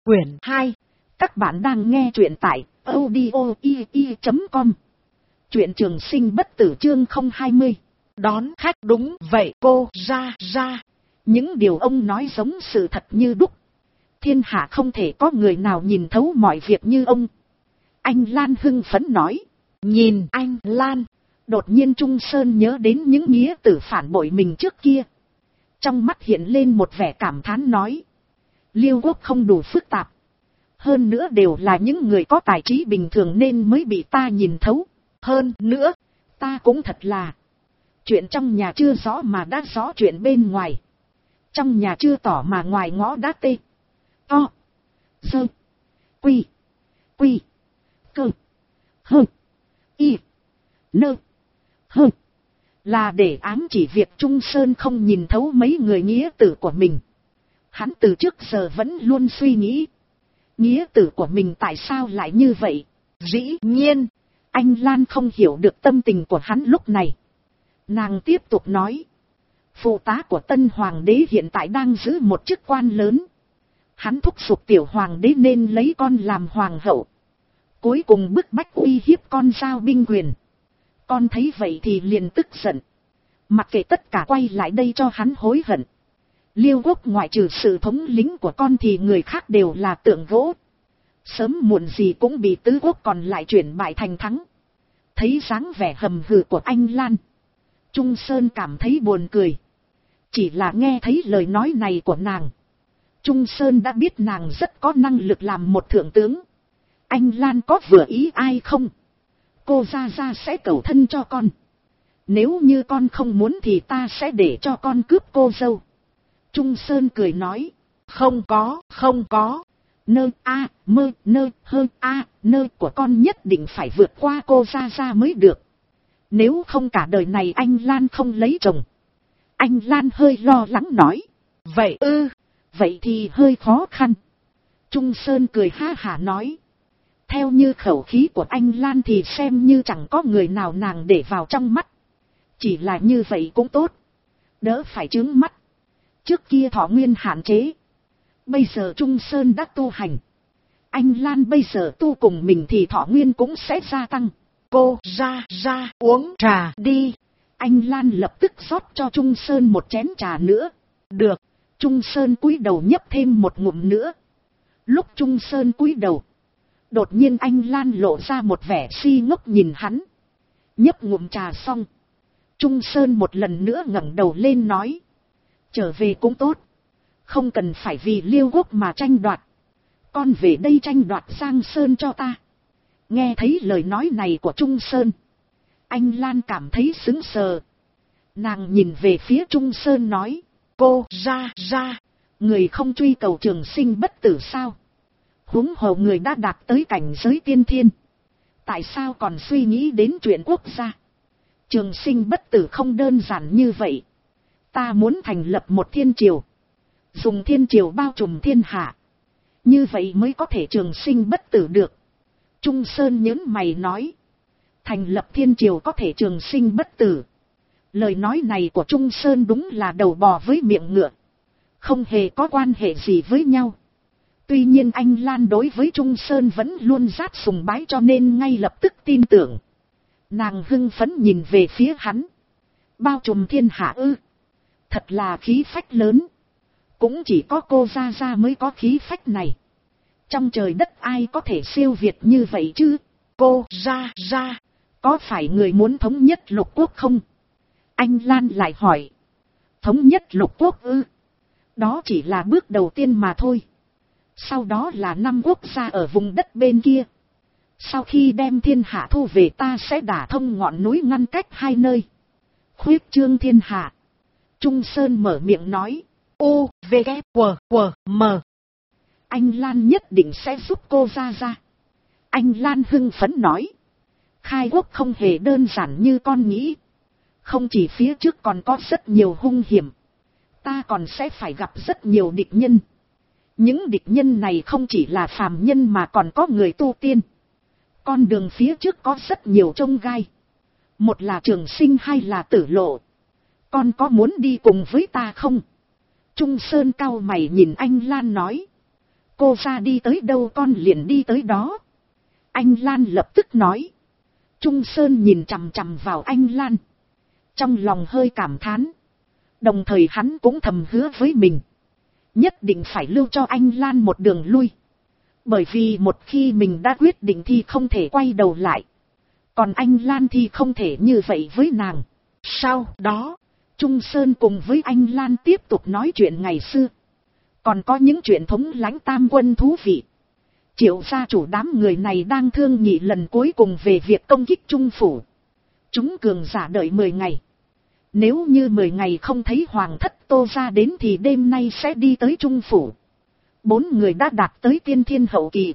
Quyển 2. Các bạn đang nghe truyện tại audio.com. Truyện Trường Sinh Bất Tử chương 020. Đón khách. Đúng vậy cô ra. Những điều ông nói giống sự thật như đúc. Thiên hạ không thể có người nào nhìn thấu mọi việc như ông. Anh Lan hưng phấn nói. Nhìn anh Lan. Đột nhiên Trung Sơn nhớ đến những nghĩa tử phản bội mình trước kia. Trong mắt hiện lên một vẻ cảm thán nói. Liêu quốc không đủ phức tạp. Hơn nữa đều là những người có tài trí bình thường nên mới bị ta nhìn thấu. Hơn nữa, ta cũng thật là. Chuyện trong nhà chưa rõ mà đã rõ chuyện bên ngoài. Trong nhà chưa tỏ mà ngoài ngõ đã tê. To. Sơ. Quy. Cơ. Hơ. Y. Nơ. Hơ. Là để ám chỉ việc Trung Sơn không nhìn thấu mấy người nghĩa tử của mình. Hắn từ trước giờ vẫn luôn suy nghĩ. Nghĩa tử của mình tại sao lại như vậy? Dĩ nhiên, anh Lan không hiểu được tâm tình của hắn lúc này. Nàng tiếp tục nói. Phụ tá của tân hoàng đế hiện tại đang giữ một chức quan lớn. Hắn thúc giục tiểu hoàng đế nên lấy con làm hoàng hậu. Cuối cùng bức bách uy hiếp con giao binh quyền. Con thấy vậy thì liền tức giận. Mặc kệ tất cả quay lại đây cho hắn hối hận. Liêu quốc ngoại trừ sự thống lĩnh của con thì người khác đều là tượng gỗ. Sớm muộn gì cũng bị tứ quốc còn lại chuyển bại thành thắng. Thấy dáng vẻ hầm hừ của anh Lan. Trung Sơn cảm thấy buồn cười. Chỉ là nghe thấy lời nói này của nàng. Trung Sơn đã biết nàng rất có năng lực làm một thượng tướng. Anh Lan có vừa ý ai không? Cô ra sẽ cầu thân cho con. Nếu như con không muốn thì ta sẽ để cho con cướp cô dâu. Trung Sơn cười nói. Không có. Nơ của con nhất định phải vượt qua cô ra mới được. Nếu không cả đời này anh Lan không lấy chồng. Anh Lan hơi lo lắng nói. Vậy thì hơi khó khăn. Trung Sơn cười ha hả nói. Theo như khẩu khí của anh Lan thì xem như chẳng có người nào nàng để vào trong mắt. Chỉ là như vậy cũng tốt. Đỡ phải trướng mắt. Trước kia thọ nguyên hạn chế. Bây giờ Trung Sơn đã tu hành. Anh Lan bây giờ tu cùng mình thì thọ nguyên cũng sẽ gia tăng. Cô ra uống trà đi. Anh Lan lập tức rót cho Trung Sơn một chén trà nữa. Được. Trung Sơn cúi đầu nhấp thêm một ngụm nữa. Lúc Trung Sơn cúi đầu. Đột nhiên anh Lan lộ ra một vẻ si ngốc nhìn hắn. Nhấp ngụm trà xong. Trung Sơn một lần nữa ngẩng đầu lên nói. Trở về cũng tốt. Không cần phải vì Liêu quốc mà tranh đoạt. Con về đây tranh đoạt Giang Sơn cho ta. Nghe thấy lời nói này của Trung Sơn. Anh Lan cảm thấy sững sờ. Nàng nhìn về phía Trung Sơn nói. Cô ra. Người không truy cầu trường sinh bất tử sao? Huống hồ người đã đạt tới cảnh giới tiên thiên. Tại sao còn suy nghĩ đến chuyện quốc gia? Trường sinh bất tử không đơn giản như vậy. Ta muốn thành lập một thiên triều. Dùng thiên triều bao trùm thiên hạ. Như vậy mới có thể trường sinh bất tử được. Trung Sơn nhớn mày nói. Thành lập thiên triều có thể trường sinh bất tử. Lời nói này của Trung Sơn đúng là đầu bò với miệng ngựa. Không hề có quan hệ gì với nhau. Tuy nhiên anh Lan đối với Trung Sơn vẫn luôn rát sùng bái cho nên ngay lập tức tin tưởng. Nàng hưng phấn nhìn về phía hắn. Bao trùm thiên hạ ư. Thật là khí phách lớn. Cũng chỉ có cô ra mới có khí phách này. Trong trời đất ai có thể siêu việt như vậy chứ? Cô ra. Có phải người muốn thống nhất lục quốc không? Anh Lan lại hỏi. Thống nhất lục quốc ư? Đó chỉ là bước đầu tiên mà thôi. Sau đó là 5 quốc gia ở vùng đất bên kia. Sau khi đem thiên hạ thu về ta sẽ đả thông ngọn núi ngăn cách hai nơi. Khuyết trương thiên hạ. Trung Sơn mở miệng nói. U-V-K-W-M. Anh Lan nhất định sẽ giúp cô ra. Anh Lan hưng phấn nói. Khai quốc không hề đơn giản như con nghĩ. Không chỉ phía trước còn có rất nhiều hung hiểm. Ta còn sẽ phải gặp rất nhiều địch nhân. Những địch nhân này không chỉ là phàm nhân mà còn có người tu tiên. Con đường phía trước có rất nhiều chông gai. Một là trường sinh hay là tử lộ. Con có muốn đi cùng với ta không? Trung Sơn cau mày nhìn anh Lan nói. cô ra đi tới đâu con liền đi tới đó. Anh Lan lập tức nói. Trung Sơn nhìn chằm chằm vào anh Lan. Trong lòng hơi cảm thán. Đồng thời hắn cũng thầm hứa với mình. Nhất định phải lưu cho anh Lan một đường lui. Bởi vì một khi mình đã quyết định thì không thể quay đầu lại. Còn anh Lan thì không thể như vậy với nàng. Sau đó, Trung Sơn cùng với anh Lan tiếp tục nói chuyện ngày xưa. Còn có những chuyện thống lãnh tam quân thú vị. Triệu gia chủ đám người này đang thương nghị lần cuối cùng về việc công kích Trung phủ. Chúng cường giả đợi 10 ngày. Nếu như 10 ngày không thấy Hoàng thất Tô ra đến thì đêm nay sẽ đi tới Trung phủ. 4 người đã đạt tới tiên thiên hậu kỳ.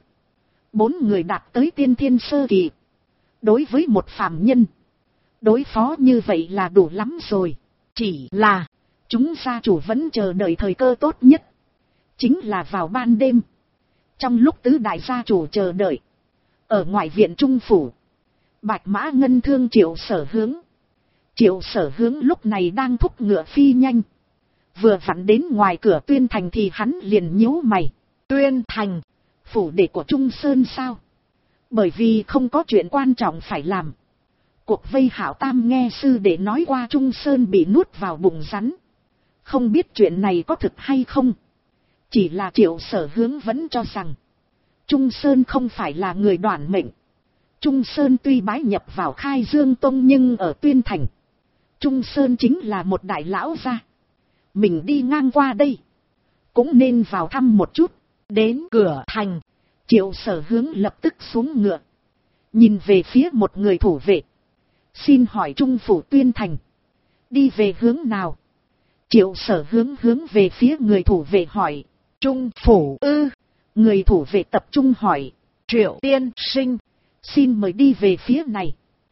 4 người đạt tới tiên thiên sơ kỳ. Đối với một phàm nhân, đối phó như vậy là đủ lắm rồi. Chỉ là, chúng gia chủ vẫn chờ đợi thời cơ tốt nhất. Chính là vào ban đêm. Trong lúc tứ đại gia chủ chờ đợi. Ở ngoại viện Trung phủ. Bạch Mã Ngân thương Triệu Sở Hướng. Triệu Sở Hướng lúc này đang thúc ngựa phi nhanh. Vừa vặn đến ngoài cửa Tuyên Thành thì hắn liền nhíu mày. Tuyên Thành, phủ đệ của Trung Sơn sao? Bởi vì không có chuyện quan trọng phải làm. Cuộc vây Hảo Tam nghe sư đệ nói qua Trung Sơn bị nuốt vào bụng rắn. Không biết chuyện này có thực hay không? Chỉ là Triệu Sở Hướng vẫn cho rằng Trung Sơn không phải là người đoản mệnh. Trung Sơn tuy bái nhập vào Khai Dương Tông nhưng ở Tuyên Thành, Trung Sơn chính là một đại lão gia. Mình đi ngang qua đây, cũng nên vào thăm một chút. Đến cửa thành, Triệu Sở Hướng lập tức xuống ngựa. Nhìn về phía một người thủ vệ. Xin hỏi Trung phủ Tuyên Thành, đi về hướng nào? Triệu Sở Hướng hướng về phía người thủ vệ hỏi. Trung phủ ư? Người thủ vệ tập trung hỏi. Triệu tiên sinh, xin mời đi về phía này.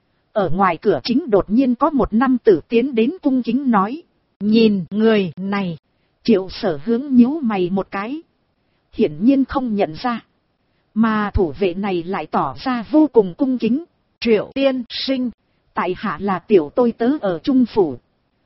Ở ngoài cửa chính đột nhiên có một nam tử tiến đến cung kính nói. Nhìn người này. Triệu Sở Hướng nhíu mày một cái. Hiển nhiên không nhận ra. Mà thủ vệ này lại tỏ ra vô cùng cung kính. Triệu tiên sinh, tại hạ là tiểu tôi tớ ở Trung phủ.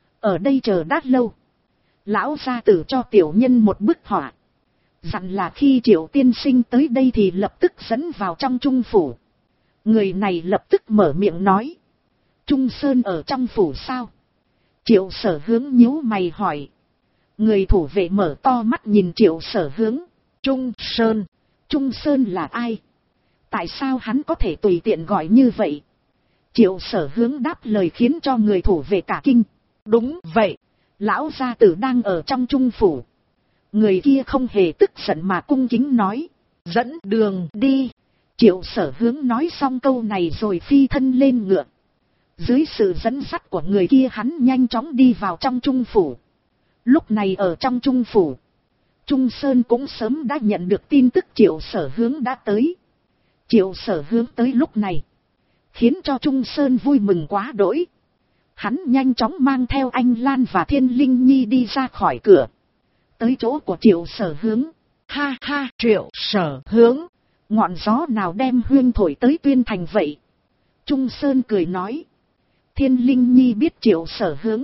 Ở đây chờ đã lâu. Lão gia tử cho tiểu nhân một bức họa. Dặn là khi Triệu tiên sinh tới đây thì lập tức dẫn vào trong Trung phủ. Người này lập tức mở miệng nói. Trung Sơn ở trong phủ sao? Triệu Sở Hướng nhíu mày hỏi. Người thủ vệ mở to mắt nhìn Triệu Sở Hướng. Trung Sơn. Trung Sơn là ai? Tại sao hắn có thể tùy tiện gọi như vậy? Triệu Sở Hướng đáp lời khiến cho người thủ vệ cả kinh. Đúng vậy. Lão gia tử đang ở trong Trung phủ. Người kia không hề tức giận mà cung kính nói. Dẫn đường đi. Triệu Sở Hướng nói xong câu này rồi phi thân lên ngựa. Dưới sự dẫn dắt của người kia hắn nhanh chóng đi vào trong Trung phủ. Lúc này ở trong Trung phủ, Trung Sơn cũng sớm đã nhận được tin tức Triệu Sở Hướng đã tới. Triệu Sở Hướng tới lúc này, khiến cho Trung Sơn vui mừng quá đỗi. Hắn nhanh chóng mang theo anh Lan và Thiên Linh Nhi đi ra khỏi cửa. Tới chỗ của Triệu Sở Hướng. Ha ha, Triệu Sở Hướng, ngọn gió nào đem huyên thổi tới Tuyên Thành vậy? Trung Sơn cười nói. Thiên Linh Nhi biết Triệu Sở Hướng,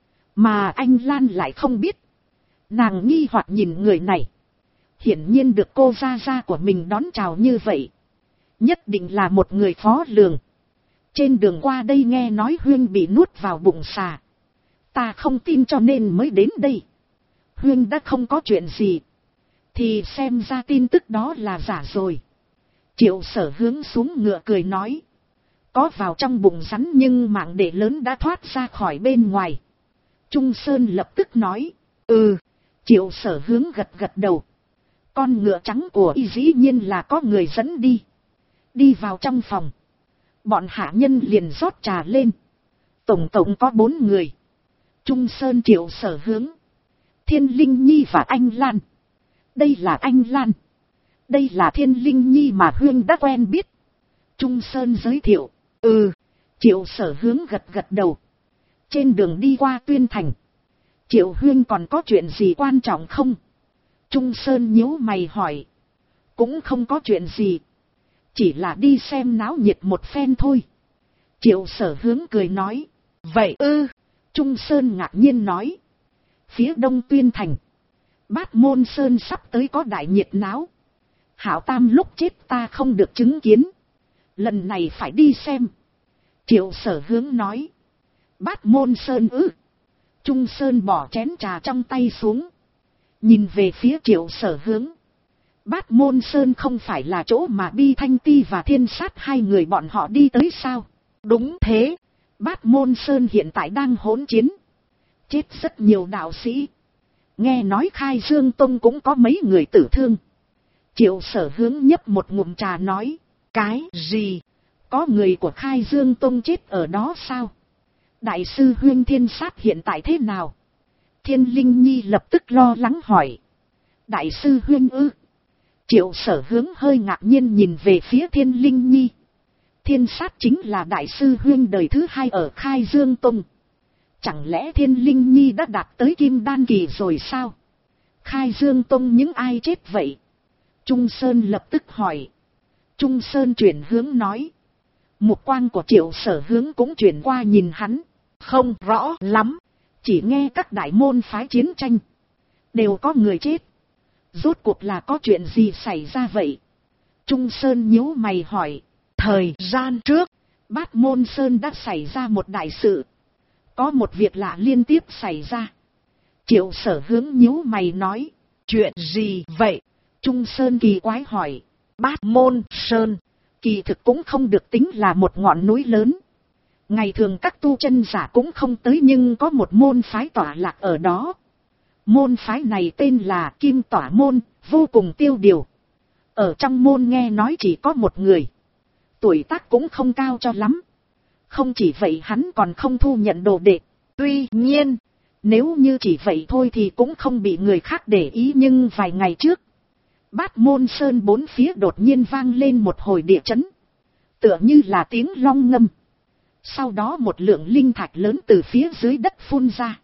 mà anh Lan lại không biết. Nàng nghi hoặc nhìn người này. Hiển nhiên được cô gia gia của mình đón chào như vậy, nhất định là một người khó lường. Trên đường qua đây nghe nói Huyên bị nuốt vào bụng xà. Ta không tin cho nên mới đến đây. Huyên đã không có chuyện gì, thì xem ra tin tức đó là giả rồi. Triệu Sở Hướng xuống ngựa cười nói. Có vào trong bụng rắn nhưng mạng đệ lớn đã thoát ra khỏi bên ngoài. Trung Sơn lập tức nói. Triệu Sở Hướng gật gật đầu. Con ngựa trắng của y dĩ nhiên là có người dẫn đi. Đi vào trong phòng, bọn hạ nhân liền rót trà lên. Tổng cộng có 4 người. Trung Sơn, Triệu Sở Hướng, Thiên Linh Nhi và anh Lan. Đây là anh Lan. Đây là Thiên Linh Nhi mà Huyên đã quen biết. Trung Sơn giới thiệu. Triệu Sở Hướng gật gật đầu. Trên đường đi qua Tuyên Thành, Triệu Huyên còn có chuyện gì quan trọng không? Trung Sơn nhíu mày hỏi. Cũng không có chuyện gì, chỉ là đi xem náo nhiệt một phen thôi. Triệu Sở Hướng cười nói. Vậy Trung Sơn ngạc nhiên nói. Phía đông Tuyên Thành, Bát Môn Sơn sắp tới có đại nhiệt náo. Hảo Tam lúc chết ta không được chứng kiến. Lần này phải đi xem. Triệu Sở Hướng nói. Bát Môn Sơn ư. Trung Sơn bỏ chén trà trong tay xuống. Nhìn về phía Triệu Sở Hướng. Bát Môn Sơn không phải là chỗ mà Bi Thanh Ti và Thiên Sát hai người bọn họ đi tới sao? Đúng thế. Bát Môn Sơn hiện tại đang hỗn chiến. Chết rất nhiều đạo sĩ. Nghe nói Khai Dương Tông cũng có mấy người tử thương. Triệu Sở Hướng nhấp một ngụm trà nói. Cái gì? Có người của Khai Dương Tông chết ở đó sao? Đại sư huynh Thiên Sát hiện tại thế nào? Thiên Linh Nhi lập tức lo lắng hỏi. Đại sư huynh ư? Triệu Sở Hướng hơi ngạc nhiên nhìn về phía Thiên Linh Nhi. Thiên Sát chính là đại sư huynh đời thứ hai ở Khai Dương Tông. Chẳng lẽ Thiên Linh Nhi đã đạt tới Kim Đan kỳ rồi sao? Khai Dương Tông những ai chết vậy? Trung Sơn lập tức hỏi. Trung Sơn chuyển hướng nói. Mục quang của Triệu Sở Hướng cũng chuyển qua nhìn hắn. Không rõ lắm. Chỉ nghe các đại môn phái chiến tranh. Đều có người chết. Rốt cuộc là có chuyện gì xảy ra vậy? Trung Sơn nhíu mày hỏi. Thời gian trước, Bát Môn Sơn đã xảy ra một đại sự. Có một việc lạ liên tiếp xảy ra. Triệu Sở Hướng nhíu mày nói. Chuyện gì vậy? Trung Sơn kỳ quái hỏi. Bát Môn Sơn, kỳ thực cũng không được tính là một ngọn núi lớn. Ngày thường các tu chân giả cũng không tới nhưng có một môn phái tọa lạc ở đó. Môn phái này tên là Kim Tỏa Môn, vô cùng tiêu điều. Ở trong môn nghe nói chỉ có một người. Tuổi tác cũng không cao cho lắm. Không chỉ vậy hắn còn không thu nhận đồ đệ. Tuy nhiên, nếu như chỉ vậy thôi thì cũng không bị người khác để ý. Nhưng vài ngày trước, Bát Môn Sơn bốn phía đột nhiên vang lên một hồi địa chấn. Tựa như là tiếng long ngâm. Sau đó một lượng linh thạch lớn từ phía dưới đất phun ra.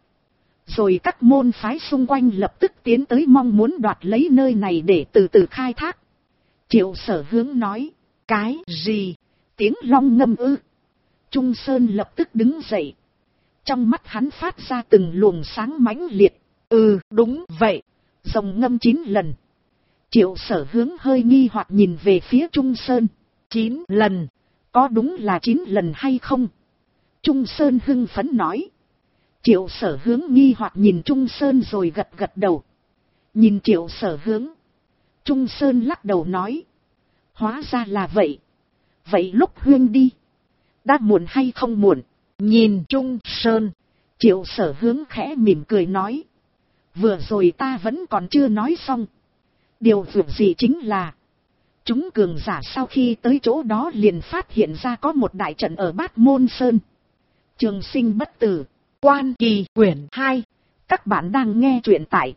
Rồi các môn phái xung quanh lập tức tiến tới mong muốn đoạt lấy nơi này để từ từ khai thác. Triệu Sở Hướng nói. Cái gì? Tiếng long ngâm ư? Trung Sơn lập tức đứng dậy. Trong mắt hắn phát ra từng luồng sáng mãnh liệt. Ừ, đúng vậy. Rồng ngâm 9 lần. Triệu Sở Hướng hơi nghi hoặc nhìn về phía Trung Sơn. 9 lần. Có đúng là 9 lần hay không? Trung Sơn hưng phấn nói. Triệu Sở Hướng nghi hoặc nhìn Trung Sơn rồi gật gật đầu. Nhìn Triệu Sở Hướng. Trung Sơn lắc đầu nói. Hóa ra là vậy. Vậy lúc huynh đi. Đã muộn hay không muộn? Nhìn Trung Sơn. Triệu Sở Hướng khẽ mỉm cười nói. Vừa rồi ta vẫn còn chưa nói xong. Điều việc gì chính là. Chúng cường giả sau khi tới chỗ đó liền phát hiện ra có một đại trận ở Bát Môn Sơn. Trường Sinh Bất Tử. Quan Kỳ quyển 2. Các bạn đang nghe truyện tại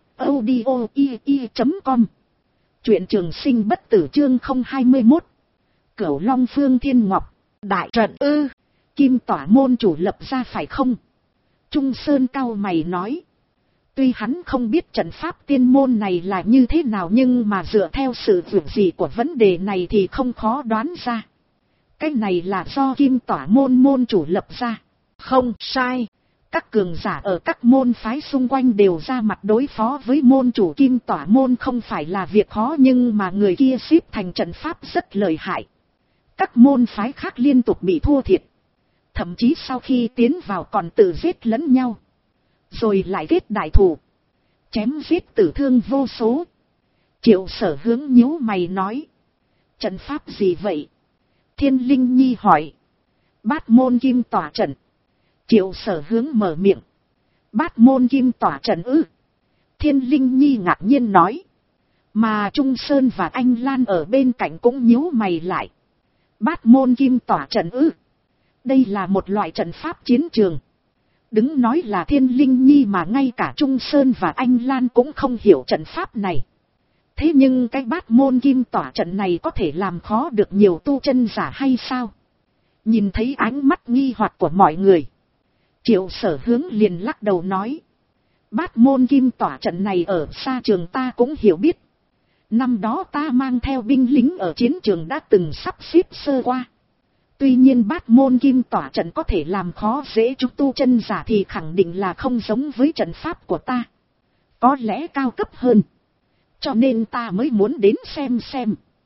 audio.com. Truyện Trường Sinh Bất Tử chương 021. Cửu Long Phương Thiên Ngọc. Đại trận ư? Kim Tỏa Môn chủ lập ra phải không? Trung Sơn cau mày nói. Tuy hắn không biết trận pháp tiên môn này là như thế nào nhưng mà dựa theo sự việc gì của vấn đề này thì không khó đoán ra. Cái này là do Kim Tỏa Môn môn chủ lập ra. Không sai. Các cường giả ở các môn phái xung quanh đều ra mặt đối phó với môn chủ Kim Tỏa Môn không phải là việc khó nhưng mà người kia xếp thành trận pháp rất lợi hại. Các môn phái khác liên tục bị thua thiệt. Thậm chí sau khi tiến vào còn tự giết lẫn nhau. Rồi lại kết đại thù. Chém giết tử thương vô số. Triệu Sở Hướng nhíu mày nói. Trận pháp gì vậy? Thiên Linh Nhi hỏi. Bát Môn Kim Tỏa trận. Triệu Sở Hướng mở miệng. Bát Môn Kim Tỏa trận ư? Thiên Linh Nhi ngạc nhiên nói. Mà Trung Sơn và Anh Lan ở bên cạnh cũng nhíu mày lại. Bát Môn Kim Tỏa trận ư? Đây là một loại trận pháp chiến trường. Đừng nói là Thiên Linh Nhi mà ngay cả Trung Sơn và Anh Lan cũng không hiểu trận pháp này. Thế nhưng cái Bát Môn Kim Tỏa trận này có thể làm khó được nhiều tu chân giả hay sao? Nhìn thấy ánh mắt nghi hoặc của mọi người. Triệu Sở Hướng liền lắc đầu nói. Bát Môn Kim Tỏa trận này ở xa trường ta cũng hiểu biết. Năm đó ta mang theo binh lính ở chiến trường đã từng sắp xếp sơ qua. Tuy nhiên Bát Môn Kim Tỏa trận có thể làm khó dễ chúng tu chân giả thì khẳng định là không giống với trận pháp của ta. Có lẽ cao cấp hơn. Cho nên ta mới muốn đến xem.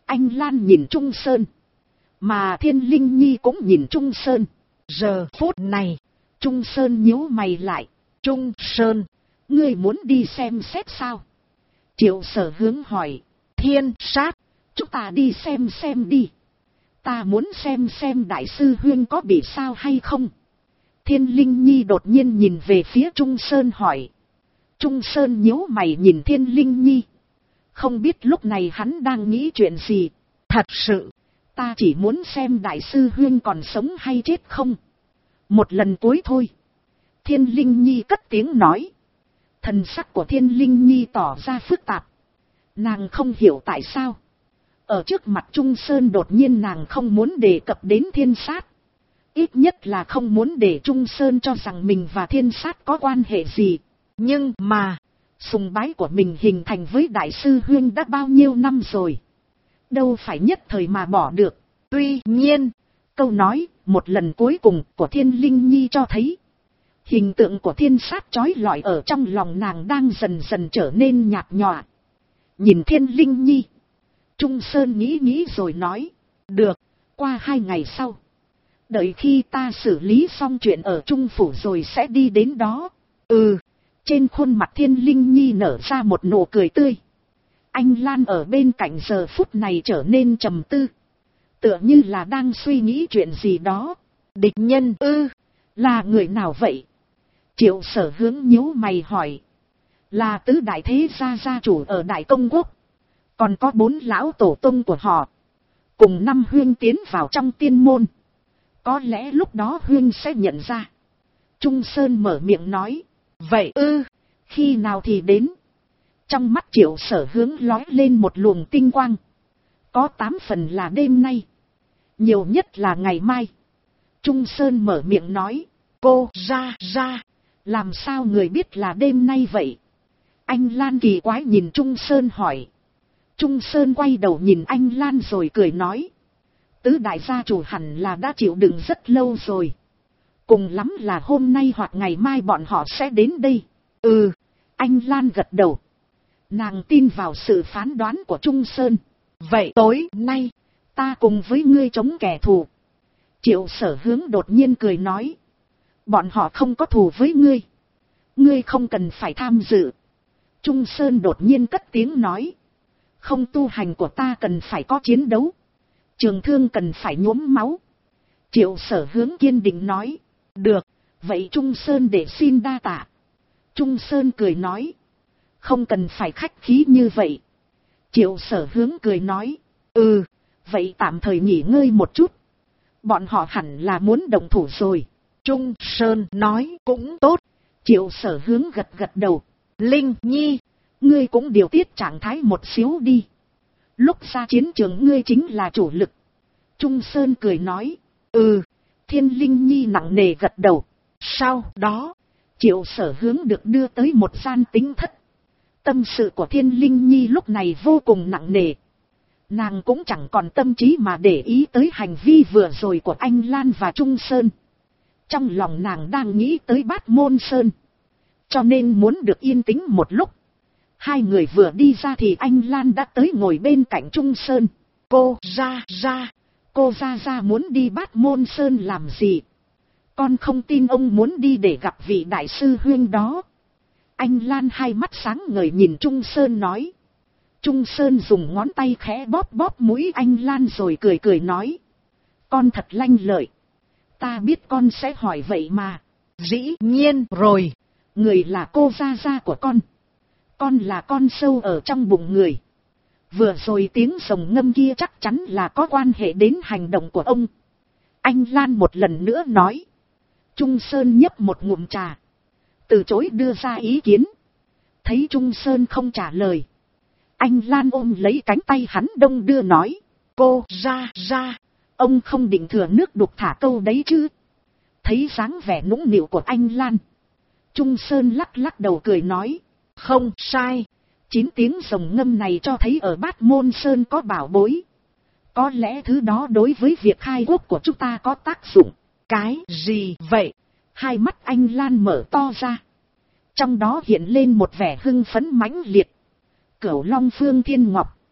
Anh Lan nhìn Trung Sơn. Mà Thiên Linh Nhi cũng nhìn Trung Sơn. Giờ phút này, Trung Sơn nhíu mày lại. Trung Sơn, ngươi muốn đi xem xét sao? Triệu Sở Hướng hỏi. Thiên Sát, chúng ta đi xem đi. Ta muốn xem đại sư huynh có bị sao hay không? Thiên Linh Nhi đột nhiên nhìn về phía Trung Sơn hỏi. Trung Sơn nhíu mày nhìn Thiên Linh Nhi. Không biết lúc này hắn đang nghĩ chuyện gì. Thật sự, ta chỉ muốn xem đại sư huynh còn sống hay chết không. Một lần cuối thôi. Thiên Linh Nhi cất tiếng nói. Thần sắc của Thiên Linh Nhi tỏ ra phức tạp. Nàng không hiểu tại sao. Ở trước mặt Trung Sơn đột nhiên nàng không muốn đề cập đến Thiên Sát. Ít nhất là không muốn để Trung Sơn cho rằng mình và Thiên Sát có quan hệ gì. Nhưng mà, sùng bái của mình hình thành với đại sư huynh đã bao nhiêu năm rồi. Đâu phải nhất thời mà bỏ được. Tuy nhiên, câu nói một lần cuối cùng của Thiên Linh Nhi cho thấy. Hình tượng của Thiên Sát chói lọi ở trong lòng nàng đang dần dần trở nên nhạt nhòa. Nhìn Thiên Linh Nhi. Trung Sơn nghĩ rồi nói. Được, qua 2 ngày sau. Đợi khi ta xử lý xong chuyện ở Trung Phủ rồi sẽ đi đến đó. Trên khuôn mặt Thiên Linh Nhi nở ra một nụ cười tươi. Anh Lan ở bên cạnh giờ phút này trở nên trầm tư. Tựa như là đang suy nghĩ chuyện gì đó. Địch nhân là người nào vậy? Triệu Sở Hướng nhíu mày hỏi. Là tứ đại thế gia chủ ở Đại Công Quốc. Còn có 4 lão tổ tông của họ. Cùng 5 huynh tiến vào trong tiên môn. Có lẽ lúc đó huynh sẽ nhận ra. Trung Sơn mở miệng nói. Vậy khi nào thì đến? Trong mắt Triệu Sở Hướng lóe lên một luồng tinh quang. Có 8 phần là đêm nay. Nhiều nhất là ngày mai. Trung Sơn mở miệng nói. Cô ra. Làm sao người biết là đêm nay vậy? Anh Lan kỳ quái nhìn Trung Sơn hỏi. Trung Sơn quay đầu nhìn anh Lan rồi cười nói. Tứ đại gia chủ hẳn là đã chịu đựng rất lâu rồi. Cùng lắm là hôm nay hoặc ngày mai bọn họ sẽ đến đây. Anh Lan gật đầu. Nàng tin vào sự phán đoán của Trung Sơn. Vậy tối nay, ta cùng với ngươi chống kẻ thù. Triệu Sở Hướng đột nhiên cười nói. Bọn họ không có thù với ngươi. Ngươi không cần phải tham dự. Trung Sơn đột nhiên cất tiếng nói. Không, tu hành của ta cần phải có chiến đấu. Trường thương cần phải nhuốm máu. Triệu Sở Hướng kiên định nói. Được, vậy Trung Sơn để xin đa tạ. Trung Sơn cười nói. Không cần phải khách khí như vậy. Triệu Sở Hướng cười nói. Vậy tạm thời nghỉ ngơi một chút. Bọn họ hẳn là muốn động thủ rồi. Trung Sơn nói cũng tốt. Triệu Sở Hướng gật đầu. Linh Nhi, ngươi cũng điều tiết trạng thái một xíu đi. Lúc ra chiến trường ngươi chính là chủ lực. Trung Sơn cười nói. Thiên Linh Nhi nặng nề gật đầu. Sau đó, Triệu Sở Hướng được đưa tới một gian tính thất. Tâm sự của Thiên Linh Nhi lúc này vô cùng nặng nề. Nàng cũng chẳng còn tâm trí mà để ý tới hành vi vừa rồi của anh Lan và Trung Sơn. Trong lòng nàng đang nghĩ tới Bát Môn Sơn. Cho nên muốn được yên tĩnh một lúc. Hai người vừa đi ra thì anh Lan đã tới ngồi bên cạnh Trung Sơn. Cô ra muốn đi Bát Môn Sơn làm gì? Con không tin ông muốn đi để gặp vị đại sư huynh đó. Anh Lan hai mắt sáng ngời nhìn Trung Sơn nói. Trung Sơn dùng ngón tay khẽ bóp mũi anh Lan rồi cười nói. Con thật lanh lợi. Ta biết con sẽ hỏi vậy mà. Dĩ nhiên rồi. Người là cô gia của con. Con là con sâu ở trong bụng người. Vừa rồi tiếng rồng ngâm kia chắc chắn là có quan hệ đến hành động của ông. Anh Lan một lần nữa nói. Trung Sơn nhấp một ngụm trà. Từ chối đưa ra ý kiến. Thấy Trung Sơn không trả lời. Anh Lan ôm lấy cánh tay hắn đông đưa nói. Cô ra. Ông không định thừa nước đục thả câu đấy chứ? Thấy dáng vẻ nũng nịu của anh Lan. Trung Sơn lắc đầu cười nói. Không sai. 9 tiếng rồng ngâm này cho thấy ở Bát Môn Sơn có bảo bối. Có lẽ thứ đó đối với việc khai quốc của chúng ta có tác dụng. Cái gì vậy? Hai mắt anh Lan mở to ra. Trong đó hiện lên một vẻ hưng phấn mãnh liệt. Cửu Long Phương Thiên Ngọc.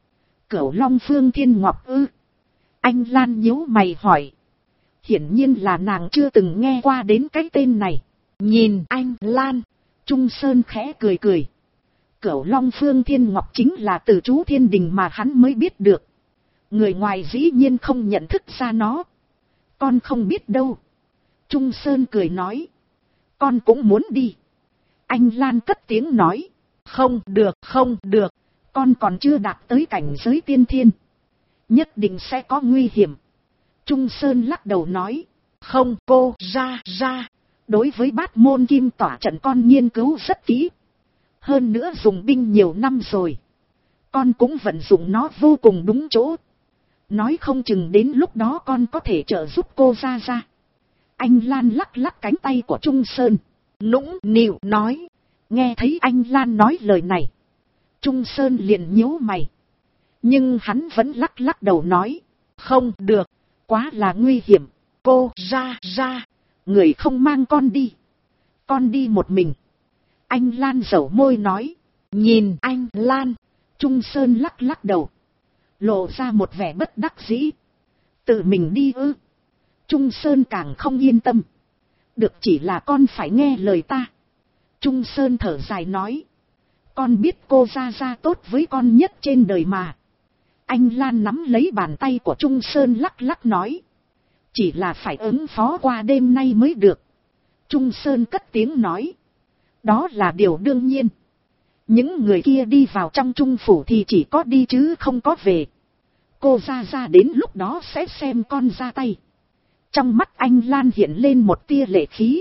Cửu Long Phương Thiên Ngọc ư? Anh Lan nhíu mày hỏi. Hiển nhiên là nàng chưa từng nghe qua đến cái tên này. Nhìn anh Lan, Trung Sơn khẽ cười cười. Cửu Long Phương Thiên Ngọc chính là từ chú Thiên Đình mà hắn mới biết được. Người ngoài dĩ nhiên không nhận thức ra nó. Con không biết đâu. Trung Sơn cười nói. Con cũng muốn đi. Anh Lan cất tiếng nói. Không được, không được. Con còn chưa đạt tới cảnh giới tiên thiên. Nhất định sẽ có nguy hiểm. Trung Sơn lắc đầu nói. Không, cô ra. Đối với Bát Môn Kim Tỏa trận con nghiên cứu rất kỹ. Hơn nữa dùng binh nhiều năm rồi. Con cũng vận dụng nó vô cùng đúng chỗ. Nói không chừng đến lúc đó con có thể trợ giúp cô ra. Anh Lan lắc lắc cánh tay của Trung Sơn. Nũng nịu nói. Nghe thấy anh Lan nói lời này. Trung Sơn liền nhíu mày. Nhưng hắn vẫn lắc lắc đầu nói. Không được, quá là nguy hiểm. Cô ra. Người không mang con đi. Con đi một mình. Anh Lan dẩu môi nói. Nhìn anh Lan. Trung Sơn lắc lắc đầu. Lộ ra một vẻ bất đắc dĩ. Tự mình đi ư? Trung Sơn càng không yên tâm. Được, chỉ là con phải nghe lời ta. Trung Sơn thở dài nói. Con biết cô ra tốt với con nhất trên đời mà. Anh Lan nắm lấy bàn tay của Trung Sơn lắc lắc nói. Chỉ là phải ứng phó qua đêm nay mới được. Trung Sơn cất tiếng nói. Đó là điều đương nhiên. Những người kia đi vào trong Trung phủ thì chỉ có đi chứ không có về. Cô ra đến lúc đó sẽ xem con ra tay. Trong mắt anh Lan hiện lên một tia lệ khí.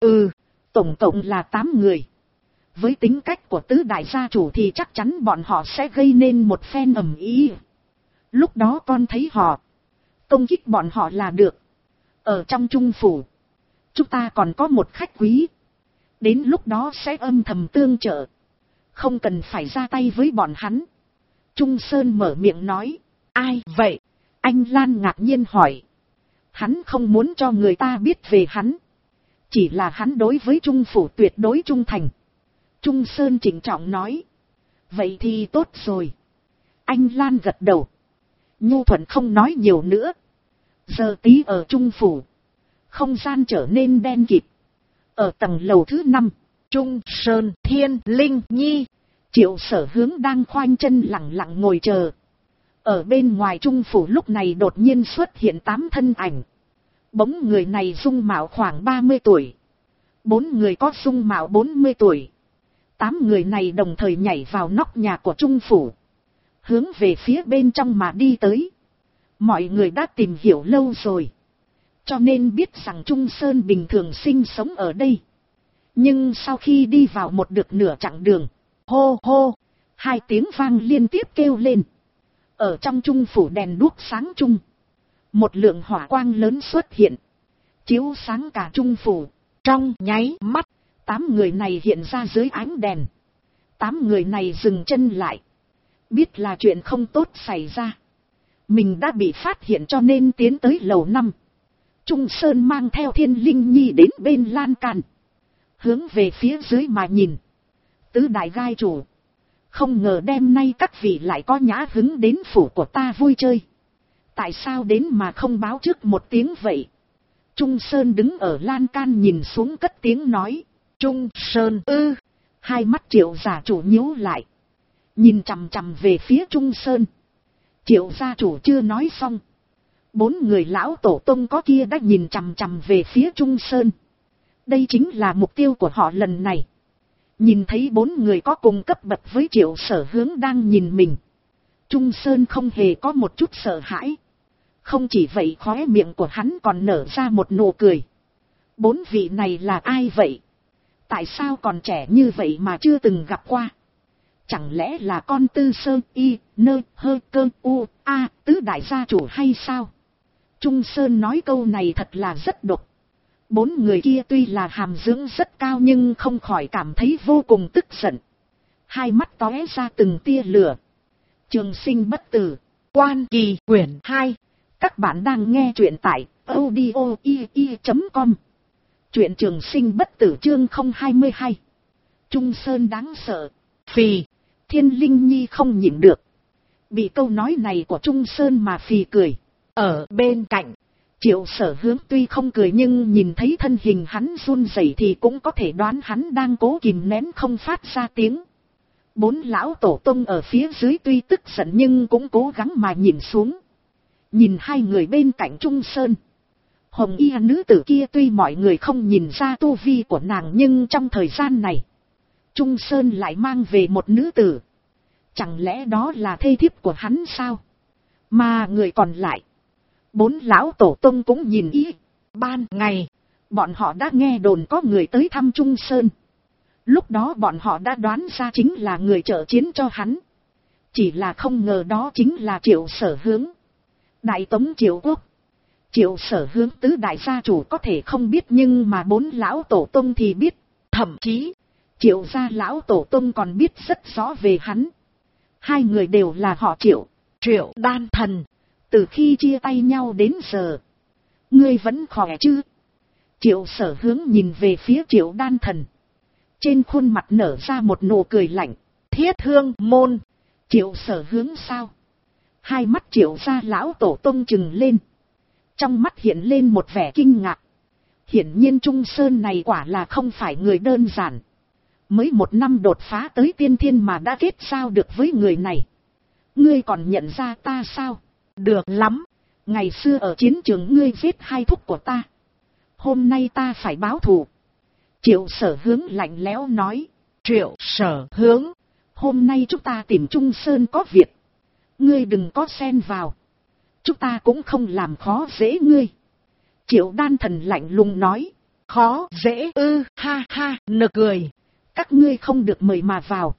Tổng cộng là 8 người. Với tính cách của tứ đại gia chủ thì chắc chắn bọn họ sẽ gây nên một phen ầm ĩ. Lúc đó con thấy họ. Công kích bọn họ là được. Ở trong Trung phủ. Chúng ta còn có một khách quý. Đến lúc đó sẽ âm thầm tương trợ. Không cần phải ra tay với bọn hắn. Trung Sơn mở miệng nói. Ai vậy? Anh Lan ngạc nhiên hỏi. Hắn không muốn cho người ta biết về hắn. Chỉ là hắn đối với Trung phủ tuyệt đối trung thành. Trung Sơn trịnh trọng nói. Vậy thì tốt rồi. Anh Lan gật đầu. Nhu thuận không nói nhiều nữa. Giờ tí ở Trung phủ. Không gian trở nên đen kịt. Ở tầng lầu thứ 5. Trung Sơn, Thiên Linh Nhi. Triệu Sở Hướng đang khoanh chân lặng lặng ngồi chờ. Ở bên ngoài Trung phủ lúc này đột nhiên xuất hiện 8 thân ảnh. 4 người này dung mạo khoảng 30 tuổi. 4 người có dung mạo 40 tuổi. 8 người này đồng thời nhảy vào nóc nhà của Trung phủ. Hướng về phía bên trong mà đi tới. Mọi người đã tìm hiểu lâu rồi. Cho nên biết rằng Trung Sơn bình thường sinh sống ở đây. Nhưng sau khi đi vào một được nửa chặng đường. Hô hô. 2 tiếng vang liên tiếp kêu lên. Ở trong Trung phủ đèn đuốc sáng chung. Một lượng hỏa quang lớn xuất hiện. Chiếu sáng cả Trung phủ. Trong nháy mắt. 8 người này hiện ra dưới ánh đèn. 8 người này dừng chân lại. Biết là chuyện không tốt xảy ra. Mình đã bị phát hiện cho nên tiến tới lầu 5. Trung Sơn mang theo Thiên Linh Nhi đến bên lan can. Hướng về phía dưới mà nhìn. Tứ đại gai chủ. Không ngờ đêm nay các vị lại có nhã hứng đến phủ của ta vui chơi. Tại sao đến mà không báo trước một tiếng vậy? Trung Sơn đứng ở lan can nhìn xuống cất tiếng nói. Trung Sơn ư. Hai mắt Triệu gia chủ nhíu lại. Nhìn chằm chằm về phía Trung Sơn. Triệu gia chủ chưa nói xong. 4 người lão tổ tông có kia đã nhìn chằm chằm về phía Trung Sơn. Đây chính là mục tiêu của họ lần này. Nhìn thấy 4 người có cùng cấp bậc với Triệu Sở Hướng đang nhìn mình. Trung Sơn không hề có một chút sợ hãi. Không chỉ vậy, khóe miệng của hắn còn nở ra một nụ cười. 4 vị này là ai vậy? Tại sao còn trẻ như vậy mà chưa từng gặp qua? Chẳng lẽ là con Tư Sơ Y Nơ Hơ Cơ U A tứ đại gia chủ hay sao? Trung Sơn nói câu này thật là rất độc. 4 người kia tuy là hàm dưỡng rất cao nhưng không khỏi cảm thấy vô cùng tức giận. Hai mắt tóe ra từng tia lửa. Trường Sinh Bất Tử, Quan Kỳ quyển 2. Các bạn đang nghe truyện tại audio.com. Truyện Trường Sinh Bất Tử chương 022. Trung Sơn đáng sợ. Phì. Thiên Linh Nhi không nhịn được. Bị câu nói này của Trung Sơn mà phì cười. Ở bên cạnh, Triệu Sở Hướng tuy không cười nhưng nhìn thấy thân hình hắn run rẩy thì cũng có thể đoán hắn đang cố kìm nén không phát ra tiếng. 4 lão tổ tông ở phía dưới tuy tức giận nhưng cũng cố gắng mà nhìn xuống. Nhìn hai người bên cạnh Trung Sơn. Hồng y nữ tử kia tuy mọi người không nhìn ra tu vi của nàng nhưng trong thời gian này, Trung Sơn lại mang về một nữ tử. Chẳng lẽ đó là thê thiếp của hắn sao? Mà người còn lại, 4 lão tổ tông cũng nhìn ý. Ban ngày, bọn họ đã nghe đồn có người tới thăm Trung Sơn. Lúc đó bọn họ đã đoán ra chính là người trợ chiến cho hắn. Chỉ là không ngờ đó chính là Triệu Sở Hướng, Đại Tống Triệu Quốc. Triệu Sở Hướng tứ đại gia chủ có thể không biết nhưng mà 4 lão tổ tông thì biết. Thậm chí, Triệu gia lão tổ tông còn biết rất rõ về hắn. Hai người đều là họ Triệu, Triệu Đan Thần. Từ khi chia tay nhau đến giờ, ngươi vẫn khỏe chứ? Triệu Sở Hướng nhìn về phía Triệu Đan Thần. Trên khuôn mặt nở ra một nụ cười lạnh. Thiết Hương Môn. Triệu Sở Hướng sao? Hai mắt Triệu gia lão tổ tông trừng lên. Trong mắt hiện lên một vẻ kinh ngạc. Hiển nhiên Trung Sơn này quả là không phải người đơn giản. Mới 1 năm đột phá tới tiên thiên mà đã kết giao được với người này. Ngươi còn nhận ra ta sao? Được lắm. Ngày xưa ở chiến trường ngươi giết 2 thúc của ta. Hôm nay ta phải báo thù. Triệu Sở Hướng lạnh lẽo nói. Triệu Sở Hướng, hôm nay chúng ta tìm Trung Sơn có việc. Ngươi đừng có xen vào. Chúng ta cũng không làm khó dễ ngươi. Triệu Đan Thần lạnh lùng nói. Khó dễ ư, ha ha, nực cười. Các ngươi không được mời mà vào,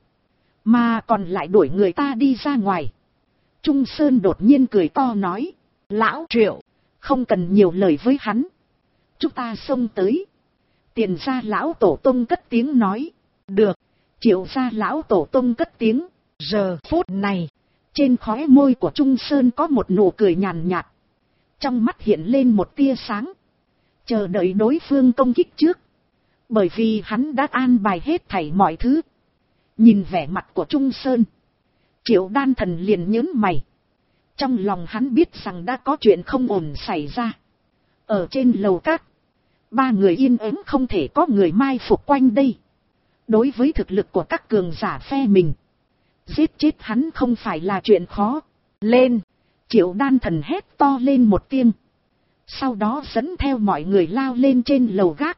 mà còn lại đuổi người ta đi ra ngoài. Trung Sơn đột nhiên cười to nói. Lão Triệu, không cần nhiều lời với hắn. Chúng ta xông tới. Tiền gia lão tổ tông cất tiếng nói. Được. Triệu gia lão tổ tông cất tiếng. Giờ phút này, trên khóe môi của Trung Sơn có một nụ cười nhàn nhạt. Trong mắt hiện lên một tia sáng. Chờ đợi đối phương công kích trước. Bởi vì hắn đã an bài hết thảy mọi thứ. Nhìn vẻ mặt của Trung Sơn, Triệu Đan Thần liền nhớn mày. Trong lòng hắn biết rằng đã có chuyện không ổn xảy ra. Ở trên lầu các, 3 người yên ắng không thể có người mai phục quanh đây. Đối với thực lực của các cường giả phe mình, giết chết hắn không phải là chuyện khó. Lên! Triệu Đan Thần hét to lên một tiếng. Sau đó dẫn theo mọi người lao lên trên lầu gác.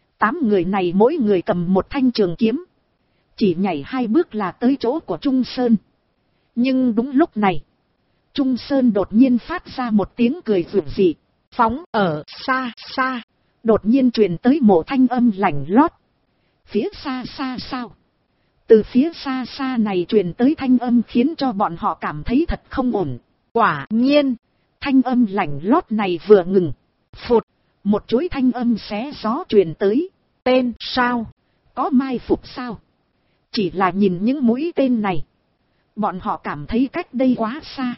8 người này mỗi người cầm một thanh trường kiếm. Chỉ nhảy 2 bước là tới chỗ của Trung Sơn. Nhưng đúng lúc này, Trung Sơn đột nhiên phát ra một tiếng cười rực rỡ. Phóng ở xa xa, đột nhiên truyền tới một thanh âm lạnh lót. Phía xa xa sao? Từ phía xa xa này truyền tới thanh âm khiến cho bọn họ cảm thấy thật không ổn. Quả nhiên, thanh âm lạnh lót này vừa ngừng, phụt, một chuỗi thanh âm xé gió truyền tới. Tên sao? Có mai phục sao? Chỉ là nhìn những mũi tên này, bọn họ cảm thấy cách đây quá xa.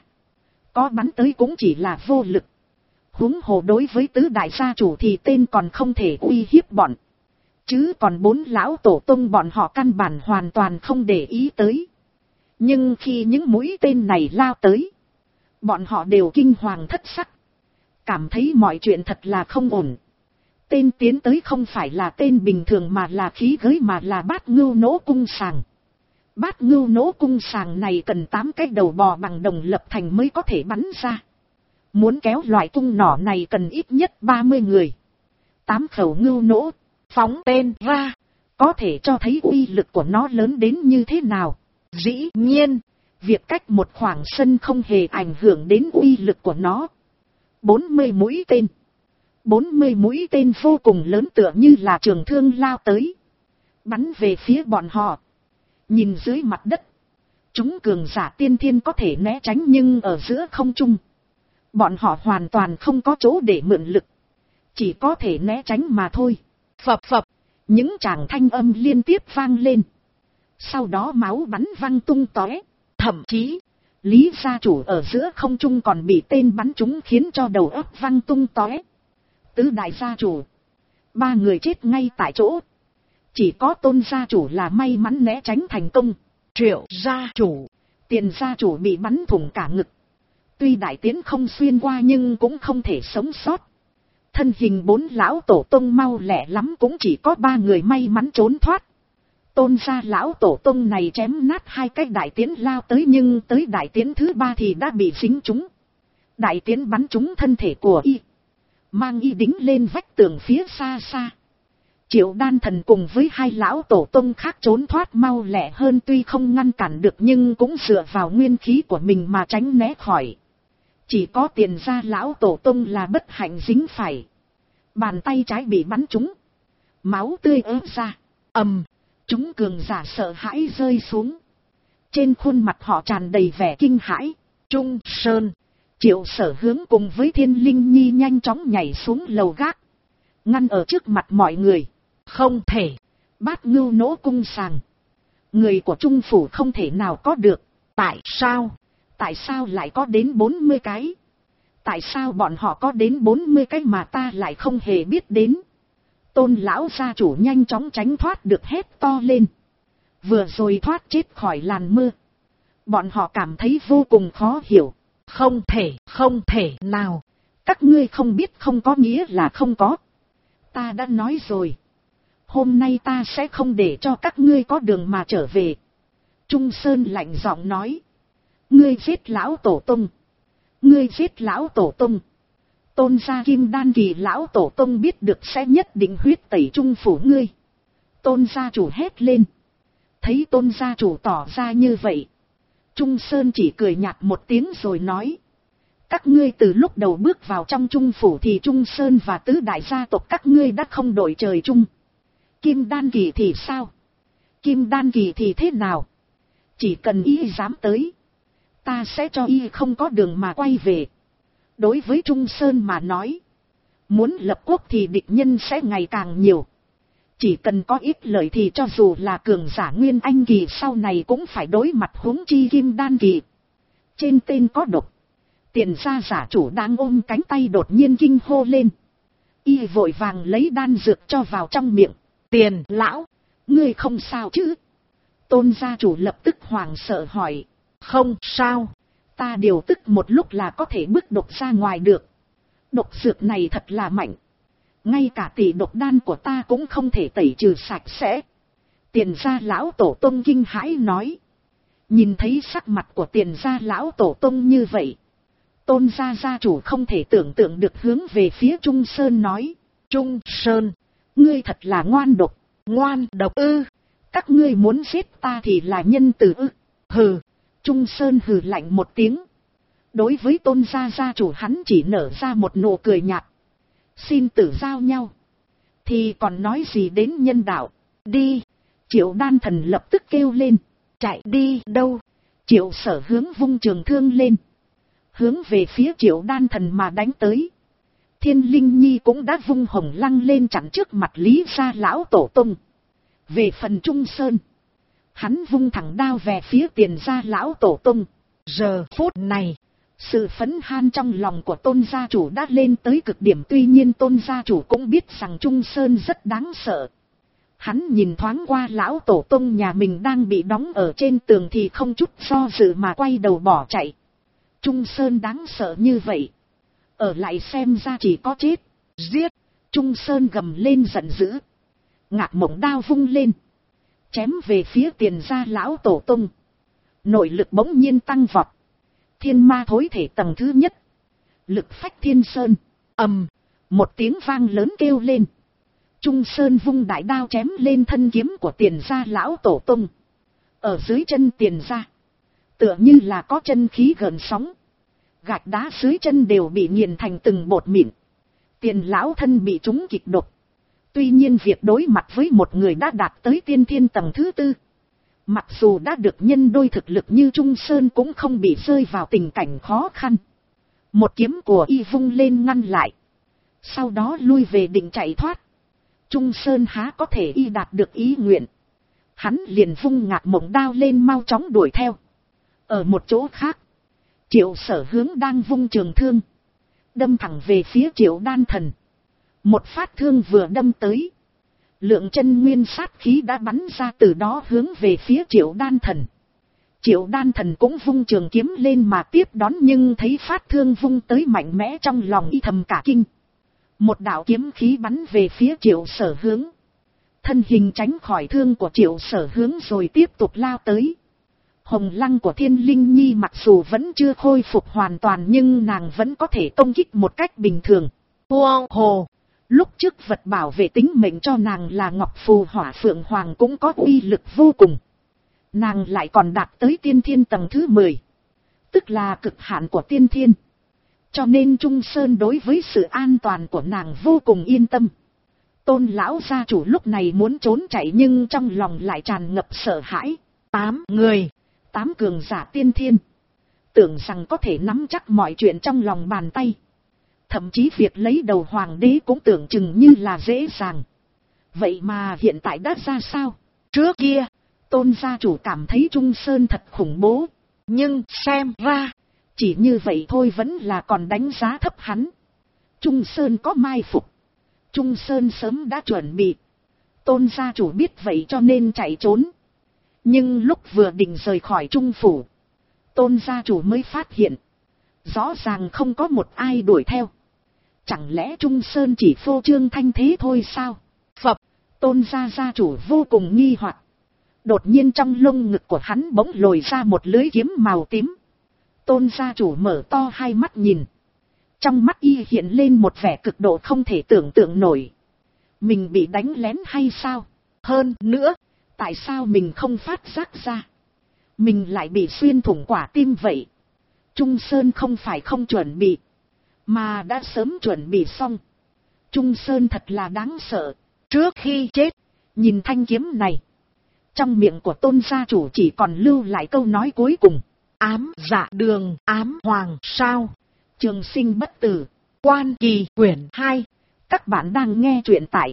Có bắn tới cũng chỉ là vô lực. Huống hồ đối với tứ đại gia chủ thì tên còn không thể uy hiếp bọn. Chứ còn 4 lão tổ tông bọn họ căn bản hoàn toàn không để ý tới. Nhưng khi những mũi tên này lao tới, bọn họ đều kinh hoàng thất sắc. Cảm thấy mọi chuyện thật là không ổn. Tên tiến tới không phải là tên bình thường mà là khí giới mà là Bát Ngưu Nỗ Cung Sàng. Bát Ngưu Nỗ Cung Sàng này cần 8 cái đầu bò bằng đồng lập thành mới có thể bắn ra. Muốn kéo loại cung nỏ này cần ít nhất 30 người. 8 khẩu ngưu nỗ, phóng tên ra, có thể cho thấy uy lực của nó lớn đến như thế nào. Dĩ nhiên, việc cách một khoảng sân không hề ảnh hưởng đến uy lực của nó. 40 mũi tên. 40 mũi tên vô cùng lớn tựa như là trường thương lao tới. Bắn về phía bọn họ. Nhìn dưới mặt đất, chúng cường giả tiên thiên có thể né tránh nhưng ở giữa không trung, bọn họ hoàn toàn không có chỗ để mượn lực. Chỉ có thể né tránh mà thôi. Phập phập, những tràng thanh âm liên tiếp vang lên. Sau đó máu bắn văng tung tóe. Thậm chí, Lý gia chủ ở giữa không trung còn bị tên bắn trúng khiến cho đầu óc văng tung tóe. Tứ đại gia chủ, 3 người chết ngay tại chỗ. Chỉ có Tôn gia chủ là may mắn né tránh thành công. Triệu gia chủ Tiền gia chủ bị bắn thủng cả ngực. Tuy đại tiến không xuyên qua nhưng cũng không thể sống sót. Thân hình 4 lão tổ tông mau lẹ lắm cũng chỉ có 3 người may mắn trốn thoát. Tôn gia lão tổ tông này chém nát 2 cái đại tiến lao tới, nhưng tới đại tiến thứ 3 thì đã bị dính trúng. Đại tiến bắn trúng thân thể của y, mang y đính lên vách tường phía xa xa. Triệu Đan Thần cùng với 2 lão tổ tông khác trốn thoát mau lẹ hơn, tuy không ngăn cản được nhưng cũng dựa vào nguyên khí của mình mà tránh né khỏi. Chỉ có Tiền gia lão tổ tông là bất hạnh dính phải. Bàn tay trái bị bắn trúng, máu tươi ứa ra. Chúng cường giả sợ hãi rơi xuống. Trên khuôn mặt họ tràn đầy vẻ kinh hãi. Trung Sơn, Triệu Sở Hướng cùng với Thiên Linh Nhi nhanh chóng nhảy xuống lầu gác, ngăn ở trước mặt mọi người. Không thể, Bát Ngưu nỗ cung sàng, người của Trung phủ không thể nào có được. Tại sao? Tại sao lại có đến 40 cái? Tại sao bọn họ có đến 40 cái mà ta lại không hề biết đến? Tôn lão gia chủ nhanh chóng tránh thoát được, hét to lên. Vừa rồi thoát chết khỏi làn mưa, bọn họ cảm thấy vô cùng khó hiểu. Không thể nào. Các ngươi không biết không có nghĩa là không có. Ta đã nói rồi, hôm nay ta sẽ không để cho các ngươi có đường mà trở về. Trung Sơn lạnh giọng nói. Ngươi giết lão tổ tông. Ngươi giết lão tổ tông. Tôn gia Kim Đan kỳ lão tổ tông biết được sẽ nhất định huyết tẩy Trung phủ ngươi. Tôn gia chủ hét lên. Thấy Tôn gia chủ tỏ ra như vậy, Trung Sơn chỉ cười nhạt một tiếng rồi nói. Các ngươi từ lúc đầu bước vào trong Trung phủ thì Trung Sơn và tứ đại gia tộc các ngươi đã không đổi trời chung. Kim Đan kỳ thì sao? Kim Đan kỳ thì thế nào? Chỉ cần y dám tới, ta sẽ cho y không có đường mà quay về. Đối với Trung Sơn mà nói, muốn lập quốc thì địch nhân sẽ ngày càng nhiều. Chỉ cần có ít lợi thì cho dù là cường giả Nguyên Anh kỳ sau này cũng phải đối mặt, huống chi Kim Đan kỳ. Trên tên có độc. Tiền gia giả chủ đang ôm cánh tay đột nhiên kinh hô lên. Y vội vàng lấy đan dược cho vào trong miệng. Tiền lão, ngươi không sao chứ? Tôn gia chủ lập tức hoảng sợ hỏi. Không sao, ta điều tức một lúc là có thể bức độc ra ngoài được. Độc dược này thật là mạnh, ngay cả tỷ độc đan của ta cũng không thể tẩy trừ sạch sẽ. Tiền gia lão tổ tông kinh hãi nói. Nhìn thấy sắc mặt của tiền gia lão tổ tông như vậy, Tôn gia gia chủ không thể tưởng tượng được, hướng về phía Trung Sơn nói. Trung Sơn, ngươi thật là ngoan độc. Ngoan độc ư? Các ngươi muốn giết ta thì là nhân từ ư? Hừ. Trung Sơn hừ lạnh một tiếng. Đối với Tôn gia gia chủ hắn chỉ nở ra một nụ cười nhạt. Xin tử giao nhau, thì còn nói gì đến nhân đạo. Đi. Triệu Đan Thần lập tức kêu lên. Chạy đi đâu? Triệu Sở Hướng vung trường thương lên, hướng về phía Triệu Đan Thần mà đánh tới. Thiên Linh Nhi cũng đã vung hồng lăng lên chặn trước mặt Lý gia lão tổ tông. Về phần Trung Sơn, hắn vung thẳng đao về phía Tiền gia lão tổ tông. Giờ phút này, sự phấn han trong lòng của Tôn gia chủ đã lên tới cực điểm. Tuy nhiên Tôn gia chủ cũng biết rằng Trung Sơn rất đáng sợ. Hắn nhìn thoáng qua lão tổ tông nhà mình đang bị đóng ở trên tường thì không chút do dự mà quay đầu bỏ chạy. Trung Sơn đáng sợ như vậy, ở lại xem ra chỉ có chết. Giết! Trung Sơn gầm lên giận dữ. Ngạc Mộng đao vung lên, chém về phía Tiền gia lão tổ tông. Nội lực bỗng nhiên tăng vọt. Thiên ma thối thể tầng thứ nhất, lực phách thiên sơn. Một tiếng vang lớn kêu lên. Trung Sơn vung đại đao chém lên thân kiếm của Tiền gia lão tổ tông. Ở dưới chân Tiền gia, tựa như là có chân khí gợn sóng. Gạch đá dưới chân đều bị nghiền thành từng bột mịn. Tiền lão thân bị trúng kịch độc. Tuy nhiên việc đối mặt với một người đã đạt tới tiên thiên tầng thứ 4, mặc dù đã được nhân đôi thực lực như Trung Sơn cũng không bị rơi vào tình cảnh khó khăn. Một kiếm của y vung lên ngăn lại, sau đó lui về định chạy thoát. Trung Sơn há có thể y đạt được ý nguyện. Hắn liền vung Ngạc Mộng đao lên mau chóng đuổi theo. Ở một chỗ khác, Triệu Sở Hướng đang vung trường thương, đâm thẳng về phía Triệu Đan Thần. Một phát thương vừa đâm tới, lượng chân nguyên sát khí đã bắn ra từ đó hướng về phía Triệu Đan Thần. Triệu Đan Thần cũng vung trường kiếm lên mà tiếp đón, nhưng thấy phát thương vung tới mạnh mẽ, trong lòng y thầm cả kinh. Một đạo kiếm khí bắn về phía Triệu Sở Hướng. Thân hình tránh khỏi thương của Triệu Sở Hướng rồi tiếp tục lao tới. Hồng lăng của Thiên Linh Nhi mặc dù vẫn chưa khôi phục hoàn toàn, nhưng nàng vẫn có thể công kích một cách bình thường. Wow, hồ! Lúc trước vật bảo vệ tính mệnh cho nàng là Ngọc Phù Hỏa Phượng Hoàng cũng có uy lực vô cùng. Nàng lại còn đạt tới tiên thiên tầng thứ 10. Tức là cực hạn của tiên thiên. Cho nên Trung Sơn đối với sự an toàn của nàng vô cùng yên tâm. Tôn lão gia chủ lúc này muốn trốn chạy nhưng trong lòng lại tràn ngập sợ hãi. 8 người, 8 cường giả tiên thiên. Tưởng rằng có thể nắm chắc mọi chuyện trong lòng bàn tay. Thậm chí việc lấy đầu hoàng đế cũng tưởng chừng như là dễ dàng. Vậy mà hiện tại đã ra sao? Trước kia, Tôn gia chủ cảm thấy Trung Sơn thật khủng bố. Nhưng xem ra, chỉ như vậy thôi vẫn là còn đánh giá thấp hắn. Trung Sơn có mai phục. Trung Sơn sớm đã chuẩn bị. Tôn gia chủ biết vậy cho nên chạy trốn. Nhưng lúc vừa định rời khỏi Trung phủ, Tôn gia chủ mới phát hiện. Rõ ràng không có một ai đuổi theo. Chẳng lẽ Trung Sơn chỉ phô trương thanh thế thôi sao? Phập, Tôn gia chủ vô cùng nghi hoặc. Đột nhiên trong lông ngực của hắn bỗng lồi ra một lưới kiếm màu tím. Tôn gia chủ mở to hai mắt nhìn. Trong mắt y hiện lên một vẻ cực độ không thể tưởng tượng nổi. Mình bị đánh lén hay sao? Hơn nữa, tại sao mình không phát giác ra? Mình lại bị xuyên thủng quả tim vậy. Trung Sơn không phải không chuẩn bị, mà đã sớm chuẩn bị xong. Trung Sơn thật là đáng sợ. Trước khi chết, nhìn thanh kiếm này. Trong miệng của Tôn gia chủ chỉ còn lưu lại câu nói cuối cùng. Ám dạ đường, ám hoàng sao? Trường sinh bất tử. Quan Kỳ quyển 2. Các bạn đang nghe truyện tại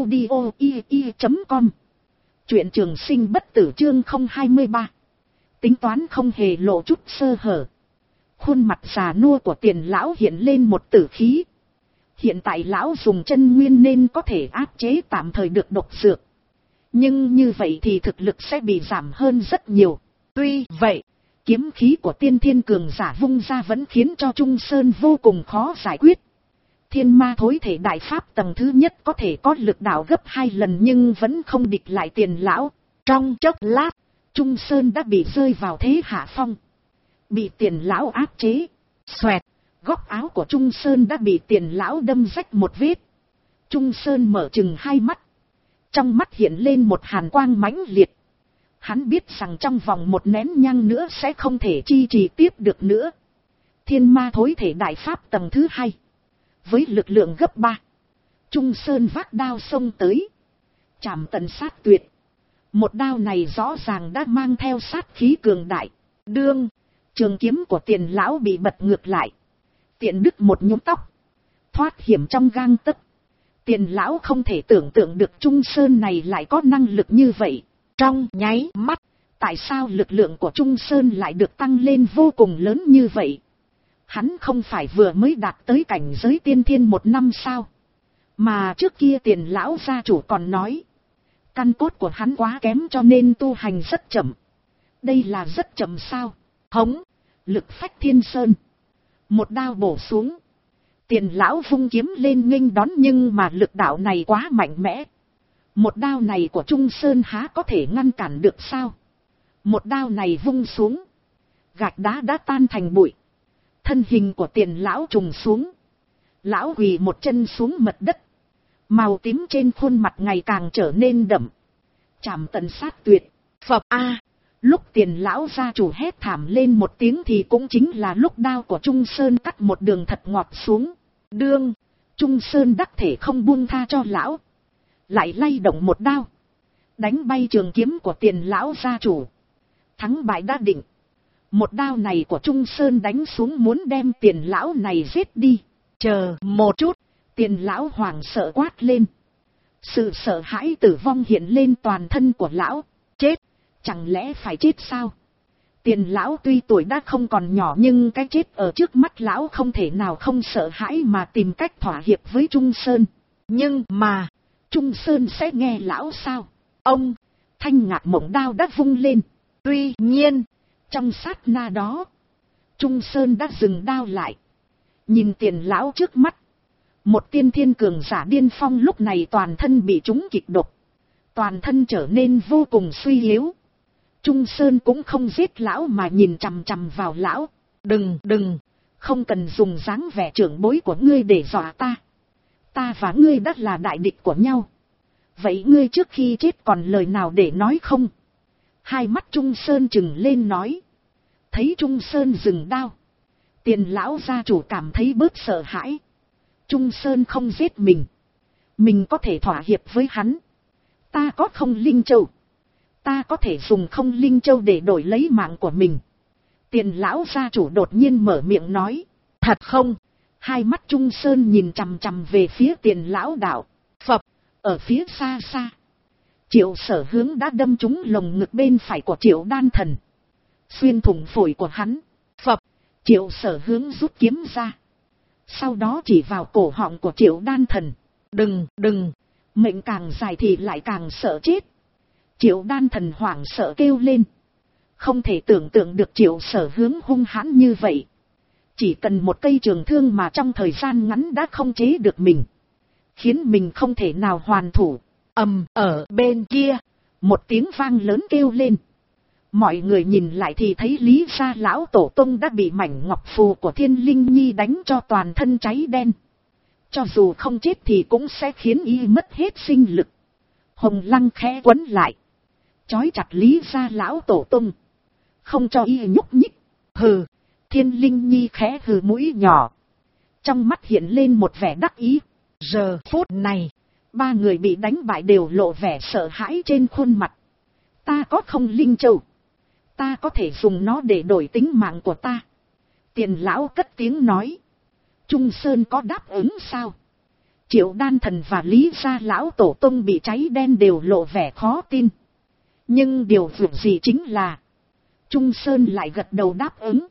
audio.com. Truyện Trường Sinh bất tử chương 023. Tính toán không hề lộ chút sơ hở. Khuôn mặt già nua của Tiền lão hiện lên một tử khí. Hiện tại lão dùng chân nguyên nên có thể áp chế tạm thời được độc dược. Nhưng như vậy thì thực lực sẽ bị giảm hơn rất nhiều. Tuy vậy, kiếm khí của tiên thiên cường giả vung ra vẫn khiến cho Trung Sơn vô cùng khó giải quyết. Thiên ma thối thể đại pháp tầng thứ nhất có thể có lực đạo gấp 2 lần nhưng vẫn không địch lại Tiền lão. Trong chốc lát, Trung Sơn đã bị rơi vào thế hạ phong. Bị Tiền lão áp chế. Xoẹt, góc áo của Trung Sơn đã bị Tiền lão đâm rách một vết. Trung Sơn mở trừng hai mắt. Trong mắt hiện lên một hàn quang mãnh liệt. Hắn biết rằng trong vòng một nén nhang nữa sẽ không thể chi trì tiếp được nữa. Thiên ma thối thể đại pháp tầng thứ 2. Với lực lượng gấp 3. Trung Sơn vác đao xông tới. Chảm tận sát tuyệt. Một đao này rõ ràng đã mang theo sát khí cường đại. Đương, trường kiếm của Tiền lão bị bật ngược lại. Tiện đứt một nhúm tóc. Thoát hiểm trong gang tấc. Tiền lão không thể tưởng tượng được Trung Sơn này lại có năng lực như vậy. Trong nháy mắt, tại sao lực lượng của Trung Sơn lại được tăng lên vô cùng lớn như vậy? Hắn không phải vừa mới đạt tới cảnh giới tiên thiên 1 năm sao? Mà trước kia Tiền lão gia chủ còn nói, căn cốt của hắn quá kém cho nên tu hành rất chậm. Đây là rất chậm sao? Hống, lực phách thiên sơn. Một đao bổ xuống. Tiền lão vung kiếm lên nghênh đón nhưng mà lực đạo này quá mạnh mẽ. Một đao này của Trung Sơn há có thể ngăn cản được sao? Một đao này vung xuống. Gạch đá đã tan thành bụi. Thân hình của Tiền lão trùng xuống. Lão quỳ một chân xuống mặt đất. Màu tím trên khuôn mặt ngày càng trở nên đậm. Chảm tận sát tuyệt. Phập a! Lúc Tiền lão gia chủ hét thảm lên một tiếng thì cũng chính là lúc đao của Trung Sơn cắt một đường thật ngọt xuống. Đương, Trung Sơn đắc thể không buông tha cho lão. Lại lay động một đao. Đánh bay trường kiếm của Tiền lão gia chủ. Thắng bại đã định. Một đao này của Trung Sơn đánh xuống muốn đem Tiền lão này giết đi. Chờ một chút, Tiền lão hoảng sợ quát lên. Sự sợ hãi tử vong hiện lên toàn thân của lão. Chết! Chẳng lẽ phải chết sao? Tiền lão tuy tuổi đã không còn nhỏ nhưng cái chết ở trước mắt lão không thể nào không sợ hãi mà tìm cách thỏa hiệp với Trung Sơn. Nhưng mà, Trung Sơn sẽ nghe lão sao? Ông, thanh ngạc mộng đao đã vung lên. Tuy nhiên, Trong sát na đó, Trung Sơn đã dừng đao lại. Nhìn Tiền lão trước mắt. Một tiên thiên cường giả điên phong lúc này toàn thân bị trúng kịch độc. Toàn thân trở nên vô cùng suy yếu. Trung Sơn cũng không giết lão mà nhìn chằm chằm vào lão. Đừng, không cần dùng dáng vẻ trưởng bối của ngươi để dọa ta. Ta và ngươi đã là đại địch của nhau. Vậy ngươi trước khi chết còn lời nào để nói không? Hai mắt Trung Sơn trừng lên nói. Thấy Trung Sơn dừng đao. Tiền lão gia chủ cảm thấy bớt sợ hãi. Trung Sơn không giết mình. Mình có thể thỏa hiệp với hắn. Ta có không linh châu. Ta có thể dùng không linh châu để đổi lấy mạng của mình. Tiền lão gia chủ đột nhiên mở miệng nói. Thật không? Hai mắt Trung Sơn nhìn chằm chằm về phía Tiền lão đạo. Phập, ở phía xa xa. Triệu Sở Hướng đã đâm trúng lồng ngực bên phải của Triệu Đan Thần. Xuyên thủng phổi của hắn. Phập, Triệu Sở Hướng rút kiếm ra. Sau đó chỉ vào cổ họng của Triệu Đan Thần. Đừng, mệnh càng dài thì lại càng sợ chết. Triệu Đan Thần hoảng sợ kêu lên. Không thể tưởng tượng được Triệu Sở Hướng hung hãn như vậy. Chỉ cần một cây trường thương mà trong thời gian ngắn đã không chế được mình. Khiến mình không thể nào hoàn thủ. Ở bên kia, một tiếng vang lớn kêu lên. Mọi người nhìn lại thì thấy Lý gia lão tổ tông đã bị mảnh ngọc phù của Thiên Linh Nhi đánh cho toàn thân cháy đen. Cho dù không chết thì cũng sẽ khiến y mất hết sinh lực. Hồng Lăng khẽ quấn lại. Chói chặt Lý gia lão tổ tông. Không cho y nhúc nhích. Hừ, Thiên Linh Nhi khẽ hừ mũi nhỏ. Trong mắt hiện lên một vẻ đắc ý. Giờ phút này, ba người bị đánh bại đều lộ vẻ sợ hãi trên khuôn mặt. Ta có không linh châu. Ta có thể dùng nó để đổi tính mạng của ta. Tiền lão cất tiếng nói. Trung Sơn có đáp ứng sao? Triệu Đan Thần và Lý gia lão tổ tông bị cháy đen đều lộ vẻ khó tin. Nhưng điều vượt gì chính là Trung Sơn lại gật đầu đáp ứng.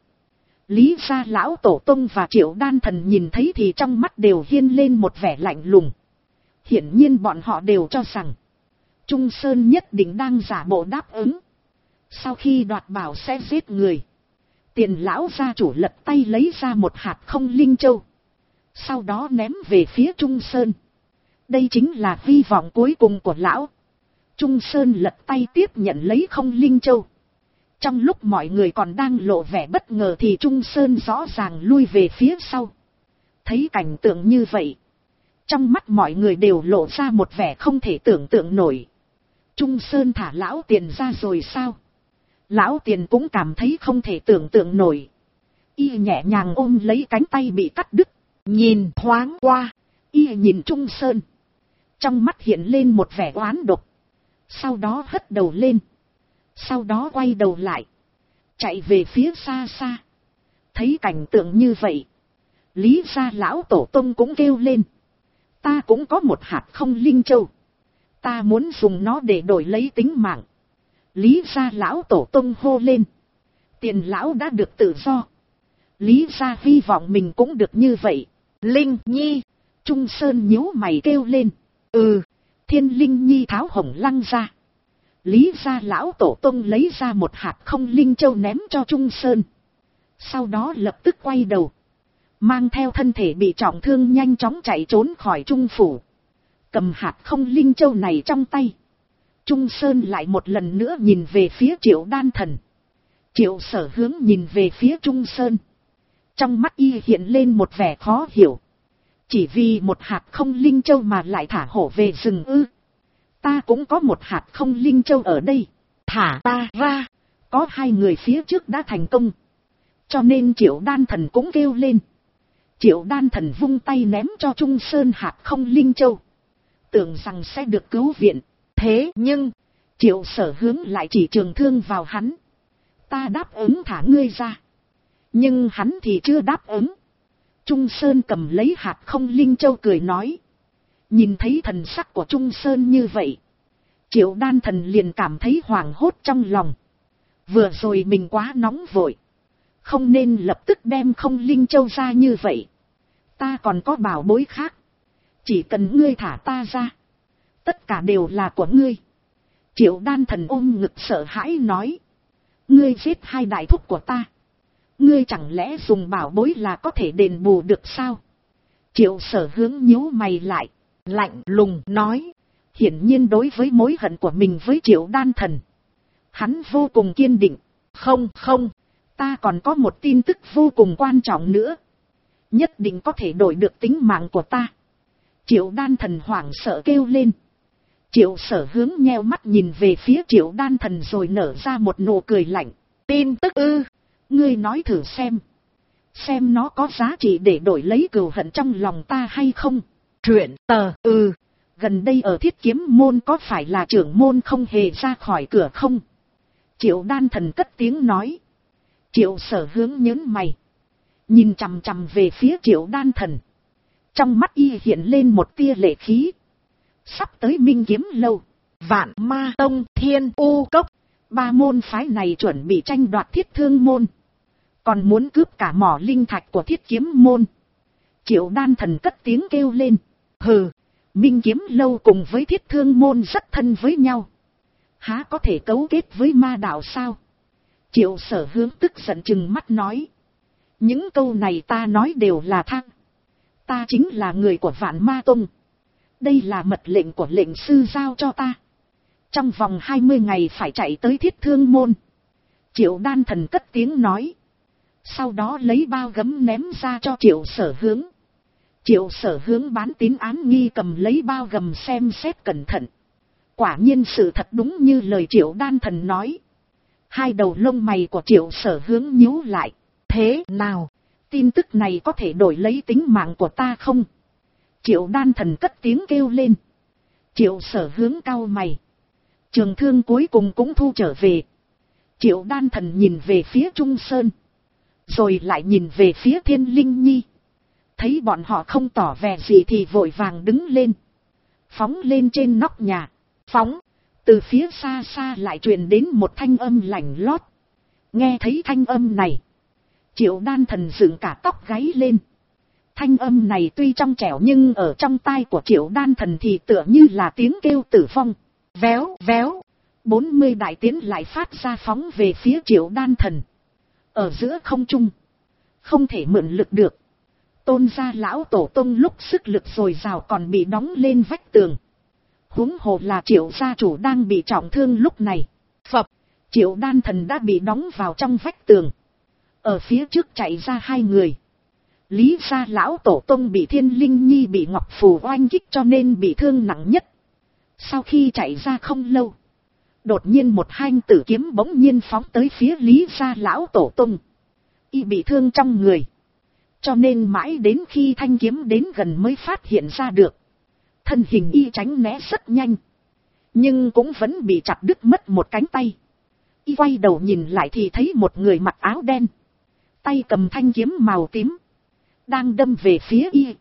Lý gia lão tổ tông và Triệu Đan Thần nhìn thấy thì trong mắt đều hiên lên một vẻ lạnh lùng. Hiển nhiên bọn họ đều cho rằng Trung Sơn nhất định đang giả bộ đáp ứng. Sau khi đoạt bảo sẽ giết người. Tiền lão gia chủ lật tay lấy ra một hạt không linh châu. Sau đó ném về phía Trung Sơn. Đây chính là hy vọng cuối cùng của lão. Trung Sơn lật tay tiếp nhận lấy không linh châu. Trong lúc mọi người còn đang lộ vẻ bất ngờ thì Trung Sơn rõ ràng lui về phía sau. Thấy cảnh tượng như vậy, trong mắt mọi người đều lộ ra một vẻ không thể tưởng tượng nổi. Trung Sơn thả lão Tiền ra rồi sao? Lão Tiền cũng cảm thấy không thể tưởng tượng nổi. Y nhẹ nhàng ôm lấy cánh tay bị cắt đứt. Nhìn thoáng qua, y nhìn Trung Sơn. Trong mắt hiện lên một vẻ oán độc. Sau đó hất đầu lên. Sau đó quay đầu lại. Chạy về phía xa xa. Thấy cảnh tượng như vậy, Lý gia lão tổ tông cũng kêu lên. Ta cũng có một hạt không linh châu. Ta muốn dùng nó để đổi lấy tính mạng. Lý gia lão tổ tông hô lên. Tiền lão đã được tự do. Lý gia hy vọng mình cũng được như vậy. Linh Nhi. Trung Sơn nhíu mày kêu lên. Thiên Linh Nhi tháo Hồng Lăng ra. Lý gia lão tổ tông lấy ra một hạt không linh châu ném cho Trung Sơn. Sau đó lập tức quay đầu. Mang theo thân thể bị trọng thương nhanh chóng chạy trốn khỏi Trung phủ. Cầm hạt không linh châu này trong tay. Trung Sơn lại một lần nữa nhìn về phía Triệu Đan Thần. Triệu Sở Hướng nhìn về phía Trung Sơn. Trong mắt y hiện lên một vẻ khó hiểu. Chỉ vì một hạt không linh châu mà lại thả hổ về rừng ư? Ta cũng có một hạt không linh châu ở đây. Thả ta ra. Có hai người phía trước đã thành công. Cho nên Triệu Đan Thần cũng kêu lên. Triệu Đan Thần vung tay ném cho Trung Sơn hạt không linh châu. Tưởng rằng sẽ được cứu viện. Thế nhưng, Triệu Sở Hướng lại chỉ trường thương vào hắn. Ta đáp ứng thả ngươi ra. Nhưng hắn thì chưa đáp ứng. Trung Sơn cầm lấy hạt không linh châu cười nói. Nhìn thấy thần sắc của Trung Sơn như vậy, Triệu Đan Thần liền cảm thấy hoảng hốt trong lòng. Vừa rồi mình quá nóng vội. Không nên lập tức đem không linh châu ra như vậy. Ta còn có bảo bối khác. Chỉ cần ngươi thả ta ra, tất cả đều là của ngươi. Triệu Đan Thần ôm ngực sợ hãi nói. Ngươi giết hai đại thúc của ta. Ngươi chẳng lẽ dùng bảo bối là có thể đền bù được sao? Triệu Sở Hướng nhíu mày lại, lạnh lùng nói. Hiển nhiên đối với mối hận của mình với Triệu Đan Thần, hắn vô cùng kiên định. Không, ta còn có một tin tức vô cùng quan trọng nữa. Nhất định có thể đổi được tính mạng của ta. Triệu Đan Thần hoảng sợ kêu lên. Triệu Sở Hướng nheo mắt nhìn về phía Triệu Đan Thần rồi nở ra một nụ cười lạnh. Tin tức ư? Ngươi nói thử xem nó có giá trị để đổi lấy cừu hận trong lòng ta hay không? Truyện tờ gần đây ở Thiết Kiếm môn có phải là trưởng môn không hề ra khỏi cửa không? Triệu Đan Thần cất tiếng nói. Triệu Sở Hướng nhớn mày, nhìn chằm chằm về phía Triệu Đan Thần. Trong mắt y hiện lên một tia lệ khí. Sắp tới Minh Kiếm Lâu, Vạn Ma Tông, Thiên U Cốc, ba môn phái này chuẩn bị tranh đoạt Thiết Thương môn, còn muốn cướp cả mỏ linh thạch của Thiết Kiếm môn. Triệu Đan Thần cất tiếng kêu lên. Hừ, Minh Kiếm Lâu cùng với Thiết Thương môn rất thân với nhau, há có thể cấu kết với ma đạo sao? Triệu Sở Hướng tức giận trừng mắt nói. Những câu này ta nói đều là thang. Ta chính là người của Vạn Ma Tông. Đây là mật lệnh của lệnh sư giao cho ta. Trong vòng 20 ngày phải chạy tới Thiết Thương môn. Triệu Đan Thần cất tiếng nói. Sau đó lấy bao gấm ném ra cho Triệu Sở Hướng. Triệu Sở Hướng bán tín án nghi cầm lấy bao gầm xem xét cẩn thận. Quả nhiên sự thật đúng như lời Triệu Đan Thần nói. Hai đầu lông mày của Triệu Sở Hướng nhíu lại. Thế nào? Tin tức này có thể đổi lấy tính mạng của ta không? Triệu Đan Thần cất tiếng kêu lên. Triệu Sở Hướng cau mày. Trường thương cuối cùng cũng thu trở về. Triệu Đan Thần nhìn về phía Trung Sơn, rồi lại nhìn về phía Thiên Linh Nhi. Thấy bọn họ không tỏ vẻ gì thì vội vàng đứng lên, phóng lên trên nóc nhà. Phóng! Từ phía xa xa lại truyền đến một thanh âm lạnh lót. Nghe thấy thanh âm này, Triệu Đan Thần dựng cả tóc gáy lên. Thanh âm này tuy trong trẻo nhưng ở trong tai của Triệu Đan Thần thì tựa như là tiếng kêu tử vong. Véo véo, 40 đại tiến lại phát ra phóng về phía Triệu Đan Thần. Ở giữa không trung, không thể mượn lực được. Tôn gia lão tổ tông lúc sức lực dồi dào còn bị đóng lên vách tường, huống hồ là Triệu gia chủ đang bị trọng thương lúc này. Phập, Triệu Đan Thần đã bị đóng vào trong vách tường. Ở phía trước chạy ra hai người. Lý gia lão tổ tông bị Thiên Linh Nhi bị Ngọc Phù oanh kích cho nên bị thương nặng nhất. Sau khi chạy ra không lâu, đột nhiên một thanh tử kiếm bỗng nhiên phóng tới phía Lý gia lão tổ tông. Y bị thương trong người, cho nên mãi đến khi thanh kiếm đến gần mới phát hiện ra được. Thân hình y tránh né rất nhanh, nhưng cũng vẫn bị chặt đứt mất một cánh tay. Y quay đầu nhìn lại thì thấy một người mặc áo đen, tay cầm thanh kiếm màu tím, đang đâm về phía y.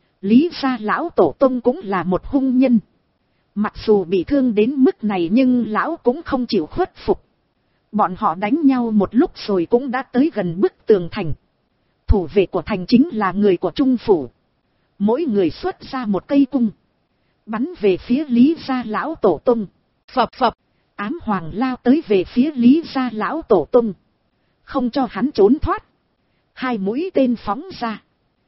Lý gia lão tổ tông cũng là một hung nhân. Mặc dù bị thương đến mức này nhưng lão cũng không chịu khuất phục. Bọn họ đánh nhau một lúc rồi cũng đã tới gần bức tường thành. Thủ vệ của thành chính là người của Trung phủ. Mỗi người xuất ra một cây cung, bắn về phía Lý gia lão tổ tông. Phập phập, ám hoàng lao tới về phía Lý gia lão tổ tông, không cho hắn trốn thoát. Hai mũi tên phóng ra,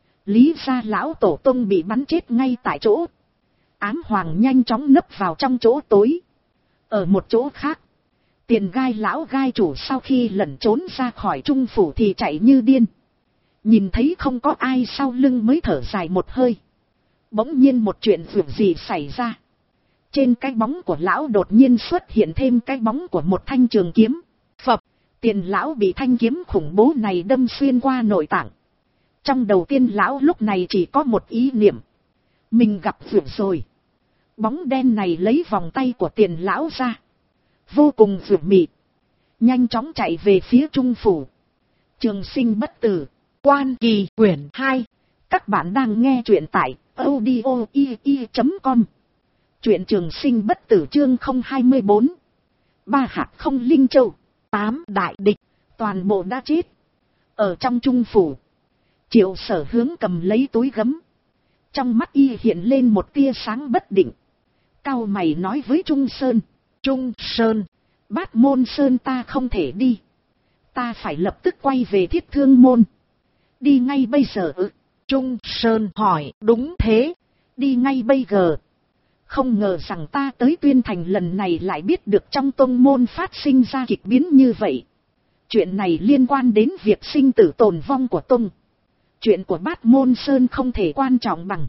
Lý gia lão tổ tông bị bắn chết ngay tại chỗ. Ám hoàng nhanh chóng nấp vào trong chỗ tối. Ở một chỗ khác, Tiền gai lão gai chủ sau khi lẩn trốn ra khỏi Trung phủ thì chạy như điên. Nhìn thấy không có ai sau lưng mới thở dài một hơi. Bỗng nhiên một chuyện vượt gì xảy ra. Trên cái bóng của lão đột nhiên xuất hiện thêm cái bóng của một thanh trường kiếm. Phập, Tiền lão bị thanh kiếm khủng bố này đâm xuyên qua nội tạng. Trong đầu Tiên lão lúc này chỉ có một ý niệm. Mình gặp vượt rồi. Bóng đen này lấy vòng tay của Tiền lão ra, vô cùng vượt mị, nhanh chóng chạy về phía Trung phủ. Trường sinh bất tử, Quan Kỳ quyển 2. Các bạn đang nghe truyện tại audio.com. Truyện Trường sinh bất tử chương 024. Ba hạt không linh châu, 8 đại địch, toàn bộ đã chết. Ở trong Trung phủ, Triệu Sở Hướng cầm lấy túi gấm. Trong mắt y hiện lên một tia sáng bất định. Cau mày nói với Trung Sơn. Trung Sơn, Bát Môn Sơn ta không thể đi. Ta phải lập tức quay về Thiết Thương Môn. Đi ngay bây giờ ư? Trung Sơn hỏi. Đúng thế, đi ngay bây giờ. Không ngờ rằng ta tới Tuyên Thành lần này lại biết được trong tông môn phát sinh ra kịch biến như vậy. Chuyện này liên quan đến việc sinh tử tồn vong của tông. Chuyện của Bát Môn Sơn không thể quan trọng bằng.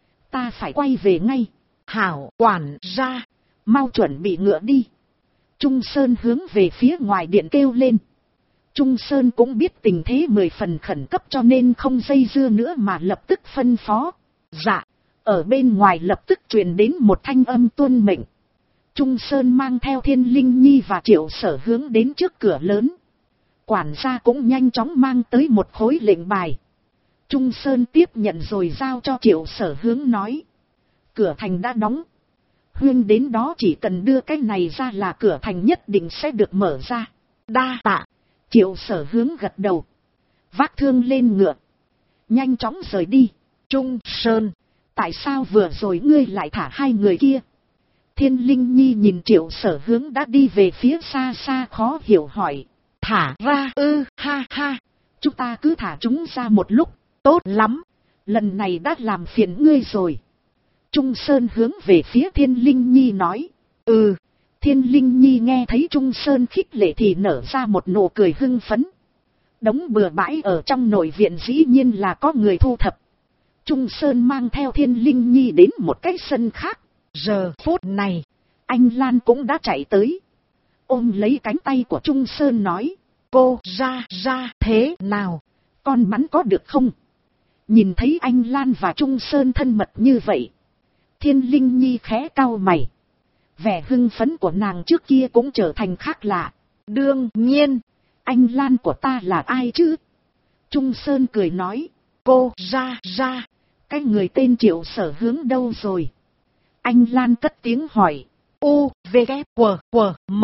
Ta phải quay về ngay. Hảo quản gia, mau chuẩn bị ngựa đi. Trung Sơn hướng về phía ngoài điện kêu lên. Trung Sơn cũng biết tình thế 10 phần khẩn cấp cho nên không dây dưa nữa mà lập tức phân phó. Dạ. Ở bên ngoài lập tức truyền đến một thanh âm tuân mệnh. Trung Sơn mang theo Thiên Linh Nhi và Triệu Sở hướng đến trước cửa lớn. Quản gia cũng nhanh chóng mang tới một khối lệnh bài. Trung Sơn tiếp nhận rồi giao cho Triệu Sở hướng nói. Cửa thành đã đóng. Huyên đến đó chỉ cần đưa cái này ra là cửa thành nhất định sẽ được mở ra. Đa tạ. Triệu Sở hướng gật đầu. Vác thương lên ngựa. Nhanh chóng rời đi. Trung Sơn, tại sao vừa rồi ngươi lại thả hai người kia? Thiên Linh Nhi nhìn Triệu Sở hướng đã đi về phía xa xa khó hiểu hỏi. Thả ra ư? Ha ha. Chúng ta cứ thả chúng ra một lúc. Tốt lắm. Lần này đã làm phiền ngươi rồi. Trung Sơn hướng về phía Thiên Linh Nhi nói. Ừ. Thiên Linh Nhi nghe thấy Trung Sơn khích lệ thì nở ra một nụ cười hưng phấn. Đống bừa bãi ở trong nội viện dĩ nhiên là có người thu thập. Trung Sơn mang theo Thiên Linh Nhi đến một cái sân khác. Giờ phút này, anh Lan cũng đã chạy tới. Ôm lấy cánh tay của Trung Sơn nói. Cô ra thế nào? Con bắn có được không? Nhìn thấy anh Lan và Trung Sơn thân mật như vậy. Thiên Linh Nhi khẽ cau mày. Vẻ hưng phấn của nàng trước kia cũng trở thành khác lạ. Đương nhiên, anh Lan của ta là ai chứ? Trung Sơn cười nói. Cô ra, cái người tên Triệu Sở hướng đâu rồi? Anh Lan cất tiếng hỏi. U, V, K, W, M.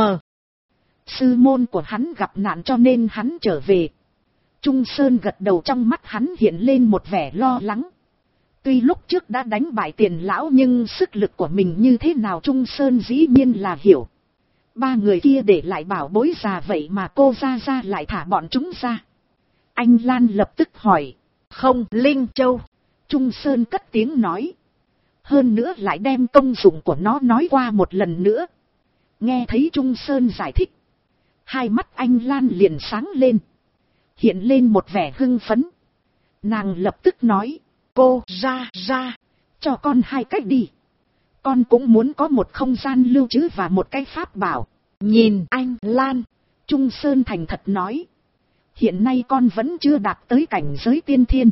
Sư môn của hắn gặp nạn cho nên hắn trở về. Trung Sơn gật đầu, trong mắt hắn hiện lên một vẻ lo lắng. Tuy lúc trước đã đánh bại Tiền lão nhưng sức lực của mình như thế nào Trung Sơn dĩ nhiên là hiểu. Ba người kia để lại bảo bối già vậy mà cô ra lại thả bọn chúng ra. Anh Lan lập tức hỏi. Không, Linh Châu. Trung Sơn cất tiếng nói. Hơn nữa lại đem công dụng của nó nói qua một lần nữa. Nghe thấy Trung Sơn giải thích. Hai mắt anh Lan liền sáng lên. Hiện lên một vẻ hưng phấn. Nàng lập tức nói. Cô ra, cho con hai cách đi. Con cũng muốn có một không gian lưu trữ và một cái pháp bảo. Nhìn anh Lan, Trung Sơn thành thật nói. Hiện nay con vẫn chưa đạt tới cảnh giới tiên thiên.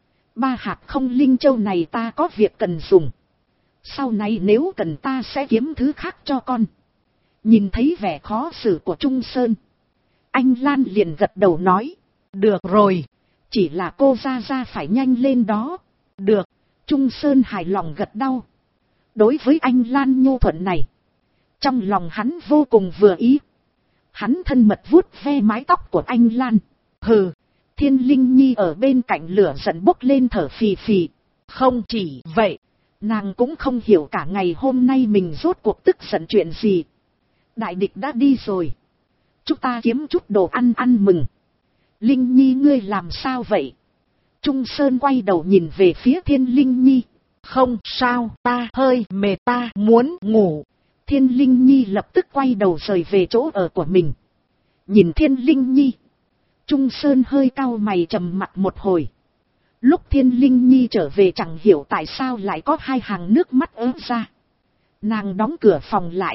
3 hạt không linh châu này ta có việc cần dùng. Sau này nếu cần ta sẽ kiếm thứ khác cho con. Nhìn thấy vẻ khó xử của Trung Sơn, anh Lan liền gật đầu nói. Được rồi, chỉ là cô ra phải nhanh lên đó. Được, Trung Sơn hài lòng gật đầu. Đối với anh Lan nhu thuận này, trong lòng hắn vô cùng vừa ý. Hắn thân mật vuốt ve mái tóc của anh Lan. Hừ, Thiên Linh Nhi ở bên cạnh lửa giận bốc lên thở phì phì. Không chỉ vậy, nàng cũng không hiểu cả ngày hôm nay mình rốt cuộc tức giận chuyện gì. Đại địch đã đi rồi. Chúng ta kiếm chút đồ ăn mừng. Linh Nhi ngươi làm sao vậy? Trung Sơn quay đầu nhìn về phía Thiên Linh Nhi. Không sao, ta hơi mệt, ta muốn ngủ. Thiên Linh Nhi lập tức quay đầu rời về chỗ ở của mình. Nhìn Thiên Linh Nhi, Trung Sơn hơi cau mày trầm mặt một hồi. Lúc Thiên Linh Nhi trở về chẳng hiểu tại sao lại có 2 hàng nước mắt ứa ra. Nàng đóng cửa phòng lại,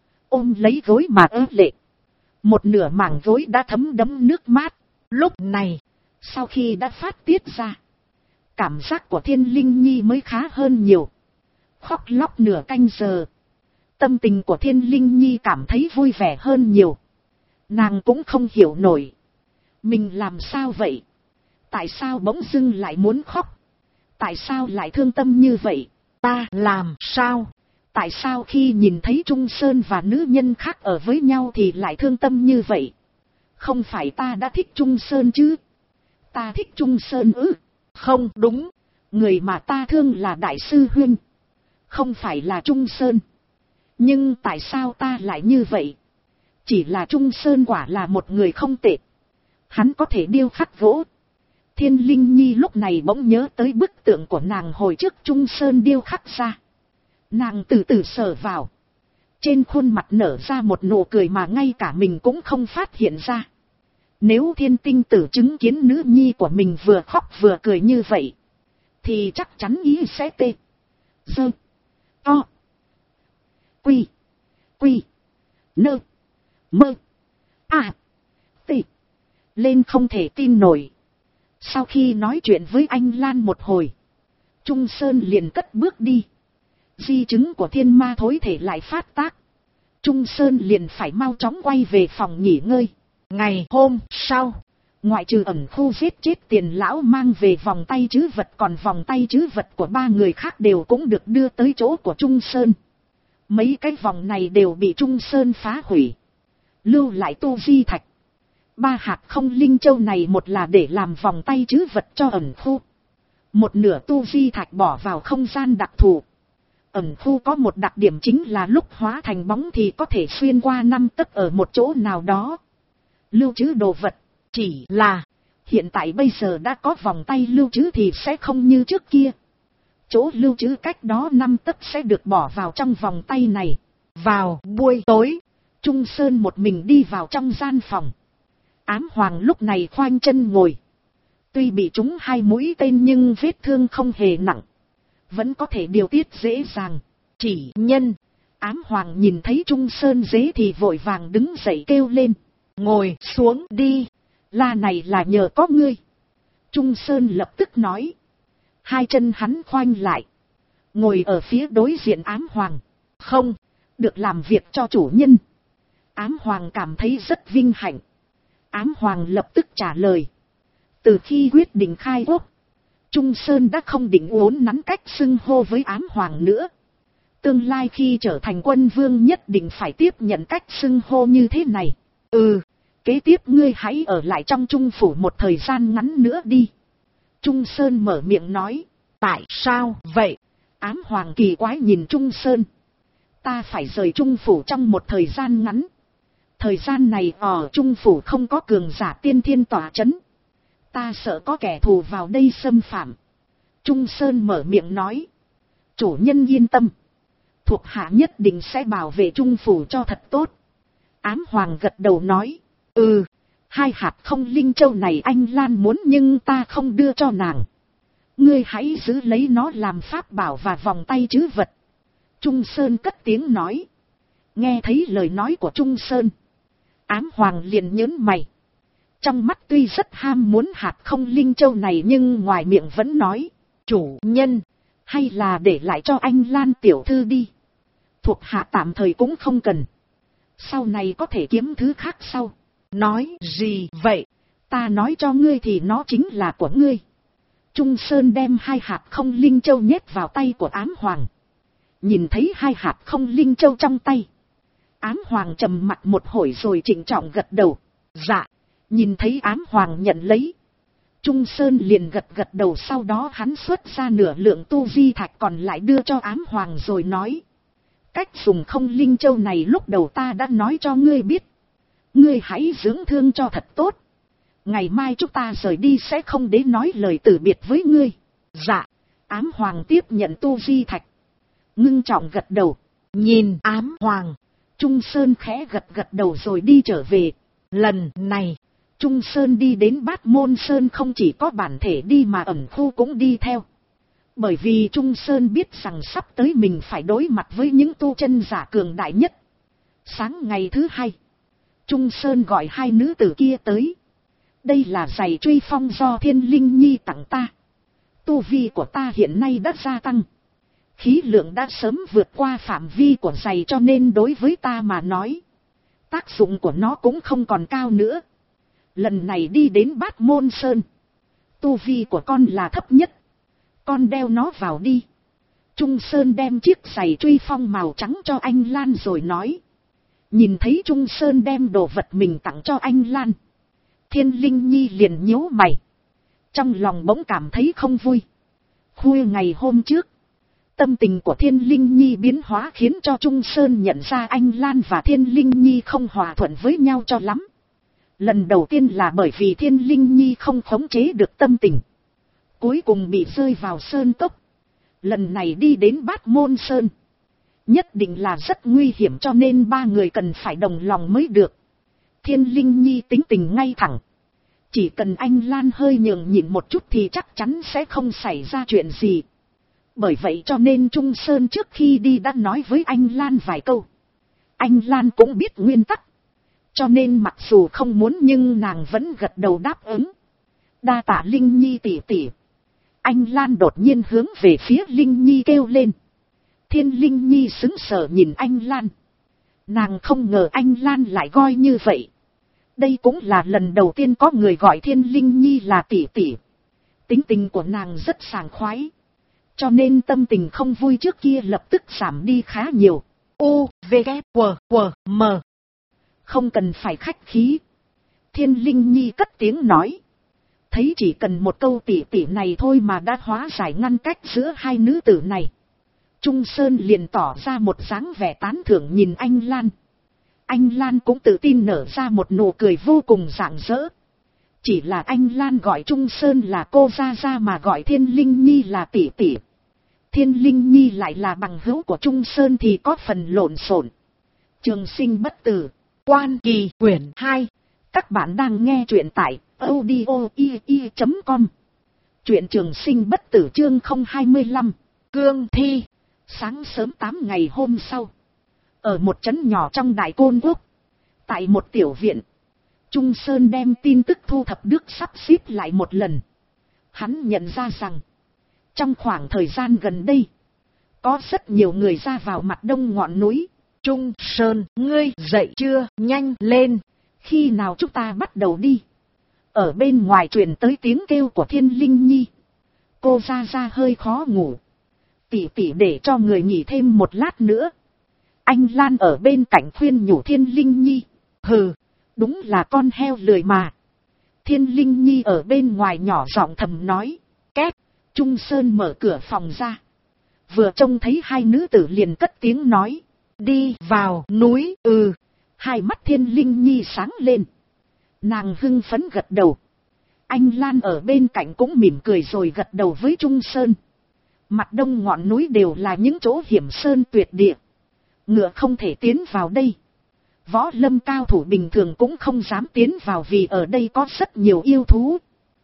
ôm lấy gối mà ứa lệ. Một nửa mảng gối đã thấm đẫm nước mắt. Lúc này, sau khi đã phát tiết ra, cảm giác của Thiên Linh Nhi mới khá hơn nhiều. Khóc lóc nửa canh giờ, tâm tình của Thiên Linh Nhi cảm thấy vui vẻ hơn nhiều. Nàng cũng không hiểu nổi. Mình làm sao vậy? Tại sao bỗng dưng lại muốn khóc? Tại sao lại thương tâm như vậy? Ta làm sao? Tại sao khi nhìn thấy Trung Sơn và nữ nhân khác ở với nhau thì lại thương tâm như vậy? Không phải ta đã thích Trung Sơn chứ? Ta thích Trung Sơn ư? Không đúng. Người mà ta thương là Đại sư Huynh, không phải là Trung Sơn. Nhưng tại sao ta lại như vậy? Chỉ là Trung Sơn quả là một người không tệ. Hắn có thể điêu khắc gỗ. Thiên Linh Nhi lúc này bỗng nhớ tới bức tượng của nàng hồi trước Trung Sơn điêu khắc ra. Nàng từ từ sờ vào. Trên khuôn mặt nở ra một nụ cười mà ngay cả mình cũng không phát hiện ra. Nếu Thiên Tinh Tử chứng kiến nữ nhi của mình vừa khóc vừa cười như vậy, thì chắc chắn ý sẽ tê. Dơ. To. Quy. Quy. Nơ. Mơ. À. Tê. Lên không thể tin nổi. Sau khi nói chuyện với anh Lan một hồi, Trung Sơn liền cất bước đi. Di chứng của thiên ma thối thể lại phát tác. Trung Sơn liền phải mau chóng quay về phòng nghỉ ngơi. Ngày hôm sau, ngoại trừ ẩn khu giết chết Tiền lão mang về vòng tay trữ vật, còn vòng tay trữ vật của 3 người khác đều cũng được đưa tới chỗ của Trung Sơn. Mấy cái vòng này đều bị Trung Sơn phá hủy, lưu lại tu di thạch. 3 hạt không linh châu này, một là để làm vòng tay trữ vật cho ẩn khu, một nửa tu di thạch bỏ vào không gian đặc thù. Ẩn khu có một đặc điểm chính là lúc hóa thành bóng thì có thể xuyên qua 5 tấc ở một chỗ nào đó, lưu trữ đồ vật. Chỉ là hiện tại bây giờ đã có vòng tay lưu trữ thì sẽ không như trước kia. Chỗ lưu trữ cách đó 5 tấc sẽ được bỏ vào trong vòng tay này. Vào buổi tối, Trung Sơn một mình đi vào trong gian phòng. Ám Hoàng lúc này khoanh chân ngồi. Tuy bị trúng 2 mũi tên nhưng vết thương không hề nặng, vẫn có thể điều tiết dễ dàng. Chỉ nhân. Ám Hoàng nhìn thấy Trung Sơn dế thì vội vàng đứng dậy kêu lên. Ngồi xuống đi. La này là nhờ có ngươi. Trung Sơn lập tức nói. 2 chân hắn khoanh lại, ngồi ở phía đối diện Ám Hoàng. Không, được làm việc cho chủ nhân. Ám Hoàng cảm thấy rất vinh hạnh. Ám Hoàng lập tức trả lời. Từ khi quyết định khai quốc, Trung Sơn đã không định uốn nắn cách xưng hô với Ám Hoàng nữa. Tương lai khi trở thành quân vương nhất định phải tiếp nhận cách xưng hô như thế này. Kế tiếp ngươi hãy ở lại trong Trung phủ một thời gian ngắn nữa đi. Trung Sơn mở miệng nói. Tại sao vậy? Ám Hoàng kỳ quái nhìn Trung Sơn. Ta phải rời Trung phủ trong một thời gian ngắn. Thời gian này ở Trung phủ không có cường giả tiên thiên tỏa chấn. Ta sợ có kẻ thù vào đây xâm phạm. Trung Sơn mở miệng nói. Chủ nhân yên tâm. Thuộc hạ nhất định sẽ bảo vệ Trung phủ cho thật tốt. Ám Hoàng gật đầu nói. 2 hạt không linh châu này anh Lan muốn nhưng ta không đưa cho nàng. Ngươi hãy giữ lấy nó làm pháp bảo và vòng tay trữ vật. Trung Sơn cất tiếng nói. Nghe thấy lời nói của Trung Sơn, Ám Hoàng liền nhớn mày. Trong mắt tuy rất ham muốn hạt không linh châu này nhưng ngoài miệng vẫn nói. Chủ nhân, hay là để lại cho anh Lan tiểu thư đi. Thuộc hạ tạm thời cũng không cần. Sau này có thể kiếm thứ khác sau. Nói gì vậy? Ta nói cho ngươi thì nó chính là của ngươi. Trung Sơn đem 2 hạt không linh châu nhét vào tay của Ám Hoàng. Nhìn thấy 2 hạt không linh châu trong tay, Ám Hoàng trầm mặt một hồi rồi trịnh trọng gật đầu. Dạ. Nhìn thấy Ám Hoàng nhận lấy, Trung Sơn liền gật đầu. Sau đó hắn xuất ra nửa lượng tu di thạch còn lại đưa cho Ám Hoàng rồi nói. Cách dùng không linh châu này lúc đầu ta đã nói cho ngươi biết. Ngươi hãy dưỡng thương cho thật tốt. Ngày mai chúng ta rời đi sẽ không đến nói lời từ biệt với ngươi. Dạ. Ám Hoàng tiếp nhận tu di thạch, ngưng trọng gật đầu. Nhìn Ám Hoàng, Trung Sơn khẽ gật đầu rồi đi trở về. Lần này, Trung Sơn đi đến Bát Môn Sơn không chỉ có bản thể đi mà ẩn khu cũng đi theo. Bởi vì Trung Sơn biết rằng sắp tới mình phải đối mặt với những tu chân giả cường đại nhất. Sáng ngày thứ 2, Trung Sơn gọi 2 nữ tử kia tới. Đây là giày truy phong do Thiên Linh Nhi tặng ta. Tu vi của ta hiện nay đã gia tăng. Khí lượng đã sớm vượt qua phạm vi của giày cho nên đối với ta mà nói, tác dụng của nó cũng không còn cao nữa. Lần này đi đến Bát Môn Sơn, tu vi của con là thấp nhất. Con đeo nó vào đi. Trung Sơn đem chiếc giày truy phong màu trắng cho anh Lan rồi nói. Nhìn thấy Trung Sơn đem đồ vật mình tặng cho anh Lan, Thiên Linh Nhi liền nhíu mày. Trong lòng bỗng cảm thấy không vui. Khuya ngày hôm trước, Tâm tình của Thiên Linh Nhi biến hóa khiến cho Trung Sơn nhận ra anh Lan và Thiên Linh Nhi không hòa thuận với nhau cho lắm. Lần đầu tiên là bởi vì Thiên Linh Nhi không khống chế được tâm tình, cuối cùng bị rơi vào sơn cốc. Lần này đi đến Bát Môn Sơn, nhất định là rất nguy hiểm, cho nên ba người cần phải đồng lòng mới được. Thiên Linh Nhi tính tình ngay thẳng, chỉ cần anh Lan hơi nhường nhịn một chút thì chắc chắn sẽ không xảy ra chuyện gì. Bởi vậy cho nên Trung Sơn trước khi đi đã nói với anh Lan vài câu. Anh Lan cũng biết nguyên tắc, cho nên mặc dù không muốn nhưng nàng vẫn gật đầu đáp ứng. Đa tạ Linh Nhi tỷ tỷ. Anh Lan đột nhiên hướng về phía Linh Nhi kêu lên. Thiên Linh Nhi sững sờ nhìn anh Lan. Nàng không ngờ anh Lan lại gọi như vậy. Đây cũng là lần đầu tiên có người gọi Thiên Linh Nhi là tỷ tỷ. Tính tình của nàng rất sảng khoái, cho nên tâm tình không vui trước kia lập tức giảm đi khá nhiều. U, V, K, W, W, M. Không cần phải khách khí. Thiên Linh Nhi cất tiếng nói. Thấy chỉ cần một câu tỷ tỷ này thôi mà đã hóa giải ngăn cách giữa hai nữ tử này. Trung Sơn liền tỏ ra một dáng vẻ tán thưởng nhìn anh Lan. Anh Lan cũng tự tin nở ra một nụ cười vô cùng rạng rỡ. Chỉ là anh Lan gọi Trung Sơn là cô gia gia mà gọi Thiên Linh Nhi là tỷ tỷ. Thiên Linh Nhi lại là bằng hữu của Trung Sơn thì có phần lộn xộn. Trường Sinh Bất Tử, Quan Kỳ quyển 2. Các bạn đang nghe truyện tại audio.com. Truyện Trường Sinh Bất Tử chương 025. Cương thi. Sáng sớm 8 ngày hôm sau, ở một trấn nhỏ trong Đại Côn Quốc, tại một tiểu viện, Trung Sơn đem tin tức thu thập được sắp xếp lại một lần. Hắn nhận ra rằng, trong khoảng thời gian gần đây, có rất nhiều người ra vào mặt đông ngọn núi. Trung Sơn, ngươi dậy chưa? Nhanh lên! Khi nào chúng ta bắt đầu đi? Ở bên ngoài truyền tới tiếng kêu của Thiên Linh Nhi. Cô ra hơi khó ngủ. Tỷ tỷ để cho người nghỉ thêm một lát nữa. Anh Lan ở bên cạnh khuyên nhủ Thiên Linh Nhi. Hừ, đúng là con heo lười mà. Thiên Linh Nhi ở bên ngoài nhỏ giọng thầm nói. Két, Trung Sơn mở cửa phòng ra. Vừa trông thấy hai nữ tử liền cất tiếng nói. Đi vào núi. Hai mắt Thiên Linh Nhi sáng lên. Nàng hưng phấn gật đầu. Anh Lan ở bên cạnh cũng mỉm cười rồi gật đầu với Trung Sơn. Mặt đông ngọn núi đều là những chỗ hiểm sơn tuyệt địa. Ngựa không thể tiến vào đây. Võ lâm cao thủ bình thường cũng không dám tiến vào vì ở đây có rất nhiều yêu thú.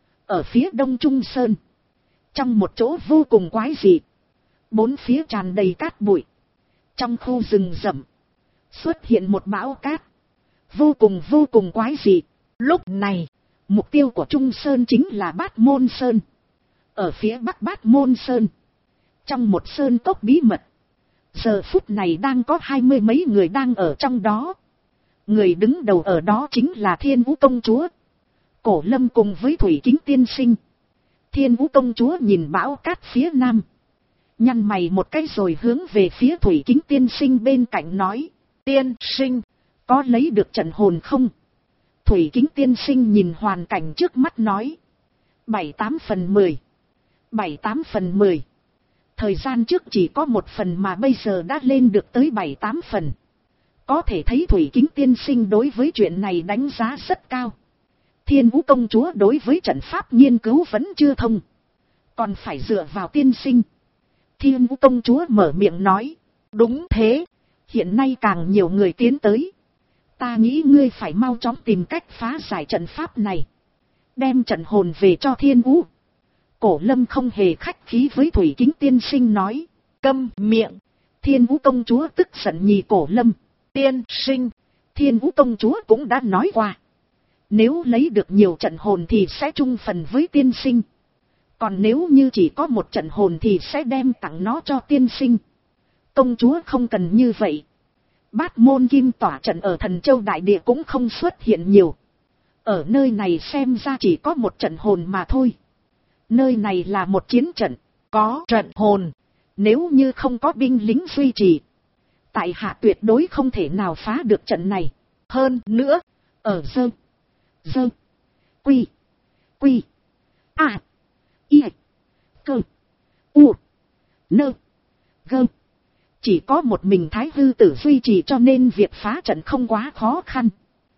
Ở phía đông Trung Sơn, trong một chỗ vô cùng quái dị, bốn phía tràn đầy cát bụi. Trong khu rừng rậm, xuất hiện một bão cát, vô cùng quái dị. Lúc này, mục tiêu của Trung Sơn chính là Bát Môn Sơn. Ở phía bắc Bát Môn Sơn, trong một sơn cốc bí mật, giờ phút này đang có 20 mấy người đang ở trong đó. Người đứng đầu ở đó chính là Thiên Vũ Công Chúa, Cổ Lâm cùng với Thủy Kính Tiên Sinh. Thiên Vũ Công Chúa nhìn bão cát phía nam, nhăn mày một cái rồi hướng về phía Thủy Kính Tiên Sinh bên cạnh nói. Tiên Sinh, có lấy được trận hồn không? Thủy Kính Tiên Sinh nhìn hoàn cảnh trước mắt nói. 7-8/10. 7-8/10. Thời gian trước chỉ có 1 phần mà bây giờ đã lên được tới 7-8 phần. Có thể thấy Thủy Kính Tiên Sinh đối với chuyện này đánh giá rất cao. Thiên Vũ Công Chúa đối với trận pháp nghiên cứu vẫn chưa thông, còn phải dựa vào tiên sinh. Thiên Vũ Công Chúa mở miệng nói. Đúng thế, hiện nay càng nhiều người tiến tới. Ta nghĩ ngươi phải mau chóng tìm cách phá giải trận pháp này, đem trận hồn về cho Thiên Vũ. Cổ Lâm không hề khách khí với Thủy Kính Tiên Sinh nói. Câm miệng! Thiên Vũ Công Chúa tức giận nhìn Cổ Lâm. Tiên sinh, Thiên Vũ Công Chúa cũng đã nói qua, nếu lấy được nhiều trận hồn thì sẽ chung phần với tiên sinh. Còn nếu như chỉ có 1 trận hồn thì sẽ đem tặng nó cho tiên sinh. Công chúa không cần như vậy. Bát Môn Kim Tỏa trận ở Thần Châu Đại Địa cũng không xuất hiện nhiều. Ở nơi này xem ra chỉ có 1 trận hồn mà thôi. Nơi này là một chiến trận, có trận hồn. Nếu như không có binh lính duy trì, tại hạ tuyệt đối không thể nào phá được trận này. Hơn nữa, ở Quy A I Cơ U Nơ Gơm. Chỉ có một mình Thái Hư Tử duy trì cho nên việc phá trận không quá khó khăn.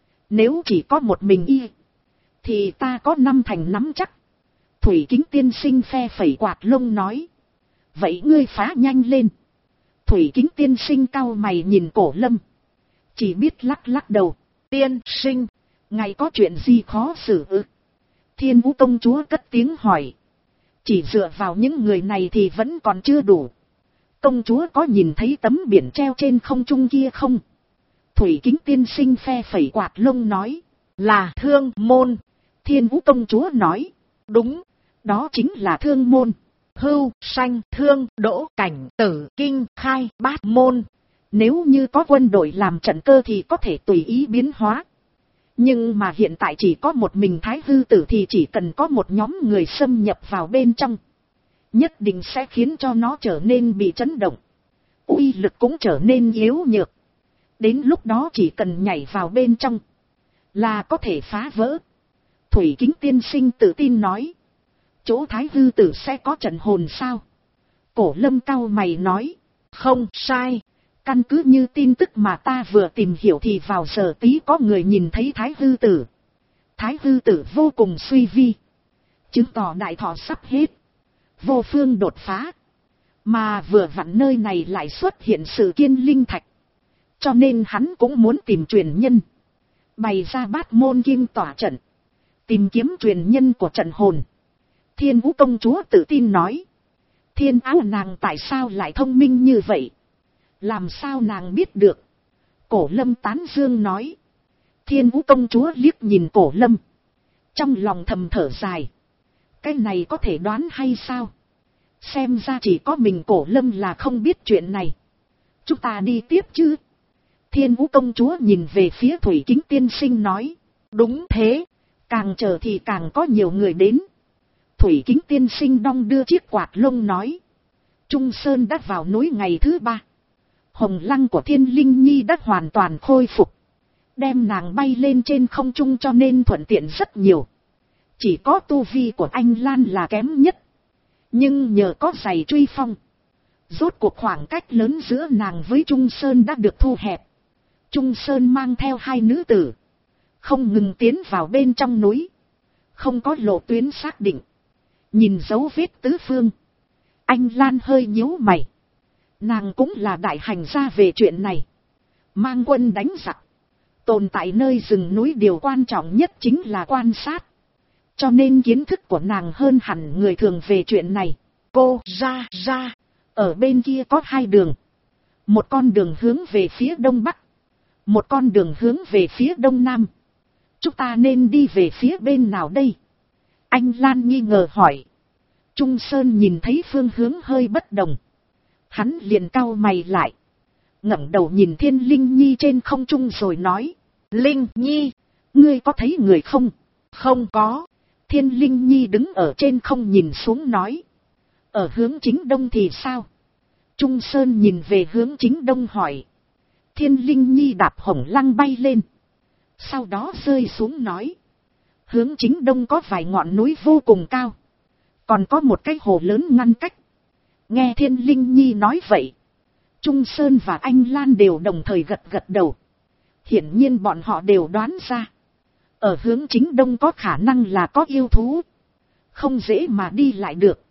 Nếu chỉ có một mình y, thì ta có 5 thành nắm chắc. Thủy Kính tiên sinh phe phẩy quạt lông nói. Vậy ngươi phá nhanh lên. Thủy Kính tiên sinh cau mày nhìn Cổ Lâm. Chỉ biết lắc lắc đầu. Tiên sinh, ngài có chuyện gì khó xử ư? Thiên Vũ công chúa cất tiếng hỏi. Chỉ dựa vào những người này thì vẫn còn chưa đủ. Công chúa có nhìn thấy tấm biển treo trên không trung kia không? Thủy Kính tiên sinh phe phẩy quạt lông nói. Là Thương Môn. Thiên Vũ công chúa nói. Đúng, đó chính là Thương Môn. Hưu, Sanh, Thương, Đỗ, Cảnh, Tử, Kinh, Khai, Bát môn. Nếu như có quân đội làm trận cơ thì có thể tùy ý biến hóa. Nhưng mà hiện tại chỉ có một mình Thái Hư Tử thì chỉ cần có một nhóm người xâm nhập vào bên trong, nhất định sẽ khiến cho nó trở nên bị chấn động. Uy lực cũng trở nên yếu nhược. Đến lúc đó chỉ cần nhảy vào bên trong là có thể phá vỡ. Thủy Kính tiên sinh tự tin nói. Chỗ Thái Hư Tử sẽ có trận hồn sao? Cổ Lâm cau mày nói. Không sai. Căn cứ như tin tức mà ta vừa tìm hiểu thì vào giờ tí có người nhìn thấy Thái Hư Tử. Thái Hư Tử vô cùng suy vi, chứng tỏ đại thọ sắp hết, vô phương đột phá. Mà vừa vặn nơi này lại xuất hiện sự Kiên Linh Thạch, cho nên hắn cũng muốn tìm truyền nhân, bày ra Bát môn kim tỏa trận, tìm kiếm truyền nhân của trận hồn. Thiên Vũ công chúa tự tin nói. Thiên Áo nàng tại sao lại thông minh như vậy? Làm sao nàng biết được? Cổ Lâm tán dương nói. Thiên Vũ công chúa liếc nhìn Cổ Lâm, trong lòng thầm thở dài. Cái này có thể đoán hay sao? Xem ra chỉ có mình Cổ Lâm là không biết chuyện này. Chúng ta đi tiếp chứ? Thiên Vũ công chúa nhìn về phía Thủy Kính tiên sinh nói. Đúng thế, càng chờ thì càng có nhiều người đến. Thủy Kính tiên sinh đong đưa chiếc quạt lông nói. Trung Sơn đã vào núi ngày thứ 3. Hồng lăng của Thiên Linh Nhi đã hoàn toàn khôi phục, đem nàng bay lên trên không trung cho nên thuận tiện rất nhiều. Chỉ có tu vi của anh Lan là kém nhất, nhưng nhờ có giày truy phong, rốt cuộc khoảng cách lớn giữa nàng với Trung Sơn đã được thu hẹp. Trung Sơn mang theo 2 nữ tử, không ngừng tiến vào bên trong núi, không có lộ tuyến xác định. Nhìn dấu vết tứ phương, anh Lan hơi nhíu mày. Nàng cũng là đại hành gia về chuyện này, mang quân đánh giặc. Tồn tại nơi rừng núi điều quan trọng nhất chính là quan sát, cho nên kiến thức của nàng hơn hẳn người thường về chuyện này. Cô ra, ở bên kia có 2 đường. Một con đường hướng về phía đông bắc, một con đường hướng về phía đông nam. Chúng ta nên đi về phía bên nào đây? Anh Lan nghi ngờ hỏi. Trung Sơn nhìn thấy phương hướng hơi bất đồng, hắn liền cau mày lại, ngẩng đầu nhìn Thiên Linh Nhi trên không trung rồi nói. Linh Nhi, ngươi có thấy người không? Không có. Thiên Linh Nhi đứng ở trên không nhìn xuống nói. Ở hướng chính đông thì sao? Trung Sơn nhìn về hướng chính đông hỏi. Thiên Linh Nhi đạp hồng lăng bay lên, sau đó rơi xuống nói. Hướng chính đông có vài ngọn núi vô cùng cao, còn có một cái hồ lớn ngăn cách. Nghe Thiên Linh Nhi nói vậy, Trung Sơn và anh Lan đều đồng thời gật gật đầu. Hiển nhiên bọn họ đều đoán ra, ở hướng chính đông có khả năng là có yêu thú, không dễ mà đi lại được.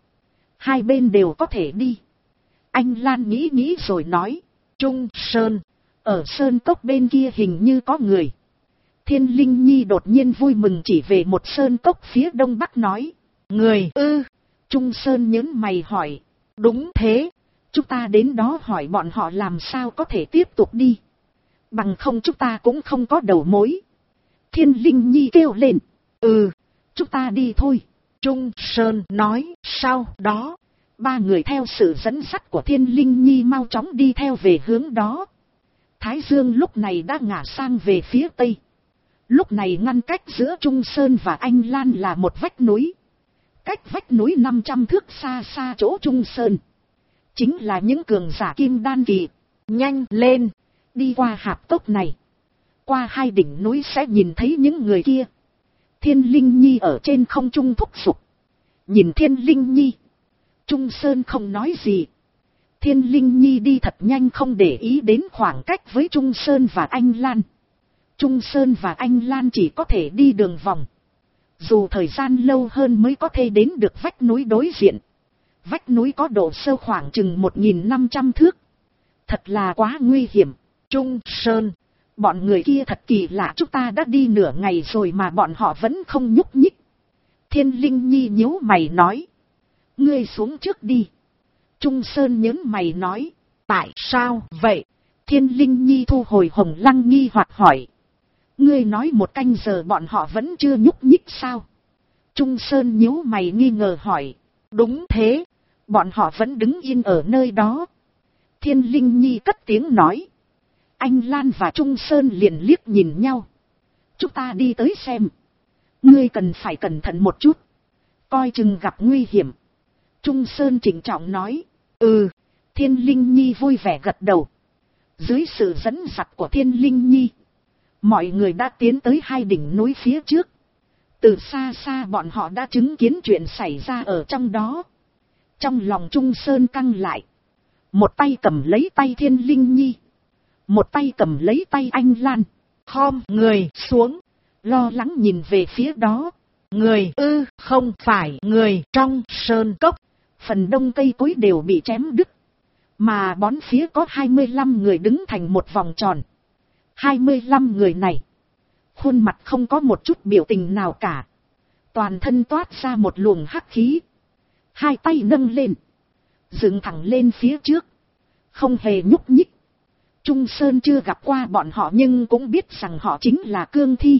2 bên đều có thể đi. Anh Lan nghĩ nghĩ rồi nói. Trung Sơn, ở sơn cốc bên kia hình như có người. Thiên Linh Nhi đột nhiên vui mừng chỉ về một sơn cốc phía đông bắc nói. Người ư? Trung Sơn nhớn mày hỏi. Đúng thế, chúng ta đến đó hỏi bọn họ làm sao có thể tiếp tục đi. Bằng không chúng ta cũng không có đầu mối. Thiên Linh Nhi kêu lên. Chúng ta đi thôi. Trung Sơn nói. Sau đó, 3 người theo sự dẫn dắt của Thiên Linh Nhi mau chóng đi theo về hướng đó. Thái Dương lúc này đã ngả sang về phía tây. Lúc này ngăn cách giữa Trung Sơn và Anh Lan là một vách núi. Cách vách núi 500 thước xa xa chỗ Trung Sơn, chính là những cường giả kim đan kỳ. Nhanh lên, đi qua hạp cốc này, qua 2 đỉnh núi sẽ nhìn thấy những người kia. Thiên Linh Nhi ở trên không trung thúc giục. Nhìn Thiên Linh Nhi, Trung Sơn không nói gì. Thiên Linh Nhi đi thật nhanh không để ý đến khoảng cách với Trung Sơn và anh Lan. Trung Sơn và anh Lan chỉ có thể đi đường vòng. Dù thời gian lâu hơn mới có thể đến được vách núi đối diện. Vách núi có độ sâu khoảng chừng 1.500 thước. Thật là quá nguy hiểm. Trung Sơn, bọn người kia thật kỳ lạ, chúng ta đã đi nửa ngày rồi mà bọn họ vẫn không nhúc nhích. Thiên Linh Nhi nhíu mày nói. Ngươi xuống trước đi. Trung Sơn nhớn mày nói. Tại sao vậy? Thiên Linh Nhi thu hồi hồng lăng nghi hoặc hỏi. Ngươi nói 1 canh giờ bọn họ vẫn chưa nhúc nhích sao? Trung Sơn nhíu mày nghi ngờ hỏi. Đúng thế, bọn họ vẫn đứng yên ở nơi đó. Thiên Linh Nhi cất tiếng nói. Anh Lan và Trung Sơn liền liếc nhìn nhau. Chúng ta đi tới xem. Ngươi cần phải cẩn thận một chút. Coi chừng gặp nguy hiểm. Trung Sơn trịnh trọng nói. Ừ, Thiên Linh Nhi vui vẻ gật đầu. Dưới sự dẫn dắt của Thiên Linh Nhi, mọi người đã tiến tới 2 đỉnh núi phía trước. Từ xa xa bọn họ đã chứng kiến chuyện xảy ra ở trong đó. Trong lòng Trung Sơn căng lại. Một tay cầm lấy tay Thiên Linh Nhi. Một tay cầm lấy tay anh Lan. Khom người xuống. Lo lắng nhìn về phía đó. Người không phải người trong sơn cốc. Phần đông cây cối đều bị chém đứt. Mà bón phía có 25 người đứng thành một vòng tròn. 25 người này. Khuôn mặt không có một chút biểu tình nào cả. Toàn thân toát ra một luồng hắc khí. 2 tay nâng lên. Dựng thẳng lên phía trước. Không hề nhúc nhích. Trung Sơn chưa gặp qua bọn họ nhưng cũng biết rằng họ chính là cương thi.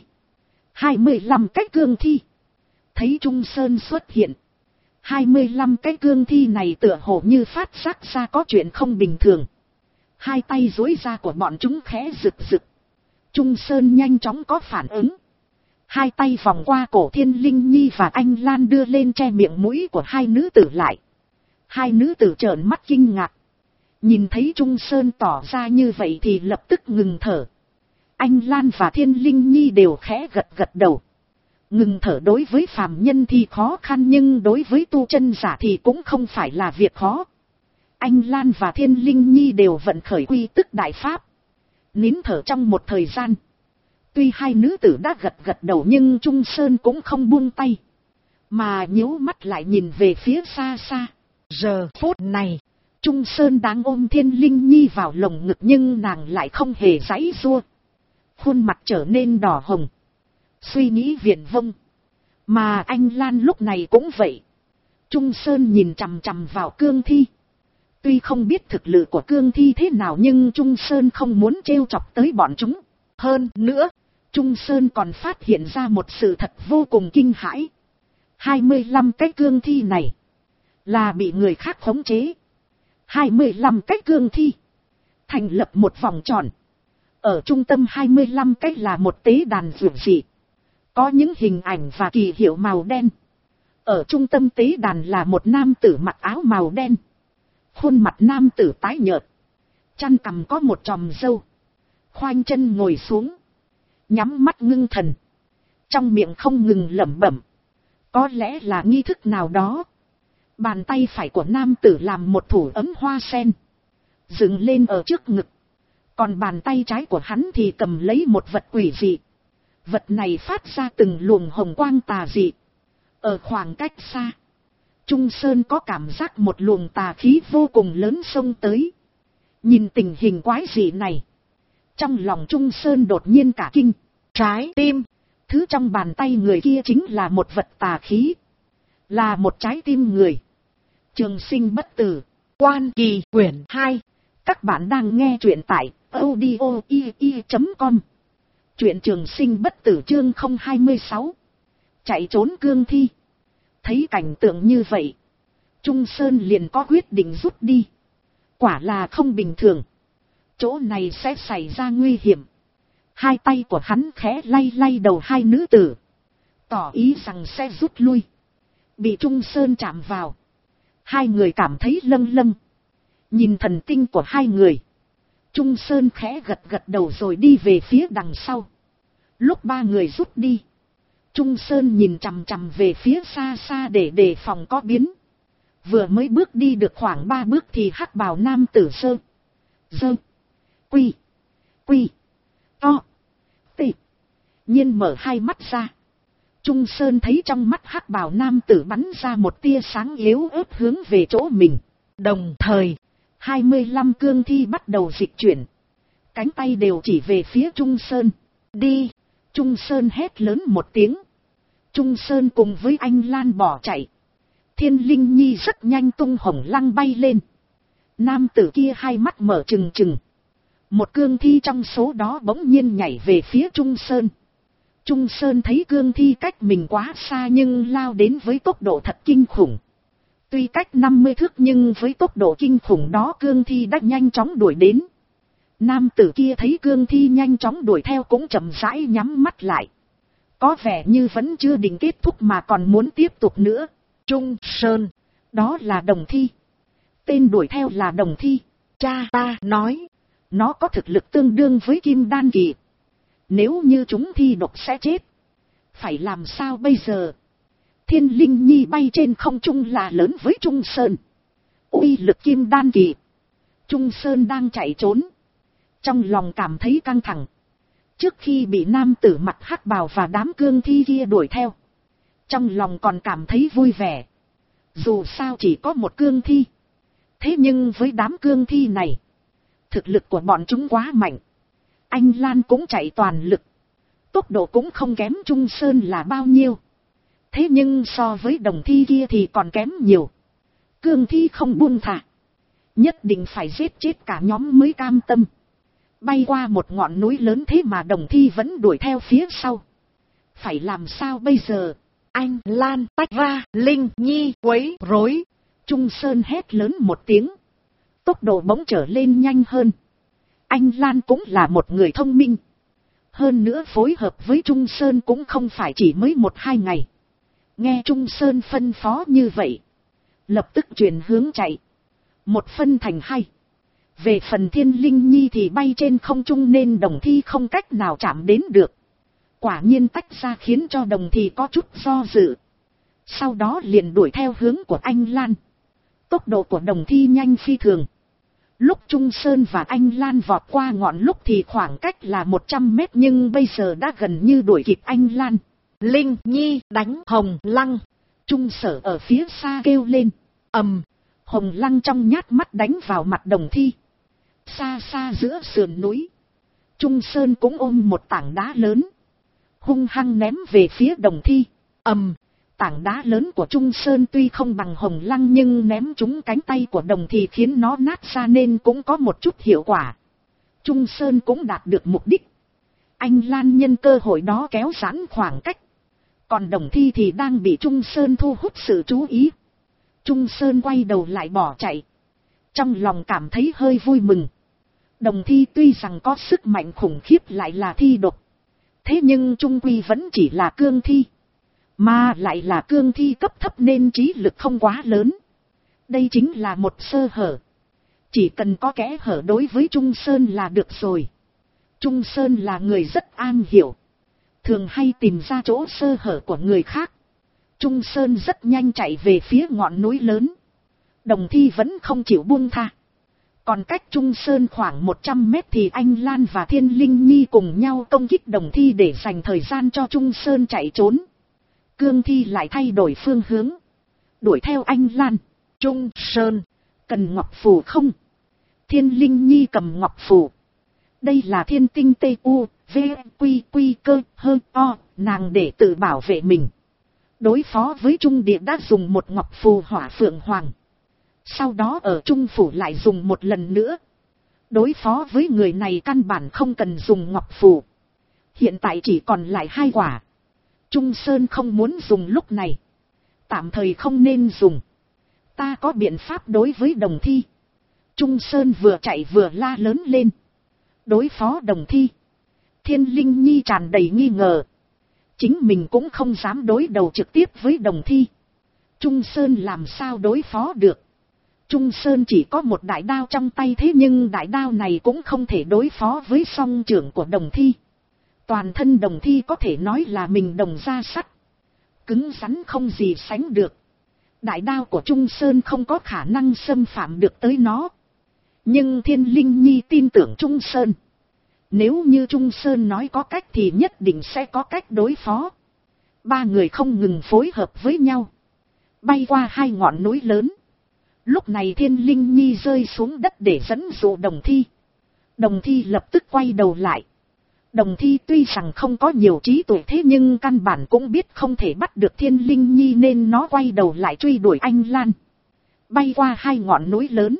25 cái cương thi. Thấy Trung Sơn xuất hiện. 25 cái cương thi này tựa hồ như phát giác ra có chuyện không bình thường. 2 tay duỗi ra của bọn chúng khẽ rực rực. Trung Sơn nhanh chóng có phản ứng. 2 tay vòng qua cổ Thiên Linh Nhi và anh Lan đưa lên che miệng mũi của 2 nữ tử lại. 2 nữ tử trợn mắt kinh ngạc. Nhìn thấy Trung Sơn tỏ ra như vậy thì lập tức ngừng thở. Anh Lan và Thiên Linh Nhi đều khẽ gật gật đầu. Ngừng thở đối với phàm nhân thì khó khăn nhưng đối với tu chân giả thì cũng không phải là việc khó. Anh Lan và Thiên Linh Nhi đều vận khởi quy tức đại pháp. Nín thở trong một thời gian. Tuy 2 nữ tử đã gật gật đầu nhưng Trung Sơn cũng không buông tay. Mà nhíu mắt lại nhìn về phía xa xa. Giờ phút này, Trung Sơn đang ôm Thiên Linh Nhi vào lồng ngực nhưng nàng lại không hề giãy giụa. Khuôn mặt trở nên đỏ hồng. Suy nghĩ viển vông. Mà anh Lan lúc này cũng vậy. Trung Sơn nhìn chằm chằm vào cương thi. Tuy không biết thực lực của cương thi thế nào nhưng Trung Sơn không muốn trêu chọc tới bọn chúng. Hơn nữa, Trung Sơn còn phát hiện ra một sự thật vô cùng kinh hãi. 25 cái cương thi này là bị người khác khống chế. 25 cái cương thi thành lập một vòng tròn. Ở trung tâm 25 cái là một tế đàn dường dị. Có những hình ảnh và kỳ hiệu màu đen. Ở trung tâm tế đàn là một nam tử mặc áo màu đen. Khuôn mặt nam tử tái nhợt. Chăn cằm có một chòm râu. Khoanh chân ngồi xuống. Nhắm mắt ngưng thần. Trong miệng không ngừng lẩm bẩm. Có lẽ là nghi thức nào đó. Bàn tay phải của nam tử làm một thủ ấm hoa sen. Dựng lên ở trước ngực. Còn bàn tay trái của hắn thì cầm lấy một vật quỷ dị. Vật này phát ra từng luồng hồng quang tà dị. Ở khoảng cách xa, Trung Sơn có cảm giác một luồng tà khí vô cùng lớn xông tới. Nhìn tình hình quái dị này, trong lòng Trung Sơn đột nhiên cả kinh. Trái tim, thứ trong bàn tay người kia chính là một vật tà khí. Là một trái tim người. Trường sinh bất tử, Quan Kỳ quyển 2. Các bạn đang nghe truyện tại audio.com. Truyện Trường Sinh bất tử chương 026. Chạy trốn cương thi. Thấy cảnh tượng như vậy, Trung Sơn liền có quyết định rút đi. Quả là không bình thường. Chỗ này sẽ xảy ra nguy hiểm. 2 tay của hắn khẽ lay lay đầu 2 nữ tử. Tỏ ý rằng sẽ rút lui. Bị Trung Sơn chạm vào. 2 người cảm thấy lâng lâng. Nhìn thần tinh của 2 người. Trung Sơn khẽ gật gật đầu rồi đi về phía đằng sau. Lúc 3 người rút đi, Trung Sơn nhìn chằm chằm về phía xa xa để đề phòng có biến. Vừa mới bước đi được khoảng 3 bước thì hắc bào nam tử sơ. Dơ. Quy. Quy. To. Tị. Nhiên mở hai mắt ra. Trung Sơn thấy trong mắt hắc bào nam tử bắn ra một tia sáng yếu ớt hướng về chỗ mình. Đồng thời, 25 cương thi bắt đầu dịch chuyển. Cánh tay đều chỉ về phía Trung Sơn. Đi! Trung Sơn hét lớn một tiếng. Trung Sơn cùng với anh Lan bỏ chạy. Thiên Linh Nhi rất nhanh tung hồng lăng bay lên. Nam tử kia hai mắt mở trừng trừng. Một cương thi trong số đó bỗng nhiên nhảy về phía Trung Sơn. Trung Sơn thấy cương thi cách mình quá xa nhưng lao đến với tốc độ thật kinh khủng. Tuy cách 50 thước nhưng với tốc độ kinh khủng đó cương thi đã nhanh chóng đuổi đến. Nam tử kia thấy cương thi nhanh chóng đuổi theo cũng chậm rãi nhắm mắt lại. Có vẻ như vẫn chưa định kết thúc mà còn muốn tiếp tục nữa. Trung Sơn, đó là đồng thi. Tên đuổi theo là đồng thi. Cha ta nói, nó có thực lực tương đương với kim đan kỳ. Nếu như chúng thi độc sẽ chết. Phải làm sao bây giờ? Thiên Linh Nhi bay trên không trung là lớn với Trung Sơn. Uy lực kim đan kỳ. Trung Sơn đang chạy trốn. Trong lòng cảm thấy căng thẳng. Trước khi bị nam tử mặc hắc bào và đám cương thi kia đuổi theo. Trong lòng còn cảm thấy vui vẻ. Dù sao chỉ có một cương thi. Thế nhưng với đám cương thi này. Thực lực của bọn chúng quá mạnh. Anh Lan cũng chạy toàn lực. Tốc độ cũng không kém Trung Sơn là bao nhiêu. Thế nhưng so với đồng thi kia thì còn kém nhiều. Cương thi không buông thả. Nhất định phải giết chết cả nhóm mới cam tâm. Bay qua một ngọn núi lớn thế mà đồng thi vẫn đuổi theo phía sau. Phải làm sao bây giờ? Anh Lan tách ra, Linh Nhi quấy rối. Trung Sơn hét lớn một tiếng. Tốc độ bỗng trở lên nhanh hơn. Anh Lan cũng là một người thông minh. Hơn nữa phối hợp với Trung Sơn cũng không phải chỉ mới 1-2 ngày. Nghe Trung Sơn phân phó như vậy. Lập tức chuyển hướng chạy. Một phân thành hai. Về phần Thiên Linh Nhi thì bay trên không trung nên đồng thi không cách nào chạm đến được. Quả nhiên tách ra khiến cho đồng thi có chút do dự. Sau đó liền đuổi theo hướng của anh Lan. Tốc độ của đồng thi nhanh phi thường. Lúc Trung Sơn và anh Lan vọt qua ngọn lúc thì khoảng cách là 100 mét nhưng bây giờ đã gần như đuổi kịp anh Lan. Linh Nhi đánh hồng lăng. Trung Sở ở phía xa kêu lên. Ầm. Hồng lăng trong nhát mắt đánh vào mặt đồng thi. Xa xa giữa sườn núi. Trung Sơn cũng ôm một tảng đá lớn. Hung hăng ném về phía đồng thi. Ầm. Tảng đá lớn của Trung Sơn tuy không bằng hồng lăng nhưng ném trúng cánh tay của đồng thì khiến nó nát ra nên cũng có một chút hiệu quả. Trung Sơn cũng đạt được mục đích. Anh Lan nhân cơ hội đó kéo giãn khoảng cách. Còn đồng thi thì đang bị Trung Sơn thu hút sự chú ý. Trung Sơn quay đầu lại bỏ chạy. Trong lòng cảm thấy hơi vui mừng. Đồng thi tuy rằng có sức mạnh khủng khiếp lại là thi độc. Thế nhưng trung quy vẫn chỉ là cương thi. Mà lại là cương thi cấp thấp nên trí lực không quá lớn. Đây chính là một sơ hở. Chỉ cần có kẽ hở đối với Trung Sơn là được rồi. Trung Sơn là người rất am hiểu. Thường hay tìm ra chỗ sơ hở của người khác. Trung Sơn rất nhanh chạy về phía ngọn núi lớn. Đồng thi vẫn không chịu buông tha. Còn cách Trung Sơn khoảng 100 mét thì anh Lan và Thiên Linh Nhi cùng nhau công kích đồng thi để dành thời gian cho Trung Sơn chạy trốn. Cương thi lại thay đổi phương hướng. Đuổi theo anh Lan. Trung Sơn, cần ngọc phù không? Thiên Linh Nhi cầm ngọc phù. Đây là thiên tinh tê u, v, quy quy cơ, hơ, o, nàng để tự bảo vệ mình. Đối phó với Trung Địa đã dùng một ngọc phù hỏa phượng hoàng. Sau đó ở Trung Phủ lại dùng một lần nữa. Đối phó với người này căn bản không cần dùng ngọc phù. Hiện tại chỉ còn lại 2 quả. Trung Sơn không muốn dùng lúc này. Tạm thời không nên dùng. Ta có biện pháp đối với đồng thi. Trung Sơn vừa chạy vừa la lớn lên. Đối phó đồng thi. Thiên Linh Nhi tràn đầy nghi ngờ. Chính mình cũng không dám đối đầu trực tiếp với đồng thi. Trung Sơn làm sao đối phó được. Trung Sơn chỉ có một đại đao trong tay thế nhưng đại đao này cũng không thể đối phó với song trưởng của đồng thi. Toàn thân đồng thi có thể nói là mình đồng da sắt. Cứng rắn không gì sánh được. Đại đao của Trung Sơn không có khả năng xâm phạm được tới nó. Nhưng Thiên Linh Nhi tin tưởng Trung Sơn. Nếu như Trung Sơn nói có cách thì nhất định sẽ có cách đối phó. Ba người không ngừng phối hợp với nhau. Bay qua hai ngọn núi lớn. Lúc này Thiên Linh Nhi rơi xuống đất để dẫn dụ Đồng Thi. Đồng Thi lập tức quay đầu lại. Đồng Thi tuy rằng không có nhiều trí tuệ thế nhưng căn bản cũng biết không thể bắt được Thiên Linh Nhi nên nó quay đầu lại truy đuổi Anh Lan. Bay qua hai ngọn núi lớn.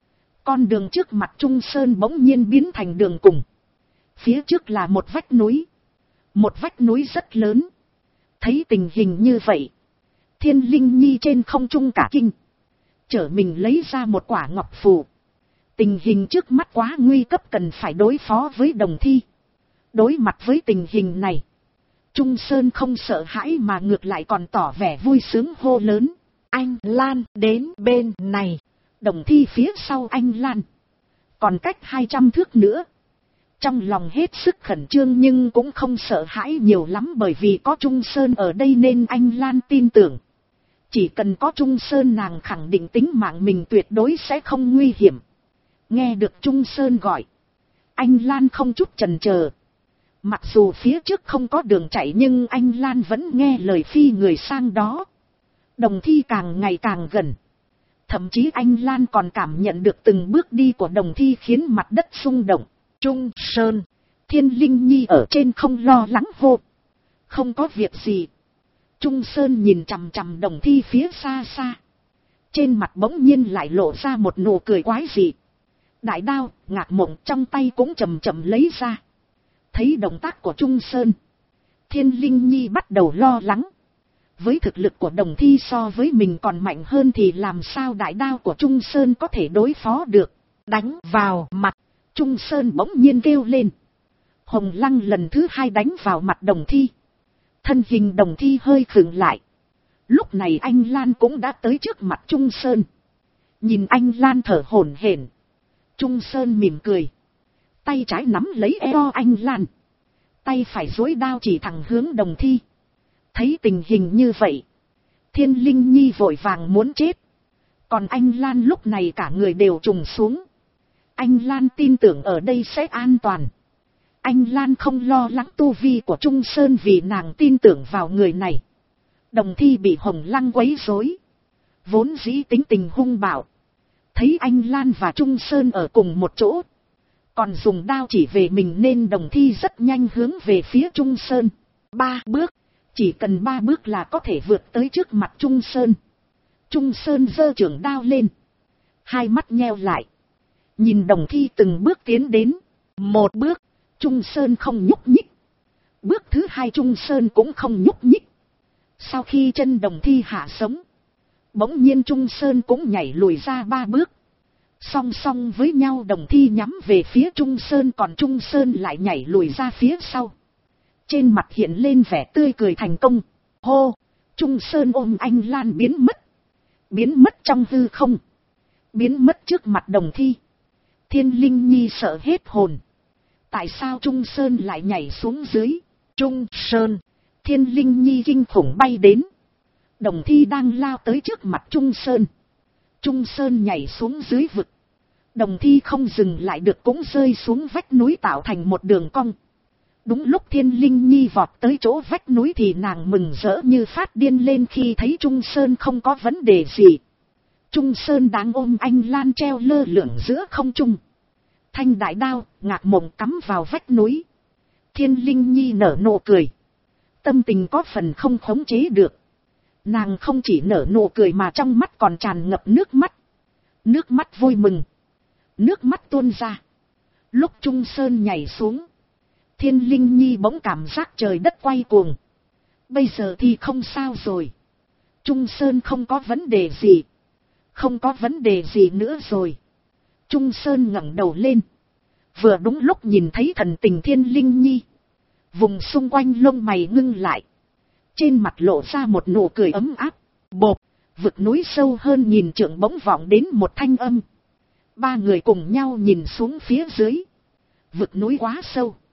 Con đường trước mặt Trung Sơn bỗng nhiên biến thành đường cùng. Phía trước là một vách núi. Một vách núi rất lớn. Thấy tình hình như vậy. Thiên Linh Nhi trên không trung cả kinh. Chở mình lấy ra một quả ngọc phù. Tình hình trước mắt quá nguy cấp cần phải đối phó với Đồng Thi. Đối mặt với tình hình này. Trung Sơn không sợ hãi mà ngược lại còn tỏ vẻ vui sướng hô lớn. Anh Lan đến bên này. Đồng Thi phía sau Anh Lan. Còn cách 200 thước nữa. Trong lòng hết sức khẩn trương nhưng cũng không sợ hãi nhiều lắm bởi vì có Trung Sơn ở đây nên Anh Lan tin tưởng. Chỉ cần có Trung Sơn nàng khẳng định tính mạng mình tuyệt đối sẽ không nguy hiểm. Nghe được Trung Sơn gọi. Anh Lan không chút chần chờ. Mặc dù phía trước không có đường chạy nhưng anh Lan vẫn nghe lời phi người sang đó. Đồng Thi càng ngày càng gần. Thậm chí anh Lan còn cảm nhận được từng bước đi của Đồng Thi khiến mặt đất rung động. Trung Sơn, Thiên Linh Nhi ở trên không lo lắng hô. Không có việc gì. Trung Sơn nhìn chằm chằm Đồng Thi phía xa xa. Trên mặt bỗng nhiên lại lộ ra một nụ cười quái dị. Đại đao, Ngạc Mộng trong tay cũng chậm chậm lấy ra. Thấy động tác của Trung Sơn. Thiên Linh Nhi bắt đầu lo lắng. Với thực lực của Đồng Thi so với mình còn mạnh hơn thì làm sao đại đao của Trung Sơn có thể đối phó được. Đánh vào mặt. Trung Sơn bỗng nhiên kêu lên. Hồng Lăng lần thứ hai đánh vào mặt Đồng Thi. Thân hình Đồng Thi hơi khựng lại. Lúc này anh Lan cũng đã tới trước mặt Trung Sơn. Nhìn anh Lan thở hổn hển. Trung Sơn mỉm cười. Tay trái nắm lấy eo anh Lan. Tay phải duỗi đao chỉ thẳng hướng Đồng Thi. Thấy tình hình như vậy. Thiên Linh Nhi vội vàng muốn chết. Còn anh Lan lúc này cả người đều trùng xuống. Anh Lan tin tưởng ở đây sẽ an toàn. Anh Lan không lo lắng tu vi của Trung Sơn vì nàng tin tưởng vào người này. Đồng Thi bị Hồng Lăng quấy rối. Vốn dĩ tính tình hung bạo. Thấy anh Lan và Trung Sơn ở cùng một chỗ. Còn dùng đao chỉ về mình nên Đồng Thi rất nhanh hướng về phía Trung Sơn. 3 bước. Chỉ cần 3 bước là có thể vượt tới trước mặt Trung Sơn. Trung Sơn giơ trường đao lên. Hai mắt nheo lại. Nhìn Đồng Thi từng bước tiến đến. 1 bước. Trung Sơn không nhúc nhích. Bước thứ 2 Trung Sơn cũng không nhúc nhích. Sau khi chân Đồng Thi hạ sống. Bỗng nhiên Trung Sơn cũng nhảy lùi ra 3 bước. Song song với nhau Đồng Thi nhắm về phía Trung Sơn còn Trung Sơn lại nhảy lùi ra phía sau. Trên mặt hiện lên vẻ tươi cười thành công. Hô! Trung Sơn ôm anh Lan biến mất. Biến mất trong hư không. Biến mất trước mặt Đồng Thi. Thiên Linh Nhi sợ hết hồn. Tại sao Trung Sơn lại nhảy xuống dưới? Trung Sơn! Thiên Linh Nhi kinh khủng bay đến. Đồng Thi đang lao tới trước mặt Trung Sơn. Trung Sơn nhảy xuống dưới vực. Đồng Thi không dừng lại được cũng rơi xuống vách núi tạo thành một đường cong. Đúng lúc Thiên Linh Nhi vọt tới chỗ vách núi thì nàng mừng rỡ như phát điên lên khi thấy Trung Sơn không có vấn đề gì. Trung Sơn đang ôm anh Lan treo lơ lửng giữa không trung. Thanh đại đao, Ngạc Mộng cắm vào vách núi. Thiên Linh Nhi nở nụ cười. Tâm tình có phần không khống chế được. Nàng không chỉ nở nụ cười mà trong mắt còn tràn ngập nước mắt. Nước mắt vui mừng. Nước mắt tuôn ra. Lúc Trung Sơn nhảy xuống. Thiên Linh Nhi bỗng cảm giác trời đất quay cuồng. Bây giờ thì không sao rồi. Trung Sơn không có vấn đề gì. Không có vấn đề gì nữa rồi. Trung Sơn ngẩng đầu lên. Vừa đúng lúc nhìn thấy thần tình Thiên Linh Nhi. Vùng xung quanh lông mày ngưng lại. Trên mặt lộ ra một nụ cười ấm áp. Bộp, vực núi sâu hơn nhìn trượng bỗng vọng đến một thanh âm. Ba người cùng nhau nhìn xuống phía dưới. Vực núi quá sâu.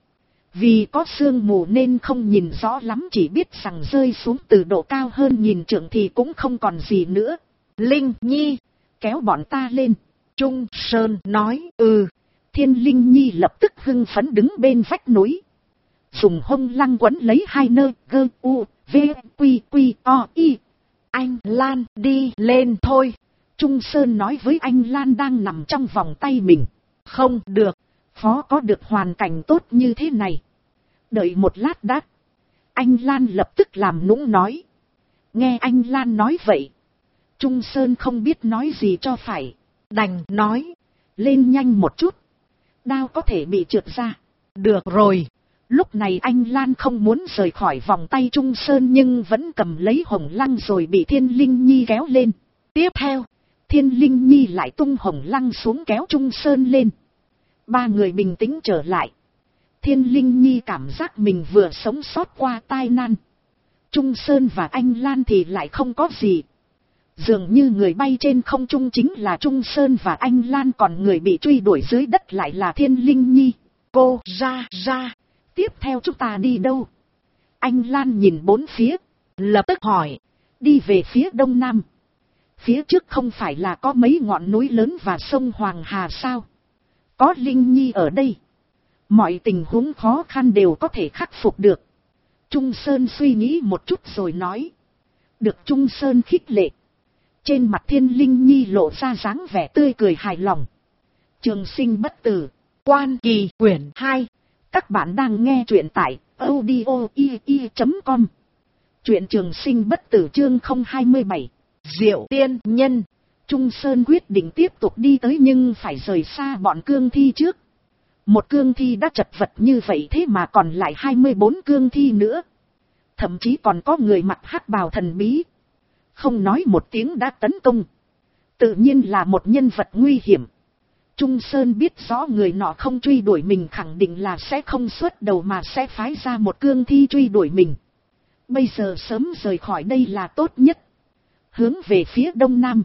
Vì có sương mù nên không nhìn rõ lắm, chỉ biết rằng rơi xuống từ độ cao hơn nghìn trượng thì cũng không còn gì nữa. Linh Nhi, kéo bọn ta lên. Trung Sơn nói. Thiên Linh Nhi lập tức hưng phấn đứng bên vách núi. Dùng hông lăng quấn lấy hai nơi gơ u, v, quy quy o y. Anh Lan đi lên thôi. Trung Sơn nói với anh Lan đang nằm trong vòng tay mình. Không được, phó có được hoàn cảnh tốt như thế này. Đợi một lát đã. Anh Lan lập tức làm nũng nói. Nghe anh Lan nói vậy, Trung Sơn không biết nói gì cho phải. Đành nói. Lên nhanh một chút. Đao có thể bị trượt ra. Được rồi. Lúc này anh Lan không muốn rời khỏi vòng tay Trung Sơn nhưng vẫn cầm lấy hồng lăng rồi bị Thiên Linh Nhi kéo lên. Tiếp theo, Thiên Linh Nhi lại tung hồng lăng xuống kéo Trung Sơn lên. Ba người bình tĩnh trở lại. Thiên Linh Nhi cảm giác mình vừa sống sót qua tai nạn. Trung Sơn và anh Lan thì lại không có gì. Dường như người bay trên không trung chính là Trung Sơn và anh Lan, còn người bị truy đuổi dưới đất lại là Thiên Linh Nhi. Cô ra. Tiếp theo chúng ta đi đâu? Anh Lan nhìn bốn phía, lập tức hỏi. Đi về phía đông nam. Phía trước không phải là có mấy ngọn núi lớn và sông Hoàng Hà sao? Có Linh Nhi ở đây, mọi tình huống khó khăn đều có thể khắc phục được. Trung Sơn suy nghĩ một chút rồi nói. Được Trung Sơn khích lệ. Trên mặt Thiên Linh Nhi lộ ra dáng vẻ tươi cười hài lòng. Trường sinh bất tử, Quan Kỳ quyển 2. Các bạn đang nghe truyện tại audio.com. Truyện Trường sinh bất tử chương 027. Diệu tiên nhân. Trung Sơn quyết định tiếp tục đi tới nhưng phải rời xa bọn cương thi trước. Một cương thi đã chật vật như vậy thế mà còn lại 24 cương thi nữa. Thậm chí còn có người mặc hắc bào thần bí. Không nói một tiếng đã tấn công. Tự nhiên là một nhân vật nguy hiểm. Trung Sơn biết rõ người nọ không truy đuổi mình khẳng định là sẽ không xuất đầu mà sẽ phái ra một cương thi truy đuổi mình. Bây giờ sớm rời khỏi đây là tốt nhất. Hướng về phía đông nam.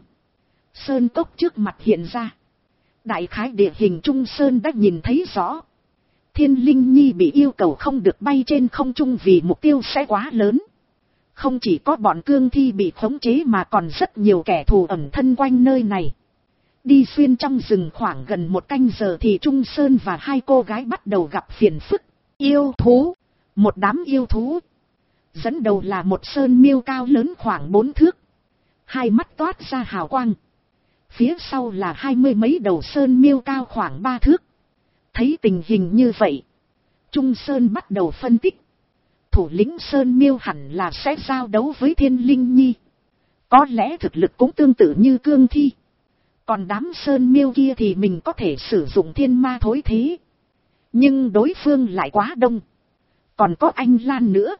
Sơn cốc trước mặt hiện ra. Đại khái địa hình Trung Sơn đã nhìn thấy rõ. Thiên Linh Nhi bị yêu cầu không được bay trên không trung vì mục tiêu sẽ quá lớn. Không chỉ có bọn cương thi bị khống chế mà còn rất nhiều kẻ thù ẩn thân quanh nơi này. Đi xuyên trong rừng khoảng gần một canh giờ thì Trung Sơn và hai cô gái bắt đầu gặp phiền phức. Yêu thú. Một đám yêu thú. Dẫn đầu là một sơn miêu cao lớn khoảng 4 thước. Hai mắt toát ra hào quang. Phía sau là 20 mấy đầu sơn miêu cao khoảng 3 thước. Thấy tình hình như vậy, Trung Sơn bắt đầu phân tích. Thủ lĩnh sơn miêu hẳn là sẽ giao đấu với Thiên Linh Nhi. Có lẽ thực lực cũng tương tự như cương thi. Còn đám sơn miêu kia thì mình có thể sử dụng thiên ma thối thế. Nhưng đối phương lại quá đông. Còn có anh Lan nữa.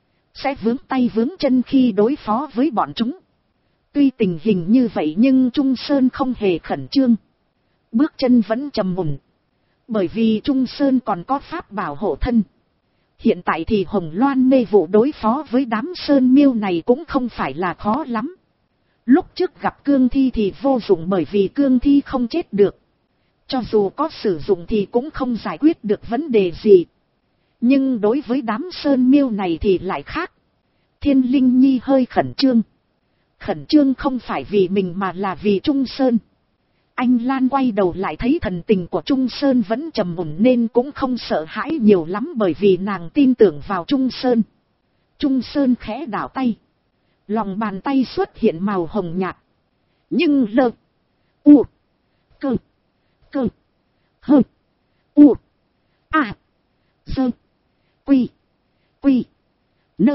Sẽ vướng tay vướng chân khi đối phó với bọn chúng. Tuy tình hình như vậy nhưng Trung Sơn không hề khẩn trương. Bước chân vẫn trầm ổn. Bởi vì Trung Sơn còn có pháp bảo hộ thân. Hiện tại thì Hồng Loan mê vụ đối phó với đám sơn miêu này cũng không phải là khó lắm. Lúc trước gặp cương thi thì vô dụng bởi vì cương thi không chết được. Cho dù có sử dụng thì cũng không giải quyết được vấn đề gì. Nhưng đối với đám sơn miêu này thì lại khác. Thiên Linh Nhi hơi khẩn trương. Khẩn trương không phải vì mình mà là vì Trung Sơn. Anh Lan quay đầu lại thấy thần tình của Trung Sơn vẫn trầm ổn nên cũng không sợ hãi nhiều lắm bởi vì nàng tin tưởng vào Trung Sơn. Trung Sơn khẽ đảo tay. Lòng bàn tay xuất hiện màu hồng nhạt. Nhưng lơ. U. Cơ. Cơ. Hơ. U. À. Dơ. Quy. Quy. Nơ.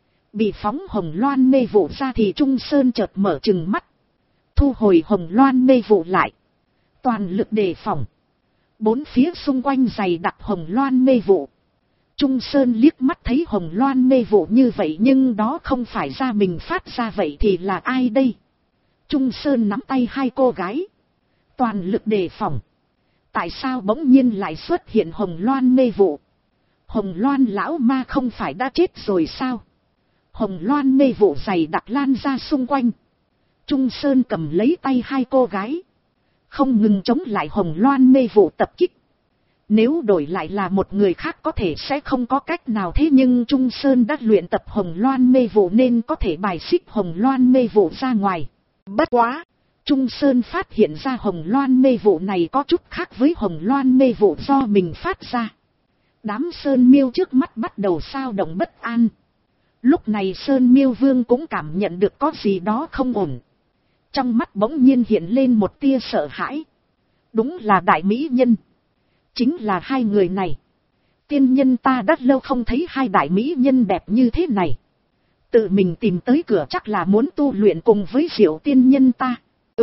Bị phóng hồng loan mê vụ ra thì Trung Sơn chợt mở trừng mắt. Thu hồi hồng loan mê vụ lại. Toàn lực đề phòng. Bốn phía xung quanh dày đặc hồng loan mê vụ. Trung Sơn liếc mắt thấy hồng loan mê vụ như vậy nhưng đó không phải ra mình phát ra vậy thì là ai đây? Trung Sơn nắm tay hai cô gái. Toàn lực đề phòng. Tại sao bỗng nhiên lại xuất hiện hồng loan mê vụ? Hồng loan lão ma không phải đã chết rồi sao? Hồng loan mê vụ dày đặc lan ra xung quanh. Trung Sơn cầm lấy tay hai cô gái. Không ngừng chống lại hồng loan mê vụ tập kích. Nếu đổi lại là một người khác có thể sẽ không có cách nào, thế nhưng Trung Sơn đã luyện tập Hồng Loan mê vụ nên có thể bài xích Hồng Loan mê vụ ra ngoài. Bất quá, Trung Sơn phát hiện ra Hồng Loan mê vụ này có chút khác với Hồng Loan mê vụ do mình phát ra. Đám Sơn Miêu trước mắt bắt đầu xao động bất an. Lúc này Sơn Miêu Vương cũng cảm nhận được có gì đó không ổn. Trong mắt bỗng nhiên hiện lên một tia sợ hãi. Đúng là đại mỹ nhân. Chính là hai người này. Tiên nhân ta đã lâu không thấy hai đại mỹ nhân đẹp như thế này. Tự mình tìm tới cửa chắc là muốn tu luyện cùng với Diệu tiên nhân ta.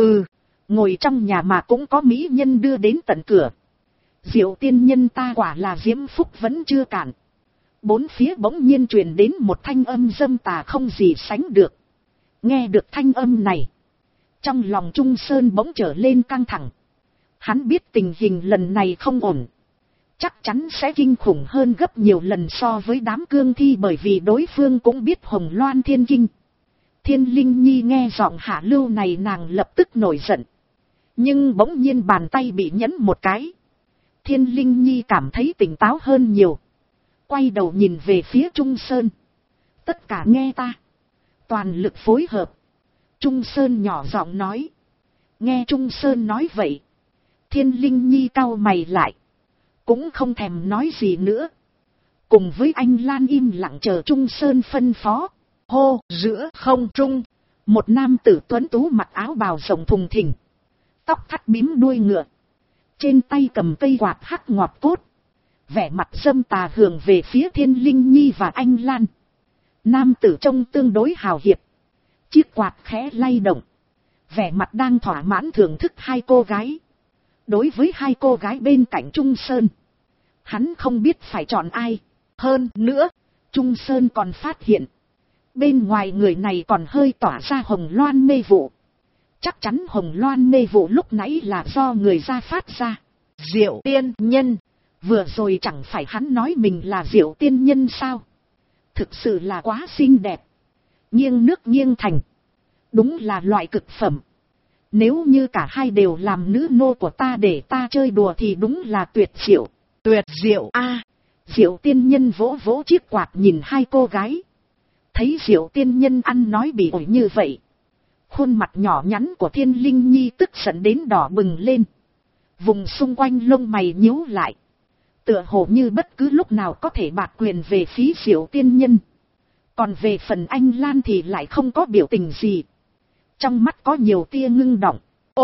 Ngồi trong nhà mà cũng có mỹ nhân đưa đến tận cửa. Diệu tiên nhân ta quả là diễm phúc vẫn chưa cạn. Bốn phía bỗng nhiên truyền đến một thanh âm dâm tà không gì sánh được. Nghe được thanh âm này, trong lòng Trung Sơn bỗng trở lên căng thẳng. Hắn biết tình hình lần này không ổn. Chắc chắn sẽ kinh khủng hơn gấp nhiều lần so với đám cương thi, bởi vì đối phương cũng biết Hồng Loan Thiên Kinh. Thiên Linh Nhi nghe giọng hạ lưu này nàng lập tức nổi giận. Nhưng bỗng nhiên bàn tay bị nhấn một cái. Thiên Linh Nhi cảm thấy tỉnh táo hơn nhiều. Quay đầu nhìn về phía Trung Sơn. Tất cả nghe ta. Toàn lực phối hợp. Trung Sơn nhỏ giọng nói. Nghe Trung Sơn nói vậy. Thiên Linh Nhi cau mày lại. Cũng không thèm nói gì nữa. Cùng với anh Lan im lặng chờ Trung Sơn phân phó. Hô, giữa không trung. Một nam tử tuấn tú mặc áo bào rộng thùng thình. Tóc thắt bím đuôi ngựa. Trên tay cầm cây quạt hắc ngọt cốt. Vẻ mặt dâm tà hướng về phía Thiên Linh Nhi và anh Lan. Nam tử trông tương đối hào hiệp. Chiếc quạt khẽ lay động. Vẻ mặt đang thỏa mãn thưởng thức hai cô gái. Đối với hai cô gái bên cạnh Trung Sơn, hắn không biết phải chọn ai. Hơn nữa, Trung Sơn còn phát hiện, bên ngoài người này còn hơi tỏa ra Hồng Loan mê vụ. Chắc chắn Hồng Loan mê vụ lúc nãy là do người ra phát ra. Diệu tiên nhân, vừa rồi chẳng phải hắn nói mình là Diệu tiên nhân sao? Thực sự là quá xinh đẹp. Nghiêng nước nghiêng thành. Đúng là loại cực phẩm. Nếu như cả hai đều làm nữ nô của ta để ta chơi đùa thì đúng là tuyệt diệu. Tuyệt diệu a. Diệu tiên nhân vỗ vỗ chiếc quạt nhìn hai cô gái. Thấy Diệu tiên nhân ăn nói bị ổi như vậy. Khuôn mặt nhỏ nhắn của Thiên Linh Nhi tức giận đến đỏ bừng lên. Vùng xung quanh lông mày nhíu lại. Tựa hồ như bất cứ lúc nào có thể bạt quyền về phía Diệu tiên nhân. Còn về phần anh Lan thì lại không có biểu tình gì. Trong mắt có nhiều tia ngưng động.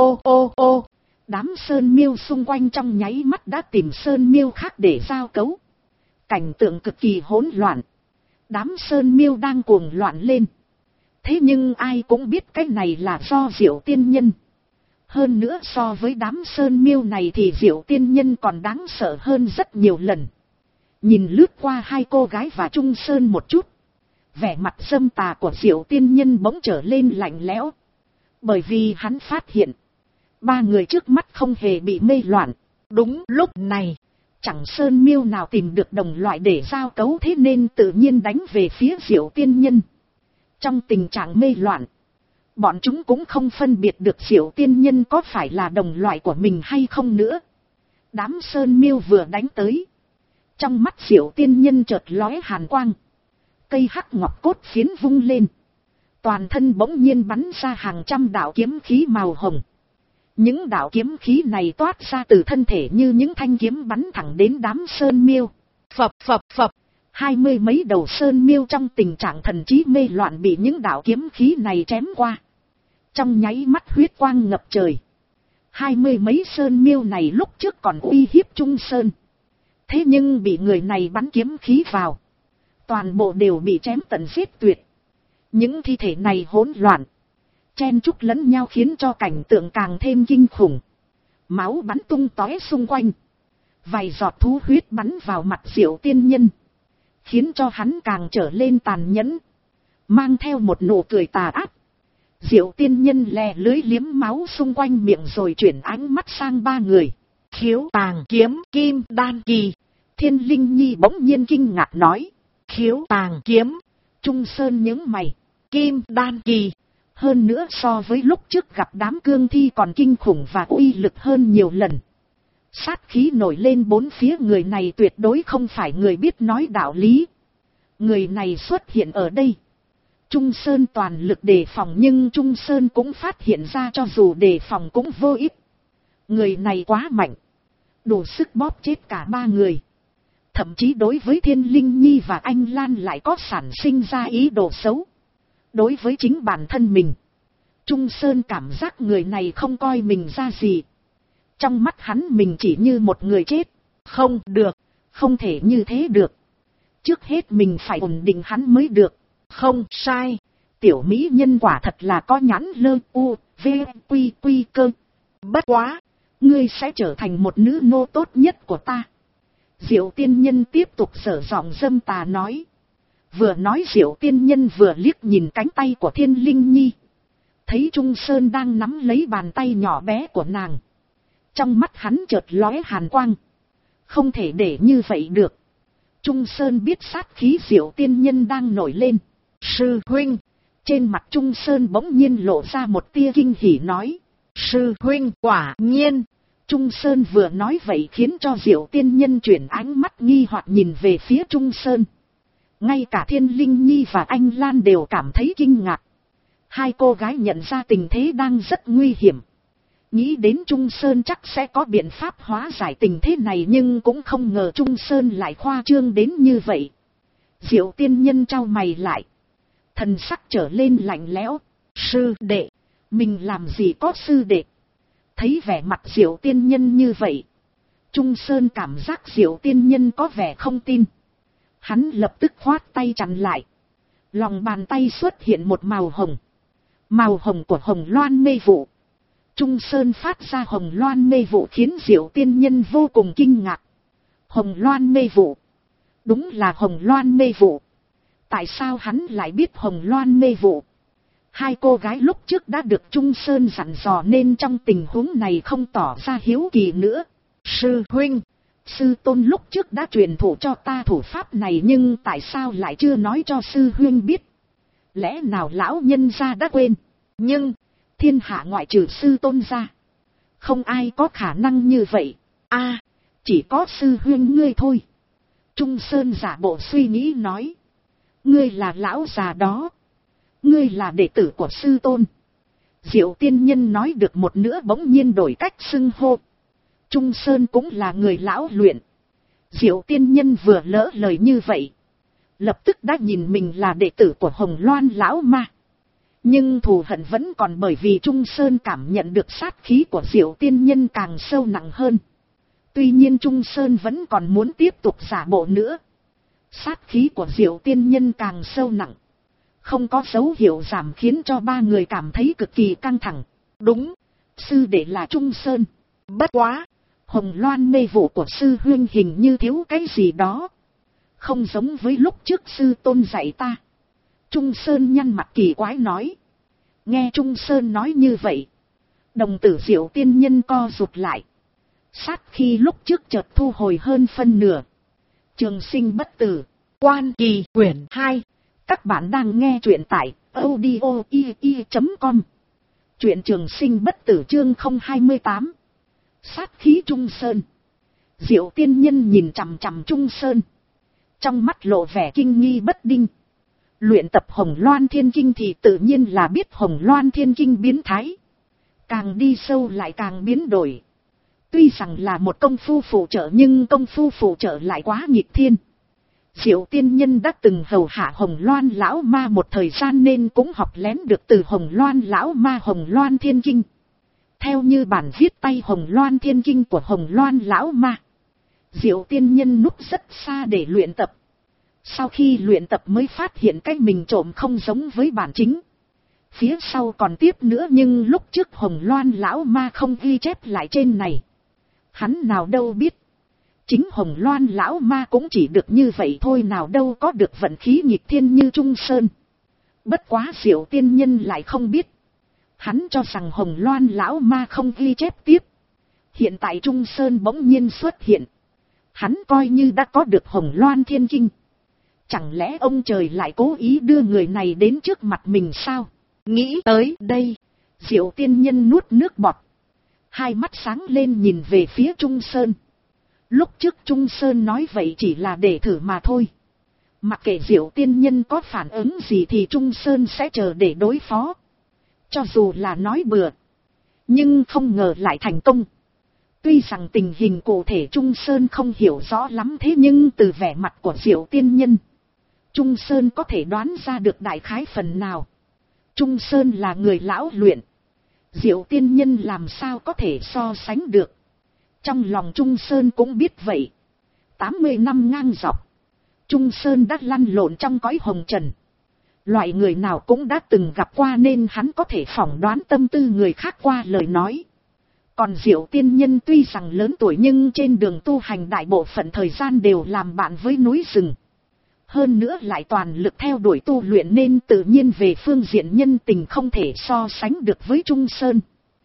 Ô, đám Sơn Miêu xung quanh trong nháy mắt đã tìm Sơn Miêu khác để giao cấu. Cảnh tượng cực kỳ hỗn loạn. Đám Sơn Miêu đang cuồng loạn lên. Thế nhưng ai cũng biết cái này là do Diệu tiên nhân. Hơn nữa so với đám Sơn Miêu này thì Diệu tiên nhân còn đáng sợ hơn rất nhiều lần. Nhìn lướt qua hai cô gái và Trung Sơn một chút. Vẻ mặt dâm tà của Diệu tiên nhân bỗng trở lên lạnh lẽo. Bởi vì hắn phát hiện, ba người trước mắt không hề bị mê loạn. Đúng lúc này, chẳng Sơn Miêu nào tìm được đồng loại để giao cấu, thế nên tự nhiên đánh về phía Diệu tiên nhân. Trong tình trạng mê loạn, bọn chúng cũng không phân biệt được Diệu tiên nhân có phải là đồng loại của mình hay không nữa. Đám Sơn Miêu vừa đánh tới, trong mắt Diệu tiên nhân chợt lóe hàn quang. Cây hắc ngọc cốt phiến vung lên. Toàn thân bỗng nhiên bắn ra hàng trăm đạo kiếm khí màu hồng. Những đạo kiếm khí này toát ra từ thân thể như những thanh kiếm bắn thẳng đến đám Sơn Miêu. Phập. 20 mấy đầu Sơn Miêu trong tình trạng thần trí mê loạn bị những đạo kiếm khí này chém qua. Trong nháy mắt huyết quang ngập trời. 20 mấy Sơn Miêu này lúc trước còn uy hiếp Trung Sơn. Thế nhưng bị người này bắn kiếm khí vào. Toàn bộ đều bị chém tận giết tuyệt. Những thi thể này hỗn loạn, chen chúc lẫn nhau khiến cho cảnh tượng càng thêm kinh khủng. Máu bắn tung tóe xung quanh. Vài giọt thú huyết bắn vào mặt Diệu tiên nhân, khiến cho hắn càng trở lên tàn nhẫn, mang theo một nụ cười tà ác. Diệu tiên nhân lè lưới liếm máu xung quanh miệng rồi chuyển ánh mắt sang ba người. Khiếu tàng kiếm kim đan kỳ. Thiên Linh Nhi bỗng nhiên kinh ngạc nói. Khiếu tàng kiếm. Trung Sơn nhướng mày. Kim đan kỳ. Hơn nữa so với lúc trước gặp đám cương thi còn kinh khủng và uy lực hơn nhiều lần. Sát khí nổi lên bốn phía, người này tuyệt đối không phải người biết nói đạo lý. Người này xuất hiện ở đây. Trung Sơn toàn lực đề phòng, nhưng Trung Sơn cũng phát hiện ra cho dù đề phòng cũng vô ích. Người này quá mạnh, đủ sức bóp chết cả ba người. Thậm chí đối với Thiên Linh Nhi và Anh Lan lại có sản sinh ra ý đồ xấu. Đối với chính bản thân mình, Trung Sơn cảm giác người này không coi mình ra gì. Trong mắt hắn mình chỉ như một người chết. Không được, không thể như thế được. Trước hết mình phải ổn định hắn mới được. Không sai, tiểu mỹ nhân quả thật là có nhãn lơ u, v, quy quy cơ. Bất quá, ngươi sẽ trở thành một nữ nô tốt nhất của ta. Diệu tiên nhân tiếp tục sở giọng dâm tà nói. Vừa nói Diệu tiên nhân vừa liếc nhìn cánh tay của Thiên Linh Nhi. Thấy Trung Sơn đang nắm lấy bàn tay nhỏ bé của nàng. Trong mắt hắn chợt lóe hàn quang. Không thể để như vậy được. Trung Sơn biết sát khí Diệu tiên nhân đang nổi lên. Sư huynh. Trên mặt Trung Sơn bỗng nhiên lộ ra một tia kinh hỉ nói. Sư huynh, quả nhiên. Trung Sơn vừa nói vậy khiến cho Diệu tiên nhân chuyển ánh mắt nghi hoặc nhìn về phía Trung Sơn. Ngay cả Thiên Linh Nhi và Anh Lan đều cảm thấy kinh ngạc. Hai cô gái nhận ra tình thế đang rất nguy hiểm. Nghĩ đến Trung Sơn chắc sẽ có biện pháp hóa giải tình thế này, nhưng cũng không ngờ Trung Sơn lại khoa trương đến như vậy. Diệu tiên nhân chau mày lại. Thần sắc trở lên lạnh lẽo. Sư đệ, mình làm gì có sư đệ? Thấy vẻ mặt Diệu tiên nhân như vậy, Trung Sơn cảm giác Diệu tiên nhân có vẻ không tin. Hắn lập tức khoát tay chặn lại. Lòng bàn tay xuất hiện một màu hồng. Màu hồng của hồng loan mê vụ. Trung Sơn phát ra hồng loan mê vụ khiến Diệu tiên nhân vô cùng kinh ngạc. Hồng loan mê vụ. Đúng là hồng loan mê vụ. Tại sao hắn lại biết hồng loan mê vụ? Hai cô gái lúc trước đã được Trung Sơn dặn dò nên trong tình huống này không tỏ ra hiếu kỳ nữa. Sư huynh, sư tôn lúc trước đã truyền thụ cho ta thủ pháp này, nhưng tại sao lại chưa nói cho sư huynh biết? Lẽ nào lão nhân gia đã quên? Nhưng, thiên hạ ngoại trừ sư tôn ra, không ai có khả năng như vậy. À, chỉ có sư huynh ngươi thôi. Trung Sơn giả bộ suy nghĩ nói. Ngươi là lão già đó. Ngươi là đệ tử của sư tôn. Diệu tiên nhân nói được một nửa bỗng nhiên đổi cách xưng hô. Trung Sơn cũng là người lão luyện. Diệu tiên nhân vừa lỡ lời như vậy, lập tức đã nhìn mình là đệ tử của Hồng Loan lão ma. Nhưng thù hận vẫn còn, bởi vì Trung Sơn cảm nhận được sát khí của Diệu tiên nhân càng sâu nặng hơn. Tuy nhiên Trung Sơn vẫn còn muốn tiếp tục giả bộ nữa. Sát khí của Diệu tiên nhân càng sâu nặng, không có dấu hiệu giảm, khiến cho ba người cảm thấy cực kỳ căng thẳng. Đúng, sư đệ là Trung Sơn. Bất quá, hồng loan mê vụ của sư huynh hình như thiếu cái gì đó. Không giống với lúc trước sư tôn dạy ta. Trung Sơn nhăn mặt kỳ quái nói. Nghe Trung Sơn nói như vậy, đồng tử Diệu tiên nhân co rụt lại. Sát khi lúc trước chợt thu hồi hơn phân nửa. Trường sinh bất tử, Quan Kỳ quyển 2. Các bạn đang nghe truyện tại audio.com. Truyện Trường Sinh Bất Tử chương 028. Sát khí Trung Sơn. Diệu tiên nhân nhìn chằm chằm Trung Sơn, trong mắt lộ vẻ kinh nghi bất định. Luyện tập Hồng Loan Thiên Kinh thì tự nhiên là biết Hồng Loan Thiên Kinh biến thái. Càng đi sâu lại càng biến đổi. Tuy rằng là một công phu phụ trợ, nhưng công phu phụ trợ lại quá nghịch thiên. Diệu tiên nhân đã từng hầu hạ Hồng Loan lão ma một thời gian nên cũng học lén được từ Hồng Loan lão ma Hồng Loan Thiên Kinh. Theo như bản viết tay Hồng Loan Thiên Kinh của Hồng Loan lão ma, Diệu tiên nhân núp rất xa để luyện tập. Sau khi luyện tập mới phát hiện cách mình trộm không giống với bản chính. Phía sau còn tiếp nữa, nhưng lúc trước Hồng Loan lão ma không ghi chép lại trên này. Hắn nào đâu biết, chính Hồng Loan lão ma cũng chỉ được như vậy thôi, nào đâu có được vận khí nghịch thiên như Trung Sơn. Bất quá Diệu tiên nhân lại không biết. Hắn cho rằng Hồng Loan lão ma không ghi chép tiếp. Hiện tại Trung Sơn bỗng nhiên xuất hiện, hắn coi như đã có được Hồng Loan Thiên Kinh. Chẳng lẽ ông trời lại cố ý đưa người này đến trước mặt mình sao? Nghĩ tới đây, Diệu tiên nhân nuốt nước bọt. Hai mắt sáng lên nhìn về phía Trung Sơn. Lúc trước Trung Sơn nói vậy chỉ là để thử mà thôi. Mặc kệ Diệu tiên nhân có phản ứng gì thì Trung Sơn sẽ chờ để đối phó. Cho dù là nói bừa, nhưng không ngờ lại thành công. Tuy rằng tình hình cụ thể Trung Sơn không hiểu rõ lắm, thế nhưng từ vẻ mặt của Diệu tiên nhân, Trung Sơn có thể đoán ra được đại khái phần nào. Trung Sơn là người lão luyện, Diệu tiên nhân làm sao có thể so sánh được. Trong lòng Trung Sơn cũng biết vậy. 80 năm ngang dọc, Trung Sơn đã lăn lộn trong cõi hồng trần. Loại người nào cũng đã từng gặp qua nên hắn có thể phỏng đoán tâm tư người khác qua lời nói. Còn Diệu tiên nhân tuy rằng lớn tuổi nhưng trên đường tu hành đại bộ phận thời gian đều làm bạn với núi rừng. Hơn nữa lại toàn lực theo đuổi tu luyện nên tự nhiên về phương diện nhân tình không thể so sánh được với Trung Sơn.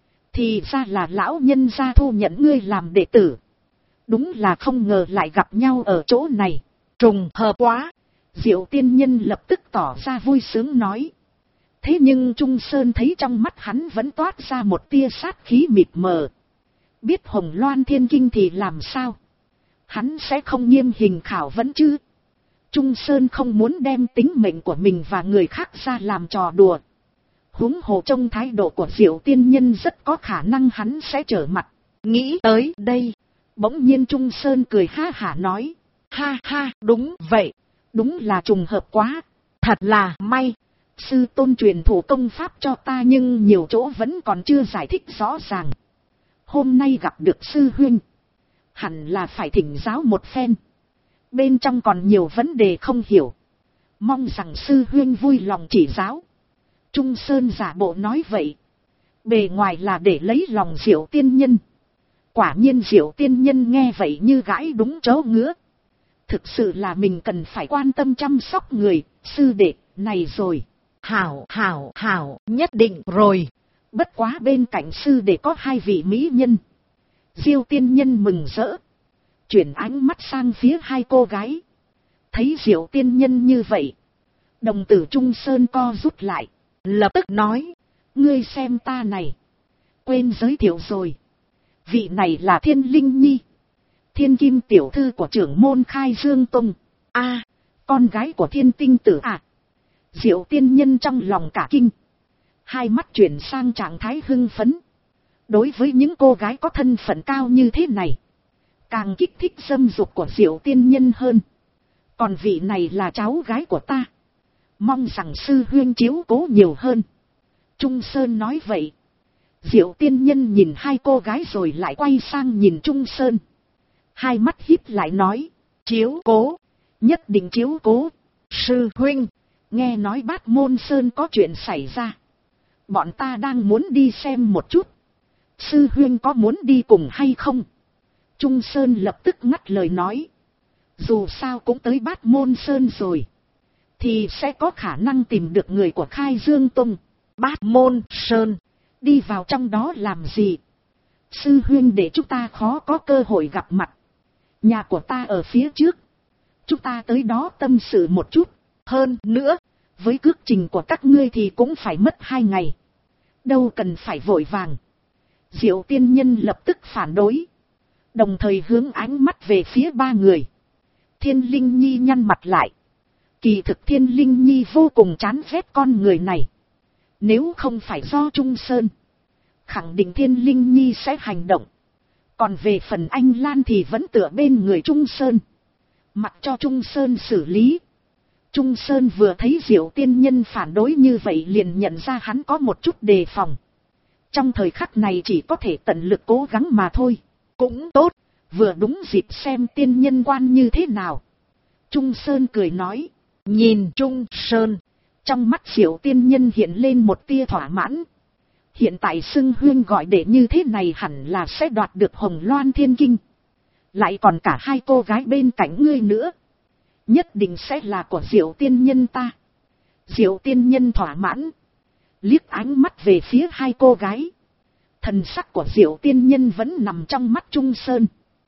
Thì ra là lão nhân gia thu nhận ngươi làm đệ tử. Đúng là không ngờ lại gặp nhau ở chỗ này. Trùng hợp quá. Diệu tiên nhân lập tức tỏ ra vui sướng nói. Thế nhưng Trung Sơn thấy trong mắt hắn vẫn toát ra một tia sát khí mịt mờ. Biết Hồng Loan Thiên Kinh thì làm sao? Hắn sẽ không nghiêm hình khảo vấn chứ? Trung Sơn không muốn đem tính mệnh của mình và người khác ra làm trò đùa. Huống hồ trong thái độ của Diệu tiên nhân rất có khả năng hắn sẽ trở mặt. Nghĩ tới đây, bỗng nhiên Trung Sơn cười ha hả nói. Ha ha, đúng vậy, đúng là trùng hợp quá, thật là may. Sư tôn truyền thủ công pháp cho ta nhưng nhiều chỗ vẫn còn chưa giải thích rõ ràng. Hôm nay gặp được sư huynh, hẳn là phải thỉnh giáo một phen. Bên trong còn nhiều vấn đề không hiểu, mong rằng sư huynh vui lòng chỉ giáo. Trung Sơn giả bộ nói vậy, bề ngoài là để lấy lòng Diệu tiên nhân. Quả nhiên Diệu tiên nhân nghe vậy như gãi đúng chỗ ngứa. Thực sự là mình cần phải quan tâm chăm sóc người, sư đệ, này rồi. Hảo, nhất định rồi. Bất quá bên cạnh sư đệ có hai vị mỹ nhân. Diêu tiên nhân mừng rỡ, chuyển ánh mắt sang phía hai cô gái. Thấy Diệu tiên nhân như vậy, đồng tử Trung Sơn co rút lại, lập tức nói. Ngươi xem ta này, quên giới thiệu rồi. Vị này là Thiên Linh Nhi, thiên kim tiểu thư của trưởng môn Khai Dương Tông. A, con gái của Thiên Tinh Tử à? Diệu tiên nhân trong lòng cả kinh, hai mắt chuyển sang trạng thái hưng phấn. Đối với những cô gái có thân phận cao như thế này, càng kích thích dâm dục của Diệu tiên nhân hơn. Còn vị này là cháu gái của ta, mong rằng sư huynh chiếu cố nhiều hơn. Trung Sơn nói vậy. Diệu tiên nhân nhìn hai cô gái rồi lại quay sang nhìn Trung Sơn, hai mắt híp lại nói. Chiếu cố, nhất định chiếu cố. Sư huynh, nghe nói Bát Môn Sơn có chuyện xảy ra, bọn ta đang muốn đi xem một chút. Sư huynh có muốn đi cùng hay không? Trung Sơn lập tức ngắt lời nói. Dù sao cũng tới Bát Môn Sơn rồi, thì sẽ có khả năng tìm được người của Khai Dương Tông. Bát Môn Sơn, đi vào trong đó làm gì? Sư huynh để chúng ta khó có cơ hội gặp mặt. Nhà của ta ở phía trước, chúng ta tới đó tâm sự một chút. Hơn nữa, với cước trình của các ngươi thì cũng phải mất 2 ngày. Đâu cần phải vội vàng. Diệu tiên nhân lập tức phản đối, đồng thời hướng ánh mắt về phía ba người. Thiên Linh Nhi nhăn mặt lại. Kỳ thực Thiên Linh Nhi vô cùng chán ghét con người này. Nếu không phải do Trung Sơn, khẳng định Thiên Linh Nhi sẽ hành động. Còn về phần Anh Lan thì vẫn tựa bên người Trung Sơn, mặc cho Trung Sơn xử lý. Trung Sơn vừa thấy Diệu tiên nhân phản đối như vậy liền nhận ra hắn có một chút đề phòng. Trong thời khắc này chỉ có thể tận lực cố gắng mà thôi. Cũng tốt, vừa đúng dịp xem tiên nhân quan như thế nào. Trung Sơn cười nói. Nhìn Trung Sơn, trong mắt Diệu tiên nhân hiện lên một tia thỏa mãn. Hiện tại xưng huyên gọi đệ như thế này hẳn là sẽ đoạt được Hồng Loan Thiên Kinh. Lại còn cả hai cô gái bên cạnh ngươi nữa, nhất định sẽ là của Diệu tiên nhân ta. Diệu tiên nhân thỏa mãn, liếc ánh mắt về phía hai cô gái. Thần sắc của Diệu tiên nhân vẫn nằm trong mắt Trung Sơn.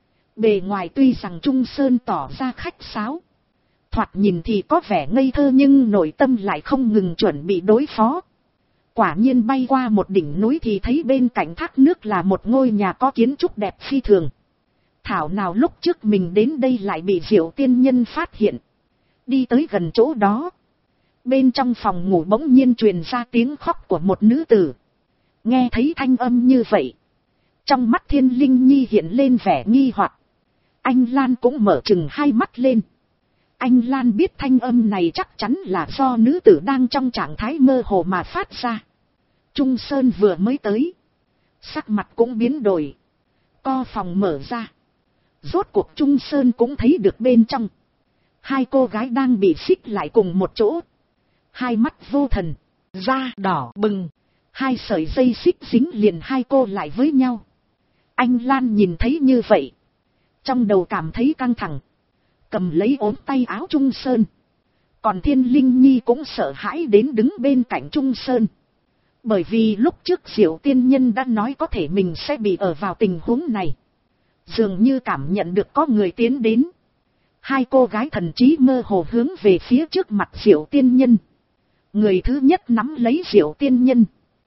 Bề ngoài tuy rằng Trung Sơn tỏ ra khách sáo, thoạt nhìn thì có vẻ ngây thơ nhưng nội tâm lại không ngừng chuẩn bị đối phó. Quả nhiên bay qua một đỉnh núi thì thấy bên cạnh thác nước là một ngôi nhà có kiến trúc đẹp phi thường. Thảo nào lúc trước mình đến đây lại bị Diệu tiên nhân phát hiện. Đi tới gần chỗ đó. Bên trong phòng ngủ bỗng nhiên truyền ra tiếng khóc của một nữ tử. Nghe thấy thanh âm như vậy. Trong mắt Thiên Linh Nhi hiện lên vẻ nghi hoặc. Anh Lan cũng mở trừng hai mắt lên. Anh Lan biết thanh âm này chắc chắn là do nữ tử đang trong trạng thái mơ hồ mà phát ra. Trung Sơn vừa mới tới. Sắc mặt cũng biến đổi. Co phòng mở ra. Rốt cuộc Trung Sơn cũng thấy được bên trong. Hai cô gái đang bị xích lại cùng một chỗ. Hai mắt vô thần. Da đỏ bừng. Hai sợi dây xích dính liền hai cô lại với nhau. Anh Lan nhìn thấy như vậy. Trong đầu cảm thấy căng thẳng. Cầm lấy ốm tay áo Trung Sơn. Còn Thiên Linh Nhi cũng sợ hãi đến đứng bên cạnh Trung Sơn. Bởi vì lúc trước Diệu tiên nhân đã nói có thể mình sẽ bị ở vào tình huống này. Dường như cảm nhận được có người tiến đến. Hai cô gái thần trí mơ hồ hướng về phía trước mặt Diệu tiên nhân. Người thứ nhất nắm lấy Diệu tiên nhân.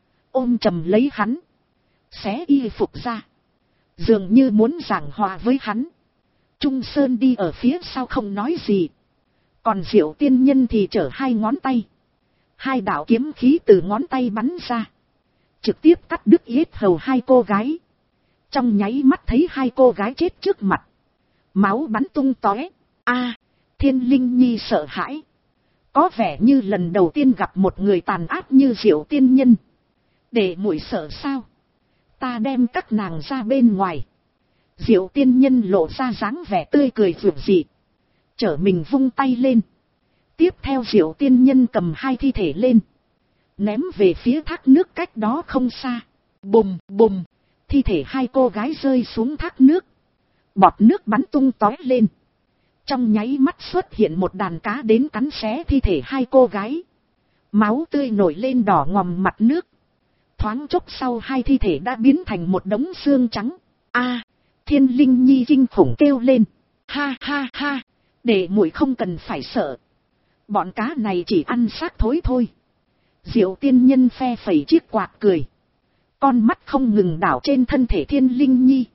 Ôm chầm lấy hắn. Xé y phục ra. Dường như muốn giảng hòa với hắn. Trung Sơn đi ở phía sau không nói gì. Còn Diệu tiên nhân thì trở hai ngón tay. Hai đạo kiếm khí từ ngón tay bắn ra. Trực tiếp cắt đứt yết hầu hai cô gái. Trong nháy mắt thấy hai cô gái chết trước mặt. Máu bắn tung tóe. Thiên Linh Nhi sợ hãi. Có vẻ như lần đầu tiên gặp một người tàn ác như Diệu tiên nhân. Để muội sợ sao? Ta đem các nàng ra bên ngoài. Diệu tiên nhân lộ ra dáng vẻ tươi cười rực rỡ. Chở mình vung tay lên. Tiếp theo Diệu tiên nhân cầm hai thi thể lên. Ném về phía thác nước cách đó không xa. Bùm bùm. Thi thể hai cô gái rơi xuống thác nước. Bọt nước bắn tung tóe lên. Trong nháy mắt xuất hiện một đàn cá đến cắn xé thi thể hai cô gái. Máu tươi nổi lên đỏ ngòm mặt nước. Thoáng chốc sau hai thi thể đã biến thành một đống xương trắng. Thiên Linh Nhi kinh khủng kêu lên. Ha ha ha. Để muội không cần phải sợ. Bọn cá này chỉ ăn xác thối thôi. Diệu tiên nhân phe phẩy chiếc quạt cười. Con mắt không ngừng đảo trên thân thể Thiên Linh Nhi.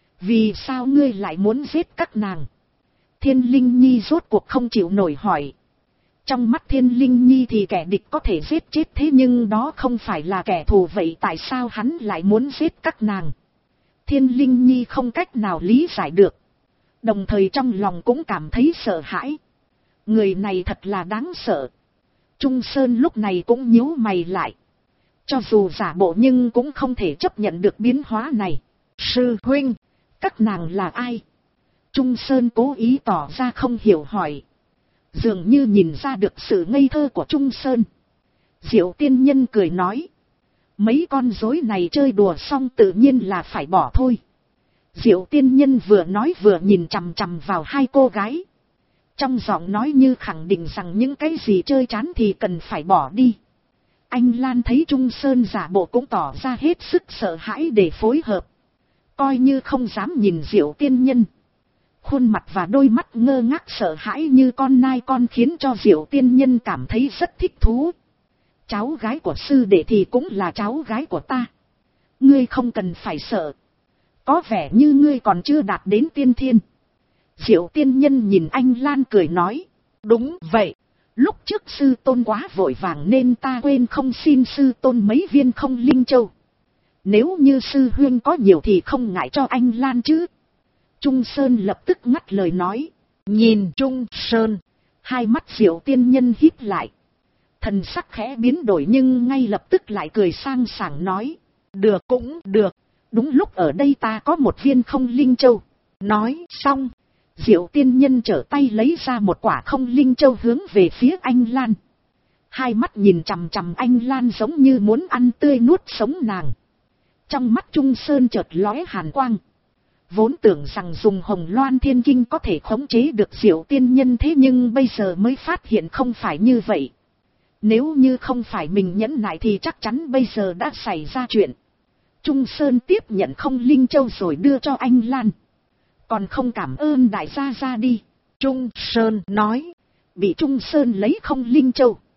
Vì sao ngươi lại muốn giết các nàng? Thiên Linh Nhi rốt cuộc không chịu nổi hỏi. Trong mắt Thiên Linh Nhi thì kẻ địch có thể giết chết thế nhưng đó không phải là kẻ thù, vậy tại sao hắn lại muốn giết các nàng? Thiên Linh Nhi không cách nào lý giải được. Đồng thời trong lòng cũng cảm thấy sợ hãi. Người này thật là đáng sợ. Trung Sơn lúc này cũng nhíu mày lại. Cho dù giả bộ nhưng cũng không thể chấp nhận được biến hóa này. Sư huynh, các nàng là ai? Trung Sơn cố ý tỏ ra không hiểu hỏi. Dường như nhìn ra được sự ngây thơ của Trung Sơn. Diệu tiên nhân cười nói. Mấy con rối này chơi đùa xong tự nhiên là phải bỏ thôi. Diệu tiên nhân vừa nói vừa nhìn chằm chằm vào hai cô gái. Trong giọng nói như khẳng định rằng những cái gì chơi chán thì cần phải bỏ đi. Anh Lan thấy Trung Sơn giả bộ cũng tỏ ra hết sức sợ hãi để phối hợp. Coi như không dám nhìn Diệu tiên nhân. Khuôn mặt và đôi mắt ngơ ngác sợ hãi như con nai con khiến cho Diệu tiên nhân cảm thấy rất thích thú. Cháu gái của sư đệ thì cũng là cháu gái của ta. Ngươi không cần phải sợ. Có vẻ như ngươi còn chưa đạt đến tiên thiên. Diệu tiên nhân nhìn anh Lan cười nói. Đúng vậy. Lúc trước sư tôn quá vội vàng nên ta quên không xin sư tôn mấy viên không linh châu. Nếu như sư huynh có nhiều thì không ngại cho anh Lan chứ. Trung Sơn lập tức ngắt lời nói. Nhìn Trung Sơn. Hai mắt Diệu tiên nhân híp lại. Thần sắc khẽ biến đổi nhưng ngay lập tức lại cười sang sảng nói. Được cũng được. Đúng lúc ở đây ta có một viên không linh châu. Nói xong. Diệu tiên nhân trở tay lấy ra một quả không linh châu hướng về phía anh Lan. Hai mắt nhìn chằm chằm anh Lan giống như muốn ăn tươi nuốt sống nàng. Trong mắt Trung Sơn chợt lóe hàn quang. Vốn tưởng rằng dùng Hồng Loan Thiên Kinh có thể khống chế được Diệu tiên nhân thế nhưng bây giờ mới phát hiện không phải như vậy. Nếu như không phải mình nhẫn nại thì chắc chắn bây giờ đã xảy ra chuyện. Trung Sơn tiếp nhận không linh châu rồi đưa cho anh Lan. Còn không cảm ơn đại gia ra đi. Trung Sơn nói. Bị Trung Sơn lấy không linh châu.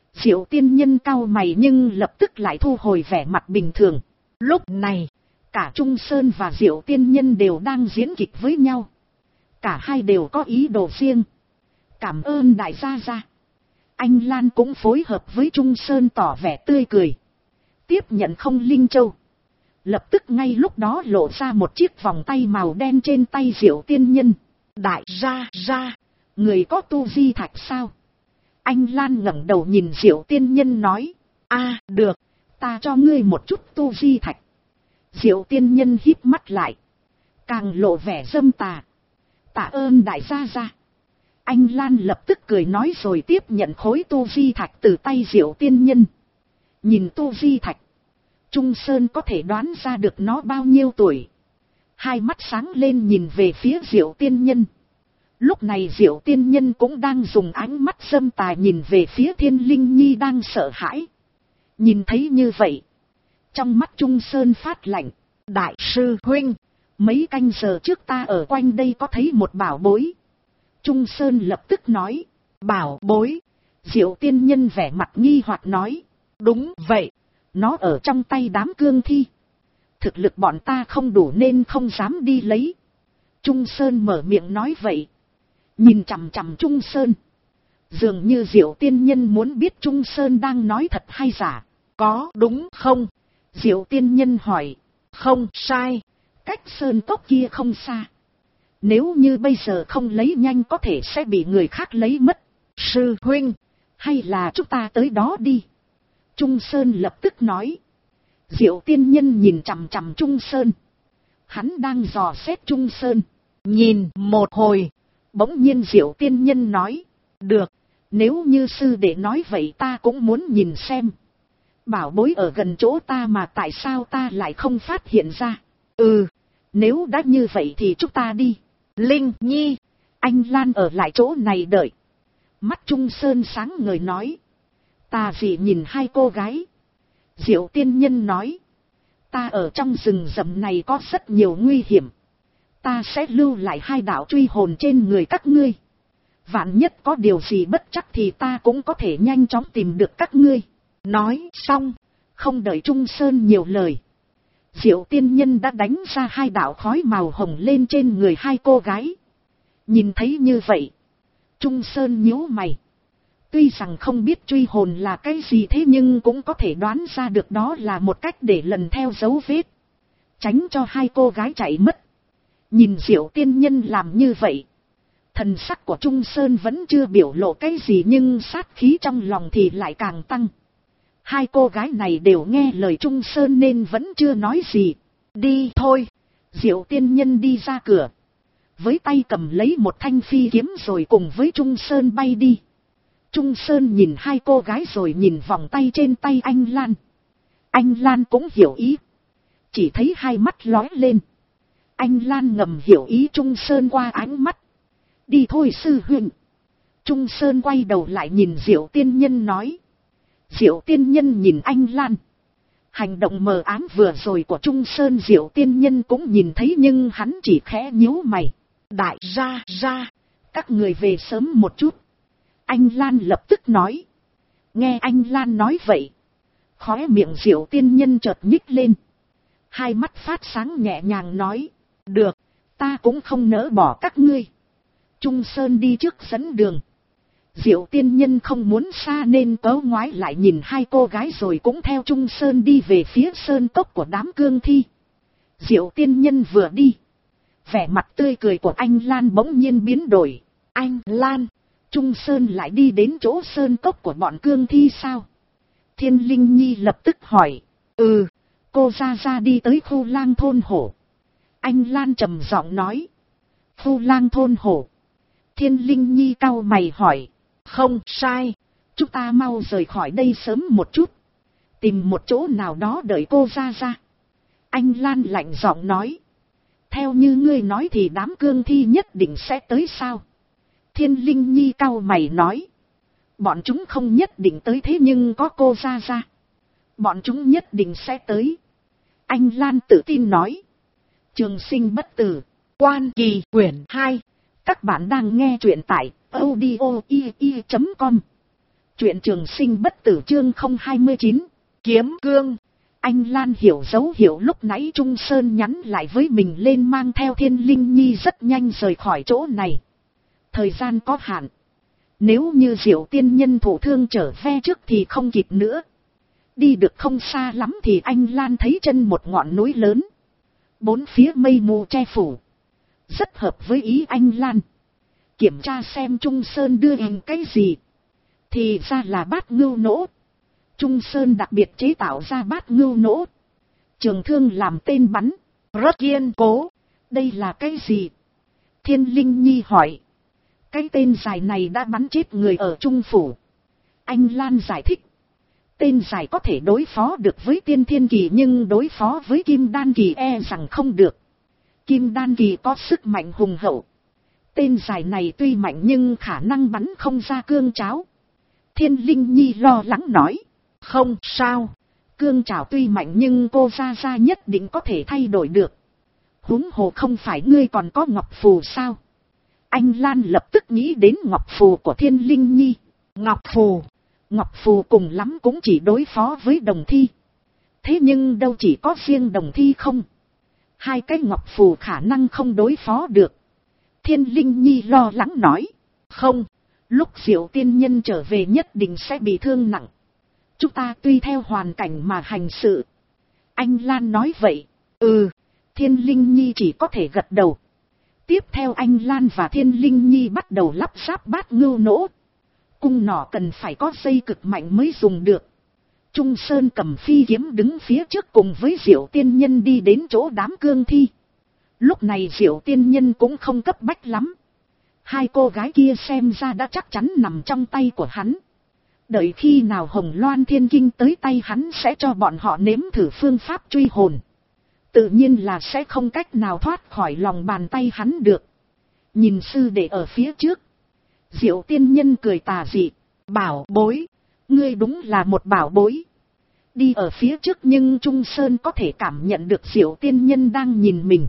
Diệu tiên nhân cau mày nhưng lập tức lại thu hồi vẻ mặt bình thường. Lúc này, cả Trung Sơn và Diệu tiên nhân đều đang diễn kịch với nhau. Cả hai đều có ý đồ riêng. Cảm ơn đại gia gia. Anh Lan cũng phối hợp với Trung Sơn tỏ vẻ tươi cười. Tiếp nhận không linh châu. Lập tức ngay lúc đó lộ ra một chiếc vòng tay màu đen trên tay Diệu tiên nhân. Đại gia, người có tu di thạch sao? Anh Lan ngẩng đầu nhìn Diệu tiên nhân nói. Được, ta cho ngươi một chút tu di thạch. Diệu tiên nhân híp mắt lại. Càng lộ vẻ dâm tà. Tạ ơn đại gia gia. Anh Lan lập tức cười nói rồi tiếp nhận khối tu di thạch từ tay Diệu tiên nhân. Nhìn tu di thạch, Trung Sơn có thể đoán ra được nó bao nhiêu tuổi. Hai mắt sáng lên nhìn về phía Diệu tiên nhân. Lúc này Diệu tiên nhân cũng đang dùng ánh mắt dâm tà nhìn về phía Thiên Linh Nhi đang sợ hãi. Nhìn thấy như vậy, trong mắt Trung Sơn phát lạnh. Đại sư huynh, mấy canh giờ trước ta ở quanh đây có thấy một bảo bối. Trung Sơn lập tức nói. Bảo bối? Diệu tiên nhân vẻ mặt nghi hoặc nói. Đúng vậy, nó ở trong tay đám cương thi. Thực lực bọn ta không đủ nên không dám đi lấy. Trung Sơn mở miệng nói vậy. Nhìn chằm chằm Trung Sơn. Dường như Diệu tiên nhân muốn biết Trung Sơn đang nói thật hay giả. Có đúng không? Diệu tiên nhân hỏi. Không sai, cách sơn cốc kia không xa. Nếu như bây giờ không lấy nhanh có thể sẽ bị người khác lấy mất. Sư huynh, hay là chúng ta tới đó đi. Trung Sơn lập tức nói. Diệu tiên nhân nhìn chằm chằm Trung Sơn. Hắn đang dò xét Trung Sơn. Nhìn một hồi, bỗng nhiên Diệu tiên nhân nói. Được, nếu như sư đệ nói vậy ta cũng muốn nhìn xem. Bảo bối ở gần chỗ ta mà tại sao ta lại không phát hiện ra. Nếu đã như vậy thì chúng ta đi. Linh Nhi, anh Lan ở lại chỗ này đợi. Mắt Trung Sơn sáng ngời nói. Ta chỉ nhìn hai cô gái. Diệu tiên nhân nói. Ta ở trong rừng rậm này có rất nhiều nguy hiểm. Ta sẽ lưu lại hai đạo truy hồn trên người các ngươi. Vạn nhất có điều gì bất chắc thì ta cũng có thể nhanh chóng tìm được các ngươi. Nói xong, không đợi Trung Sơn nhiều lời. Diệu tiên nhân đã đánh ra hai đạo khói màu hồng lên trên người hai cô gái. Nhìn thấy như vậy, Trung Sơn nhíu mày. Tuy rằng không biết truy hồn là cái gì thế nhưng cũng có thể đoán ra được đó là một cách để lần theo dấu vết. Tránh cho hai cô gái chạy mất. Nhìn Diệu tiên nhân làm như vậy. Thần sắc của Trung Sơn vẫn chưa biểu lộ cái gì nhưng sát khí trong lòng thì lại càng tăng. Hai cô gái này đều nghe lời Trung Sơn nên vẫn chưa nói gì. Đi thôi. Diệu tiên nhân đi ra cửa. Với tay cầm lấy một thanh phi kiếm rồi cùng với Trung Sơn bay đi. Trung Sơn nhìn hai cô gái rồi nhìn vòng tay trên tay anh Lan. Anh Lan cũng hiểu ý. Chỉ thấy hai mắt lóe lên. Anh Lan ngầm hiểu ý Trung Sơn qua ánh mắt. Đi thôi sư huynh. Trung Sơn quay đầu lại nhìn Diệu tiên nhân nói. Diệu tiên nhân nhìn anh Lan. Hành động mờ ám vừa rồi của Trung Sơn Diệu tiên nhân cũng nhìn thấy nhưng hắn chỉ khẽ nhíu mày. Đại gia, các người về sớm một chút. Anh Lan lập tức nói. Nghe anh Lan nói vậy. Khóe miệng Diệu tiên nhân chợt nhích lên. Hai mắt phát sáng nhẹ nhàng nói. Được, ta cũng không nỡ bỏ các ngươi. Trung Sơn đi trước dẫn đường. Diệu tiên nhân không muốn xa nên cớ ngoái lại nhìn hai cô gái rồi cũng theo Trung Sơn đi về phía sơn cốc của đám cương thi. Diệu tiên nhân vừa đi. Vẻ mặt tươi cười của anh Lan bỗng nhiên biến đổi. Anh Lan, Trung Sơn lại đi đến chỗ sơn cốc của bọn cương thi sao? Thiên Linh Nhi lập tức hỏi. Cô ra đi tới khu lang thôn hổ. Anh Lan trầm giọng nói. Khu lang thôn hổ. Thiên Linh Nhi cau mày hỏi. Không sai, chúng ta mau rời khỏi đây sớm một chút. Tìm một chỗ nào đó đợi cô ra. Anh Lan lạnh giọng nói. Theo như ngươi nói thì đám cương thi nhất định sẽ tới sao? Thiên Linh Nhi cau mày nói. Bọn chúng không nhất định tới thế nhưng có cô ra. Bọn chúng nhất định sẽ tới. Anh Lan tự tin nói. Trường sinh bất tử. Quan Kỳ quyển 2. Các bạn đang nghe truyện tại audio.com. Truyện Trường Sinh Bất Tử chương 029, Kiếm Cương. Anh Lan hiểu dấu hiệu lúc nãy Trung Sơn nhắn lại với mình lên mang theo Thiên Linh Nhi rất nhanh rời khỏi chỗ này. Thời gian có hạn. Nếu như Diệu tiên nhân thụ thương trở về trước thì không kịp nữa. Đi được không xa lắm thì anh Lan thấy chân một ngọn núi lớn. Bốn phía mây mù che phủ. Rất hợp với ý anh Lan. Kiểm tra xem Trung Sơn đưa hình cái gì. Thì ra là bát ngưu nỗ. Trung Sơn đặc biệt chế tạo ra bát ngưu nỗ. Trường thương làm tên bắn. Rất kiên cố. Đây là cái gì? Thiên Linh Nhi hỏi. Cái tên dài này đã bắn chết người ở Trung Phủ. Anh Lan giải thích. Tên dài có thể đối phó được với tiên thiên kỳ nhưng đối phó với kim đan kỳ e rằng không được. Kim đan kỳ có sức mạnh hùng hậu. Tên dài này tuy mạnh nhưng khả năng bắn không ra cương cháo. Thiên Linh Nhi lo lắng nói. Không sao. Cương chảo tuy mạnh nhưng cô ra nhất định có thể thay đổi được. Huống hồ không phải ngươi còn có ngọc phù sao? Anh Lan lập tức nghĩ đến ngọc phù của Thiên Linh Nhi. Ngọc phù. Ngọc phù cùng lắm cũng chỉ đối phó với đồng thi. Thế nhưng đâu chỉ có riêng đồng thi không? Hai cái ngọc phù khả năng không đối phó được. Thiên Linh Nhi lo lắng nói. Không. Lúc Diệu tiên nhân trở về nhất định sẽ bị thương nặng. Chúng ta tùy theo hoàn cảnh mà hành sự. Anh Lan nói vậy. Thiên Linh Nhi chỉ có thể gật đầu. Tiếp theo anh Lan và Thiên Linh Nhi bắt đầu lắp ráp bát ngưu nỗ. Cung nỏ cần phải có dây cực mạnh mới dùng được. Trung Sơn cầm phi kiếm đứng phía trước cùng với Diệu tiên nhân đi đến chỗ đám cương thi. Lúc này Diệu tiên nhân cũng không cấp bách lắm. Hai cô gái kia xem ra đã chắc chắn nằm trong tay của hắn. Đợi khi nào Hồng Loan Thiên Kinh tới tay hắn sẽ cho bọn họ nếm thử phương pháp truy hồn. Tự nhiên là sẽ không cách nào thoát khỏi lòng bàn tay hắn được. Nhìn sư đệ ở phía trước. Diệu tiên nhân cười tà dị. Bảo bối. Ngươi đúng là một bảo bối. Đi ở phía trước nhưng Trung Sơn có thể cảm nhận được Diệu tiên nhân đang nhìn mình.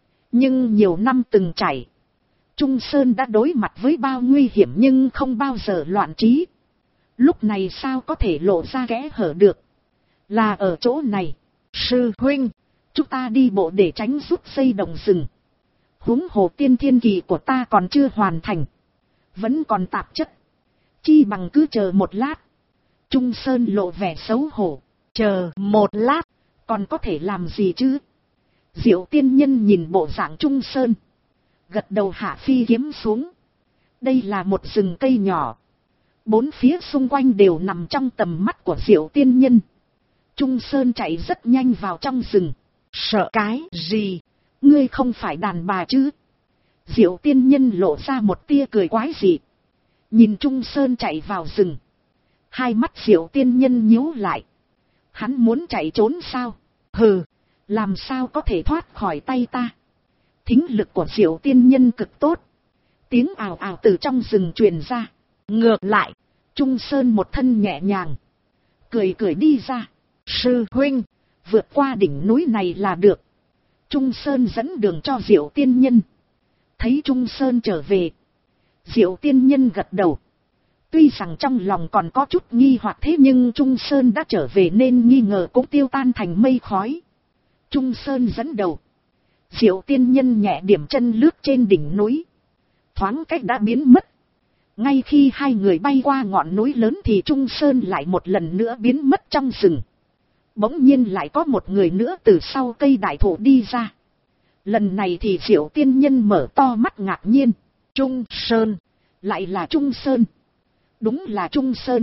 Nhưng nhiều năm từng trải. Trung Sơn đã đối mặt với bao nguy hiểm nhưng không bao giờ loạn trí. Lúc này sao có thể lộ ra kẽ hở được. Là ở chỗ này. Sư huynh. Chúng ta đi bộ để tránh rút dây động rừng. Huống hồ tiên thiên kỳ của ta còn chưa hoàn thành. Vẫn còn tạp chất. Chi bằng cứ chờ một lát. Trung Sơn lộ vẻ xấu hổ. Chờ một lát. Còn có thể làm gì chứ? Diệu tiên nhân nhìn bộ dạng Trung Sơn. Gật đầu hạ phi kiếm xuống. Đây là một rừng cây nhỏ. Bốn phía xung quanh đều nằm trong tầm mắt của Diệu tiên nhân. Trung Sơn chạy rất nhanh vào trong rừng. Sợ cái gì? Ngươi không phải đàn bà chứ? Diệu tiên nhân lộ ra một tia cười quái dị. Nhìn Trung Sơn chạy vào rừng. Hai mắt Diệu tiên nhân nhíu lại. Hắn muốn chạy trốn sao? Hừ, làm sao có thể thoát khỏi tay ta? Thính lực của Diệu tiên nhân cực tốt. Tiếng ào ào từ trong rừng truyền ra. Ngược lại, Trung Sơn một thân nhẹ nhàng. Cười cười đi ra. Sư huynh, vượt qua đỉnh núi này là được. Trung Sơn dẫn đường cho Diệu tiên nhân. Thấy Trung Sơn trở về. Diệu tiên nhân gật đầu. Tuy rằng trong lòng còn có chút nghi hoặc thế nhưng Trung Sơn đã trở về nên nghi ngờ cũng tiêu tan thành mây khói. Trung Sơn dẫn đầu. Diệu tiên nhân nhẹ điểm chân lướt trên đỉnh núi. Thoáng cách đã biến mất. Ngay khi hai người bay qua ngọn núi lớn thì Trung Sơn lại một lần nữa biến mất trong rừng. Bỗng nhiên lại có một người nữa từ sau cây đại thụ đi ra. Lần này thì Diệu tiên nhân mở to mắt ngạc nhiên. Trung Sơn. Lại là Trung Sơn. Đúng là Trung Sơn.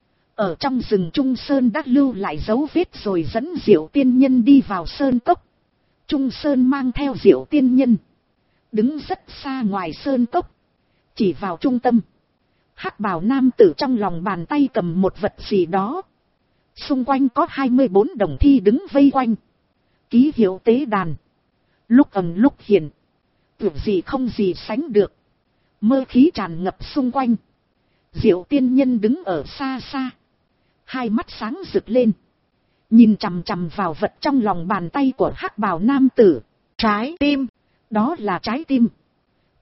Ở trong rừng Trung Sơn đã lưu lại dấu vết rồi dẫn Diệu tiên nhân đi vào sơn cốc. Trung Sơn mang theo Diệu tiên nhân. Đứng rất xa ngoài sơn cốc. Chỉ vào trung tâm. Hắc bào nam tử trong lòng bàn tay cầm một vật gì đó. Xung quanh có 24 đồng thi đứng vây quanh. Ký hiệu tế đàn. Lúc ẩn lúc hiện. Tưởng gì không gì sánh được. Mơ khí tràn ngập xung quanh. Diệu tiên nhân đứng ở xa xa. Hai mắt sáng rực lên. Nhìn chằm chằm vào vật trong lòng bàn tay của hắc bào nam tử. Trái tim. Đó là trái tim.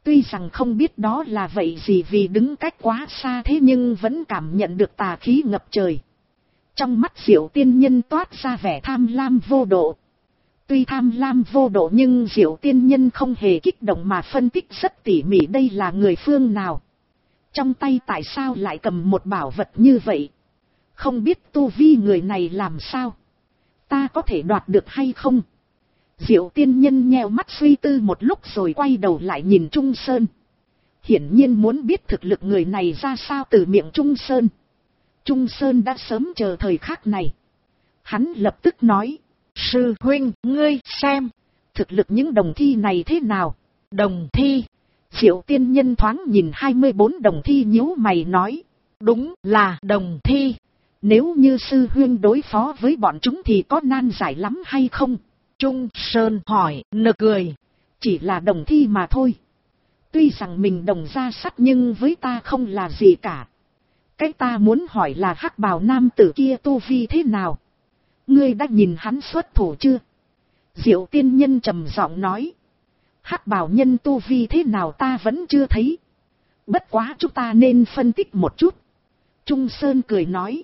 Tuy rằng không biết đó là vậy gì vì đứng cách quá xa thế nhưng vẫn cảm nhận được tà khí ngập trời. Trong mắt Diệu Tiên Nhân toát ra vẻ tham lam vô độ. Tuy tham lam vô độ nhưng Diệu Tiên Nhân không hề kích động mà phân tích rất tỉ mỉ đây là người phương nào. Trong tay tại sao lại cầm một bảo vật như vậy? Không biết tu vi người này làm sao? Ta có thể đoạt được hay không? Diệu Tiên Nhân nheo mắt suy tư một lúc rồi quay đầu lại nhìn Trung Sơn. Hiển nhiên muốn biết thực lực người này ra sao từ miệng Trung Sơn. Trung Sơn đã sớm chờ thời khắc này. Hắn lập tức nói. Sư huynh, ngươi xem. Thực lực những đồng thi này thế nào? Đồng thi. Diệu Tiên Nhân thoáng nhìn 24 đồng thi nhíu mày nói. Đúng là đồng thi. Nếu như sư huynh đối phó với bọn chúng thì có nan giải lắm hay không? Trung Sơn hỏi, nực cười. Chỉ là đồng thi mà thôi. Tuy rằng mình đồng ra sắt nhưng với ta không là gì cả. Cái ta muốn hỏi là hắc bào nam tử kia tu vi thế nào? Ngươi đã nhìn hắn xuất thủ chưa? Diệu Tiên Nhân trầm giọng nói. Hắc bào nhân tu vi thế nào ta vẫn chưa thấy. Bất quá chúng ta nên phân tích một chút. Trung Sơn cười nói.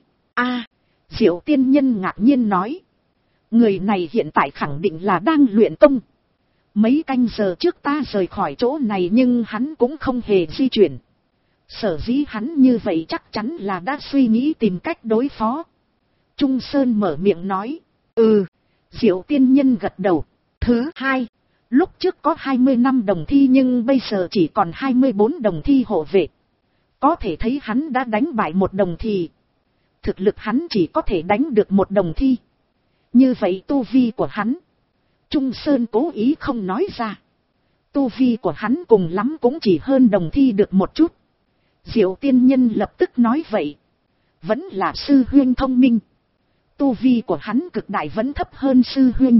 Diệu Tiên Nhân ngạc nhiên nói. Người này hiện tại khẳng định là đang luyện công. Mấy canh giờ trước ta rời khỏi chỗ này nhưng hắn cũng không hề di chuyển. Sở dĩ hắn như vậy chắc chắn là đã suy nghĩ tìm cách đối phó. Trung Sơn mở miệng nói. Diệu Tiên Nhân gật đầu. Thứ hai, lúc trước có 20 năm đồng thi nhưng bây giờ chỉ còn 24 đồng thi hộ vệ. Có thể thấy hắn đã đánh bại một đồng thi. Thực lực hắn chỉ có thể đánh được một đồng thi. Như vậy tu vi của hắn. Trung Sơn cố ý không nói ra. Tu vi của hắn cùng lắm cũng chỉ hơn đồng thi được một chút. Diệu Tiên Nhân lập tức nói vậy. Vẫn là sư huynh thông minh. Tu vi của hắn cực đại vẫn thấp hơn sư huynh.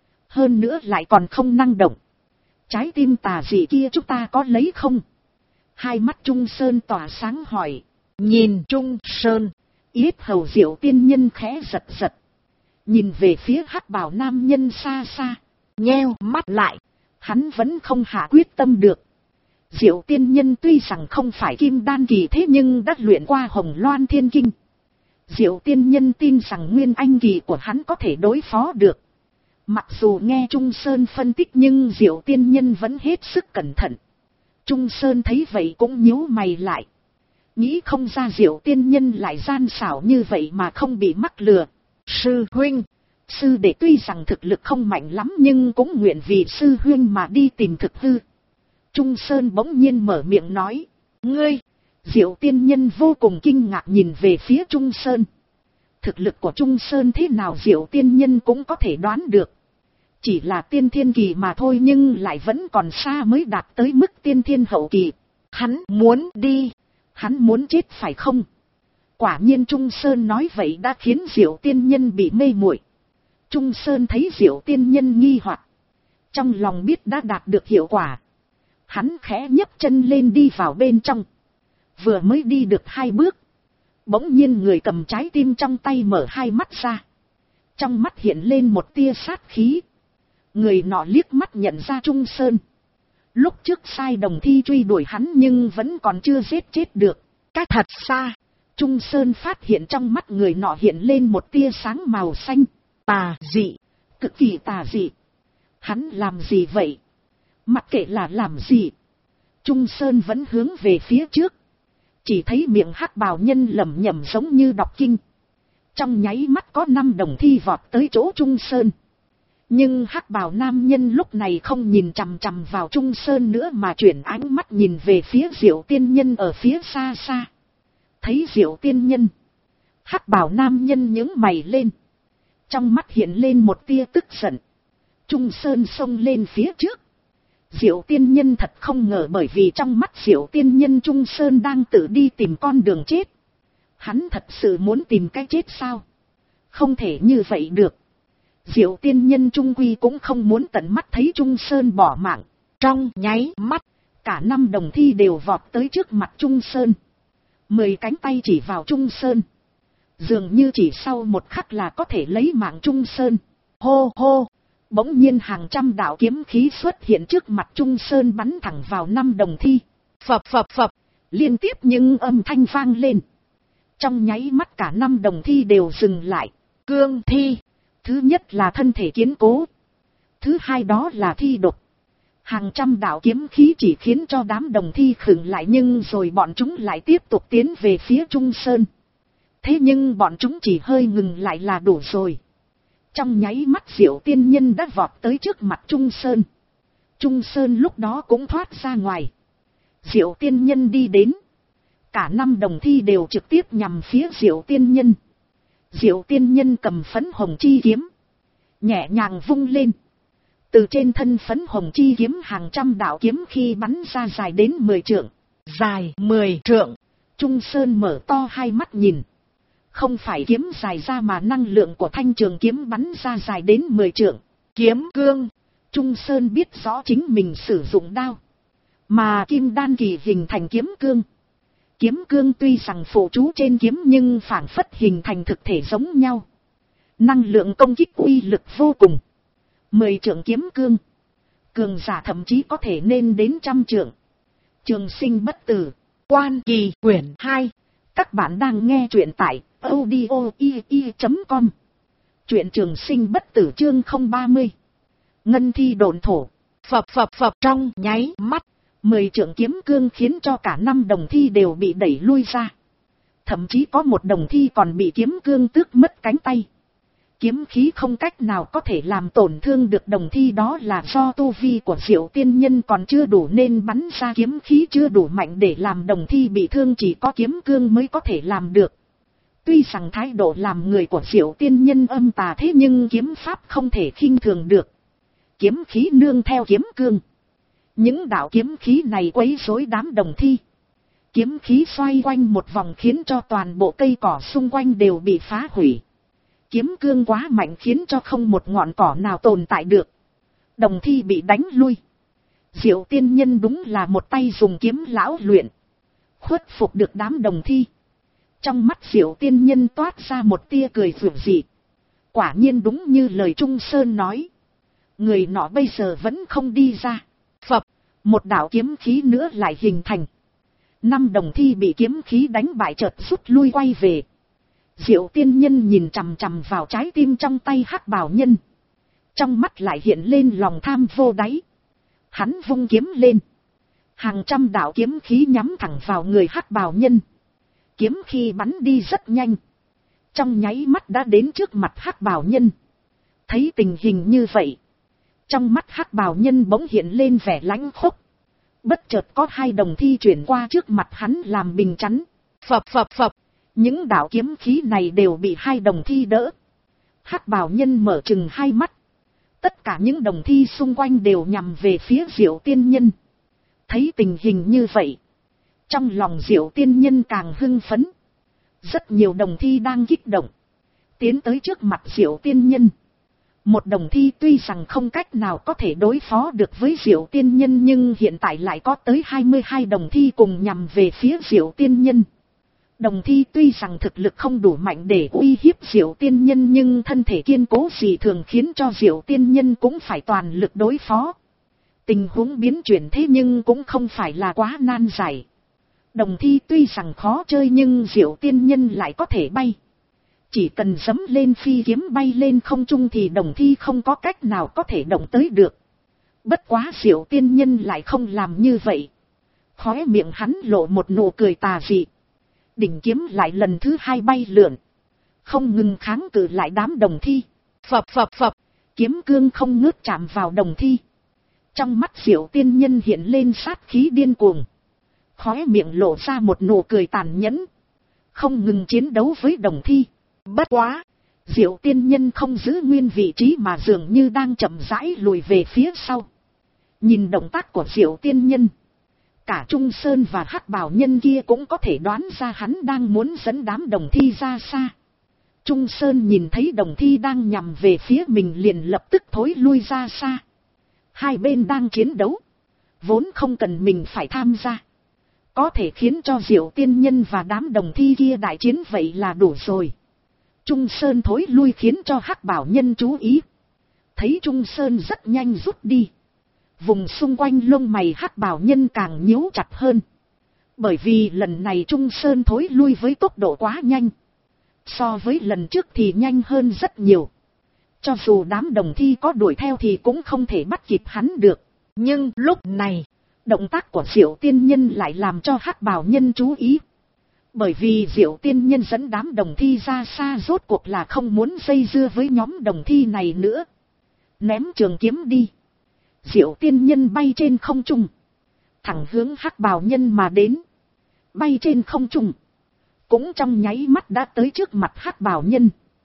Hơn nữa lại còn không năng động. Trái tim tà dị kia chúng ta có lấy không? Hai mắt Trung Sơn tỏa sáng hỏi. Nhìn Trung Sơn. Yết hầu Diệu Tiên Nhân khẽ giật giật. Nhìn về phía hắc bào nam nhân xa xa. Nheo mắt lại. Hắn vẫn không hạ quyết tâm được. Diệu Tiên Nhân tuy rằng không phải kim đan kỳ thế nhưng đã luyện qua Hồng Loan Thiên Kinh. Diệu Tiên Nhân tin rằng nguyên anh kỳ của hắn có thể đối phó được. Mặc dù nghe Trung Sơn phân tích nhưng Diệu Tiên Nhân vẫn hết sức cẩn thận. Trung Sơn thấy vậy cũng nhíu mày lại. Nghĩ không ra Diệu Tiên Nhân lại gian xảo như vậy mà không bị mắc lừa. Sư huynh, sư đệ tuy rằng thực lực không mạnh lắm nhưng cũng nguyện vì sư huynh mà đi tìm thực hư. Trung Sơn bỗng nhiên mở miệng nói. Ngươi! Diệu Tiên Nhân vô cùng kinh ngạc nhìn về phía Trung Sơn. Thực lực của Trung Sơn thế nào Diệu Tiên Nhân cũng có thể đoán được. Chỉ là tiên thiên kỳ mà thôi nhưng lại vẫn còn xa mới đạt tới mức tiên thiên hậu kỳ. Hắn muốn đi. Hắn muốn chết phải không? Quả nhiên Trung Sơn nói vậy đã khiến Diệu Tiên Nhân bị mê muội. Trung Sơn thấy Diệu Tiên Nhân nghi hoặc. Trong lòng biết đã đạt được hiệu quả. Hắn khẽ nhấc chân lên đi vào bên trong. Vừa mới đi được 2 bước. Bỗng nhiên người cầm trái tim trong tay mở hai mắt ra. Trong mắt hiện lên một tia sát khí. Người nọ liếc mắt nhận ra Trung Sơn. Lúc trước sai đồng thi truy đuổi hắn nhưng vẫn còn chưa giết chết được. Cách thật xa. Trung Sơn phát hiện trong mắt người nọ hiện lên một tia sáng màu xanh. Tà dị. Cực kỳ tà dị. Hắn làm gì vậy? Mặc kệ là làm gì. Trung Sơn vẫn hướng về phía trước. Chỉ thấy miệng hắc bào nhân lẩm nhẩm giống như đọc kinh. Trong nháy mắt có 5 đồng thi vọt tới chỗ Trung Sơn. Nhưng hắc bào nam nhân lúc này không nhìn chằm chằm vào Trung Sơn nữa mà chuyển ánh mắt nhìn về phía Diệu Tiên Nhân ở phía xa xa. Thấy Diệu Tiên Nhân. Hắc bào nam nhân nhướng mày lên. Trong mắt hiện lên một tia tức giận. Trung Sơn xông lên phía trước. Diệu Tiên Nhân thật không ngờ bởi vì trong mắt Diệu Tiên Nhân Trung Sơn đang tự đi tìm con đường chết. Hắn thật sự muốn tìm cái chết sao? Không thể như vậy được. Diệu Tiên Nhân Trung Quy cũng không muốn tận mắt thấy Trung Sơn bỏ mạng. Trong nháy mắt, cả 5 đồng thi đều vọt tới trước mặt Trung Sơn. 10 cánh tay chỉ vào Trung Sơn. Dường như chỉ sau một khắc là có thể lấy mạng Trung Sơn. Hô hô! Bỗng nhiên hàng trăm đạo kiếm khí xuất hiện trước mặt Trung Sơn bắn thẳng vào 5 đồng thi. Phập phập phập, liên tiếp những âm thanh vang lên. Trong nháy mắt cả 5 đồng thi đều dừng lại. Cương thi, thứ nhất là thân thể kiên cố. Thứ hai đó là thi độc. Hàng trăm đạo kiếm khí chỉ khiến cho đám đồng thi khựng lại, nhưng rồi bọn chúng lại tiếp tục tiến về phía Trung Sơn. Thế nhưng bọn chúng chỉ hơi ngừng lại là đủ rồi. Trong nháy mắt Diệu Tiên Nhân đã vọt tới trước mặt Trung Sơn. Trung Sơn lúc đó cũng thoát ra ngoài. Diệu Tiên Nhân đi đến. Cả 5 đồng thi đều trực tiếp nhằm phía Diệu Tiên Nhân. Diệu Tiên Nhân cầm phấn hồng chi kiếm, nhẹ nhàng vung lên. Từ trên thân phấn hồng chi kiếm hàng trăm đạo kiếm khi bắn ra dài đến 10 trượng. Dài 10 trượng. Trung Sơn mở to hai mắt nhìn. Không phải kiếm dài ra mà năng lượng của thanh trường kiếm bắn ra dài đến 10 trượng. Kiếm cương. Trung Sơn biết rõ chính mình sử dụng đao, mà kim đan kỳ hình thành kiếm cương. Kiếm cương tuy rằng phụ trú trên kiếm nhưng phảng phất hình thành thực thể giống nhau. Năng lượng công kích uy lực vô cùng. 10 trượng kiếm cương. Cường giả thậm chí có thể lên đến 100 trượng. Trường sinh bất tử. Quan Kỳ quyển 2. Các bạn đang nghe truyện tại audio.com. Truyện trường sinh bất tử chương 030. Ngân thi độn thổ. Phập phập phập, trong nháy mắt 10 trượng kiếm cương khiến cho cả 5 đồng thi đều bị đẩy lui ra. Thậm chí có một đồng thi còn bị kiếm cương tước mất cánh tay. Kiếm khí không cách nào có thể làm tổn thương được đồng thi, đó là do tu vi của Diệu Tiên Nhân còn chưa đủ nên bắn ra kiếm khí chưa đủ mạnh để làm đồng thi bị thương, chỉ có kiếm cương mới có thể làm được. Tuy rằng thái độ làm người của Diệu Tiên Nhân âm tà, thế nhưng kiếm pháp không thể khinh thường được. Kiếm khí nương theo kiếm cương. Những đạo kiếm khí này quấy rối đám đồng thi. Kiếm khí xoay quanh một vòng khiến cho toàn bộ cây cỏ xung quanh đều bị phá hủy. Kiếm cương quá mạnh khiến cho không một ngọn cỏ nào tồn tại được. Đồng thi bị đánh lui. Diệu Tiên Nhân đúng là một tay dùng kiếm lão luyện, khuất phục được đám đồng thi. Trong mắt Diệu Tiên Nhân toát ra một tia cười vượng dị. Quả nhiên đúng như lời Trung Sơn nói. Người nọ bây giờ vẫn không đi ra. Phập, một đạo kiếm khí nữa lại hình thành. 5 đồng thi bị kiếm khí đánh bại chợt rút lui quay về. Diệu Tiên Nhân nhìn chằm chằm vào trái tim trong tay Hắc Bào Nhân. Trong mắt lại hiện lên lòng tham vô đáy. Hắn vung kiếm lên. Hàng trăm đạo kiếm khí nhắm thẳng vào người Hắc Bào Nhân. Kiếm khí bắn đi rất nhanh. Trong nháy mắt đã đến trước mặt Hắc Bào Nhân. Thấy tình hình như vậy, trong mắt Hắc Bào Nhân bỗng hiện lên vẻ lãnh khốc. Bất chợt có 2 đồng thi chuyển qua trước mặt hắn làm bình chắn. Phập phập phập. Những đạo kiếm khí này đều bị 2 đồng thi đỡ. Hắc Bào Nhân mở trừng hai mắt. Tất cả những đồng thi xung quanh đều nhằm về phía Diệu Tiên Nhân. Thấy tình hình như vậy, trong lòng Diệu Tiên Nhân càng hưng phấn. Rất nhiều đồng thi đang kích động, tiến tới trước mặt Diệu Tiên Nhân. Một đồng thi tuy rằng không cách nào có thể đối phó được với Diệu Tiên Nhân, nhưng hiện tại lại có tới 22 đồng thi cùng nhằm về phía Diệu Tiên Nhân. Đồng thi tuy rằng thực lực không đủ mạnh để uy hiếp Diệu Tiên Nhân, nhưng thân thể kiên cố dị thường khiến cho Diệu Tiên Nhân cũng phải toàn lực đối phó. Tình huống biến chuyển thế nhưng cũng không phải là quá nan giải. Đồng thi tuy rằng khó chơi nhưng Diệu Tiên Nhân lại có thể bay. Chỉ cần giẫm lên phi kiếm bay lên không trung thì đồng thi không có cách nào có thể động tới được. Bất quá Diệu Tiên Nhân lại không làm như vậy. Khóe miệng hắn lộ một nụ cười tà dị. Đỉnh kiếm lại lần thứ 2 bay lượn, không ngừng kháng cự lại đám đồng thi. Phập phập phập, kiếm cương không ngớt chạm vào đồng thi. Trong mắt Diệu Tiên Nhân hiện lên sát khí điên cuồng. Khóe miệng lộ ra một nụ cười tàn nhẫn. Không ngừng chiến đấu với đồng thi. Bất quá, Diệu Tiên Nhân không giữ nguyên vị trí mà dường như đang chậm rãi lùi về phía sau. Nhìn động tác của Diệu Tiên Nhân, cả Trung Sơn và Hắc Bào Nhân kia cũng có thể đoán ra hắn đang muốn dẫn đám đồng thi ra xa. Trung Sơn nhìn thấy đồng thi đang nhằm về phía mình liền lập tức thối lui ra xa. Hai bên đang chiến đấu, vốn không cần mình phải tham gia. Có thể khiến cho Diệu Tiên Nhân và đám đồng thi kia đại chiến vậy là đủ rồi. Trung Sơn thối lui khiến cho Hắc Bào Nhân chú ý. thấy Trung Sơn rất nhanh rút đi. Vùng xung quanh lông mày hắc bào nhân càng nhíu chặt hơn. Bởi vì lần này Trung Sơn thối lui với tốc độ quá nhanh. So với lần trước thì nhanh hơn rất nhiều. Cho dù đám đồng thi có đuổi theo thì cũng không thể bắt kịp hắn được. Nhưng lúc này, động tác của Diệu Tiên Nhân lại làm cho hắc bào nhân chú ý. Bởi vì Diệu Tiên Nhân dẫn đám đồng thi ra xa rốt cuộc là không muốn dây dưa với nhóm đồng thi này nữa. Ném trường kiếm đi. Diệu Tiên Nhân bay trên không trung, thẳng hướng hắc bào nhân mà đến. Bay trên không trung, cũng trong nháy mắt đã tới trước mặt hắc bào nhân.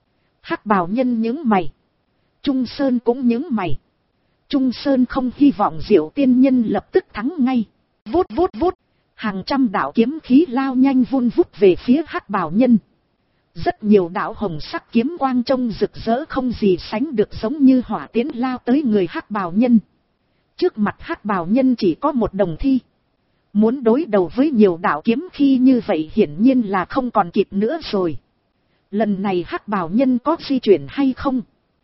Hắc bào nhân nhướng mày, Trung Sơn cũng nhướng mày. Trung Sơn không hy vọng Diệu Tiên Nhân lập tức thắng ngay. Vút vút vút, hàng trăm đạo kiếm khí lao nhanh vun vút về phía hắc bào nhân. Rất nhiều đạo hồng sắc kiếm quang trông rực rỡ không gì sánh được, giống như hỏa tiến lao tới người hắc bào nhân. Trước mặt hắc bào nhân chỉ có một đồng thi. Muốn đối đầu với nhiều đạo kiếm khí như vậy hiển nhiên là không còn kịp nữa rồi. Lần này hắc bào nhân có di chuyển hay không?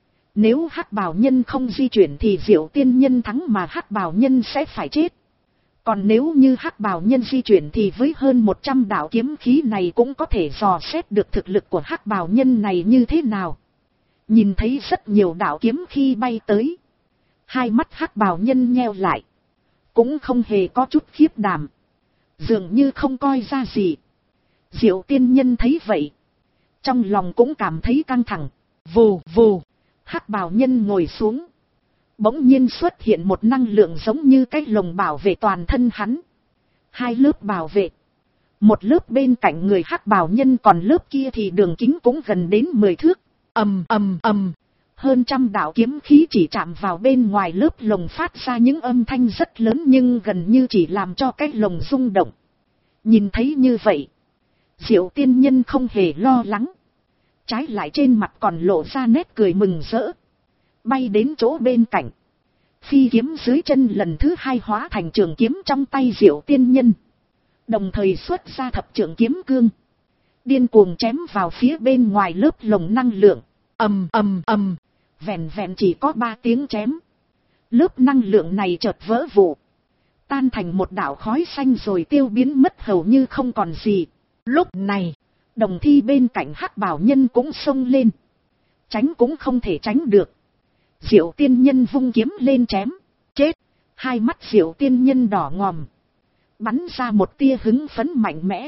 Nếu hắc bào nhân không di chuyển thì Diệu Tiên Nhân thắng mà hắc bào nhân sẽ phải chết. Còn nếu như hắc bào nhân di chuyển thì với hơn 100 đạo kiếm khí này cũng có thể dò xét được thực lực của hắc bào nhân này như thế nào. Nhìn thấy rất nhiều đạo kiếm khí bay tới, hai mắt hắc bào nhân nheo lại, cũng không hề có chút khiếp đảm, dường như không coi ra gì. Diệu Tiên Nhân thấy vậy, trong lòng cũng cảm thấy căng thẳng. Vù vù, hắc bào nhân ngồi xuống. Bỗng nhiên xuất hiện một năng lượng giống như cái lồng bảo vệ toàn thân hắn. Hai lớp bảo vệ. Một lớp bên cạnh người hắc bào nhân, còn lớp kia thì đường kính cũng gần đến 10 thước. Ầm ầm ầm. Hơn trăm đạo kiếm khí chỉ chạm vào bên ngoài lớp lồng phát ra những âm thanh rất lớn nhưng gần như chỉ làm cho cái lồng rung động. Nhìn thấy như vậy, Diệu Tiên Nhân không hề lo lắng. Trái lại trên mặt còn lộ ra nét cười mừng rỡ. Bay đến chỗ bên cạnh. Phi kiếm dưới chân lần thứ hai hóa thành trường kiếm trong tay Diệu Tiên Nhân. Đồng thời xuất ra thập trường kiếm cương. Điên cuồng chém vào phía bên ngoài lớp lồng năng lượng. Ầm ầm ầm. Vẹn vẹn chỉ có 3 tiếng chém. Lớp năng lượng này chợt vỡ vụn, tan thành một đạo khói xanh rồi tiêu biến mất hầu như không còn gì. Lúc này, đồng thi bên cạnh hắc bào nhân cũng xông lên. Tránh cũng không thể tránh được. Diệu Tiên Nhân vung kiếm lên chém. Chết! Hai mắt Diệu Tiên Nhân đỏ ngòm, bắn ra một tia hứng phấn mạnh mẽ.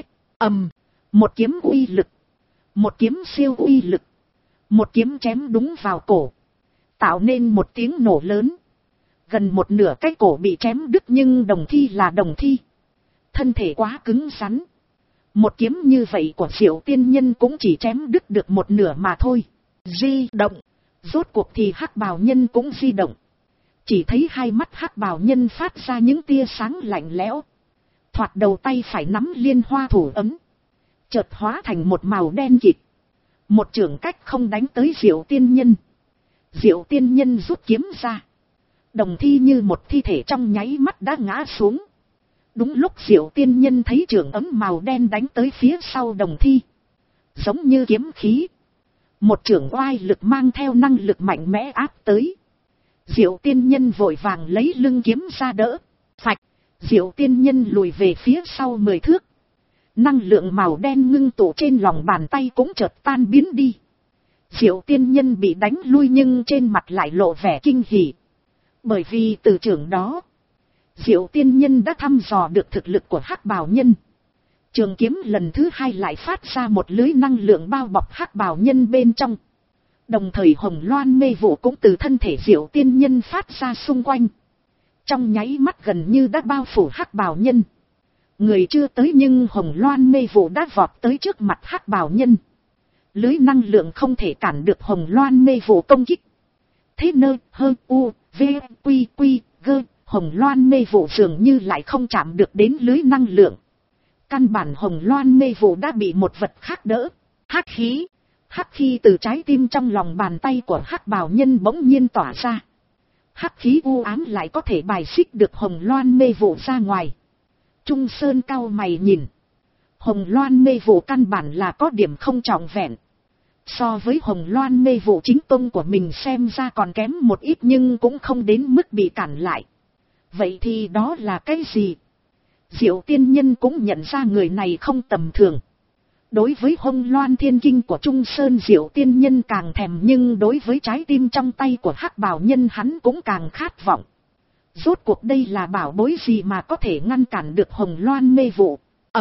Một kiếm uy lực, một kiếm siêu uy lực, một kiếm chém đúng vào cổ, tạo nên một tiếng nổ lớn. Gần một nửa cái cổ bị chém đứt, nhưng đồng thi là đồng thi, thân thể quá cứng rắn. Một kiếm như vậy của Diệu Tiên Nhân cũng chỉ chém đứt được một nửa mà thôi. Di động. Rốt cuộc thì hắc bào nhân cũng di động. Chỉ thấy hai mắt hắc bào nhân phát ra những tia sáng lạnh lẽo. Thoạt đầu tay phải nắm liên hoa thủ ấm, chợt hóa thành một màu đen kịt. Một chưởng cách không đánh tới Diệu Tiên Nhân. Diệu Tiên Nhân rút kiếm ra. Đồng thi như một thi thể trong nháy mắt đã ngã xuống. Đúng lúc Diệu Tiên Nhân thấy chưởng ấm màu đen đánh tới phía sau đồng thi, giống như kiếm khí, một chưởng oai lực mang theo năng lực mạnh mẽ áp tới. Diệu Tiên Nhân vội vàng lấy lưng kiếm ra đỡ. Phạch! Diệu Tiên Nhân lùi về phía sau 10 thước. Năng lượng màu đen ngưng tụ trên lòng bàn tay cũng chợt tan biến đi. Diệu Tiên Nhân bị đánh lui nhưng trên mặt lại lộ vẻ kinh hỉ. Bởi vì từ chưởng đó, Diệu Tiên Nhân đã thăm dò được thực lực của hắc bào nhân. Trường kiếm lần thứ hai lại phát ra một lưới năng lượng bao bọc hắc bào nhân bên trong. Đồng thời hồng loan mê vụ cũng từ thân thể Diệu Tiên Nhân phát ra xung quanh. Trong nháy mắt gần như đã bao phủ hắc bào nhân. Người chưa tới nhưng hồng loan mê vụ đã vọt tới trước mặt hắc bào nhân. Lưới năng lượng không thể cản được hồng loan mê vụ công kích. Thế nơi hơn u, v, quy quy, gơ, hồng loan mê vụ dường như lại không chạm được đến lưới năng lượng. Căn bản hồng loan mê vụ đã bị một vật khác đỡ. Hắc khí. Hắc khí từ trái tim trong lòng bàn tay của hắc bào nhân bỗng nhiên tỏa ra. Hắc khí u ám lại có thể bài xích được hồng loan mê vụ ra ngoài. Trung Sơn cau mày nhìn. Hồng loan mê vụ căn bản là có điểm không trọn vẹn. So với Hồng Loan mê vụ chính tông của mình xem ra còn kém một ít nhưng cũng không đến mức bị cản lại. Vậy thì đó là cái gì? Diệu tiên nhân cũng nhận ra người này không tầm thường. Đối với Hồng Loan thiên kinh của Trung Sơn Diệu tiên nhân càng thèm, nhưng đối với trái tim trong tay của Hắc Bào nhân hắn cũng càng khát vọng. Rốt cuộc đây là bảo bối gì mà có thể ngăn cản được Hồng Loan mê vụ?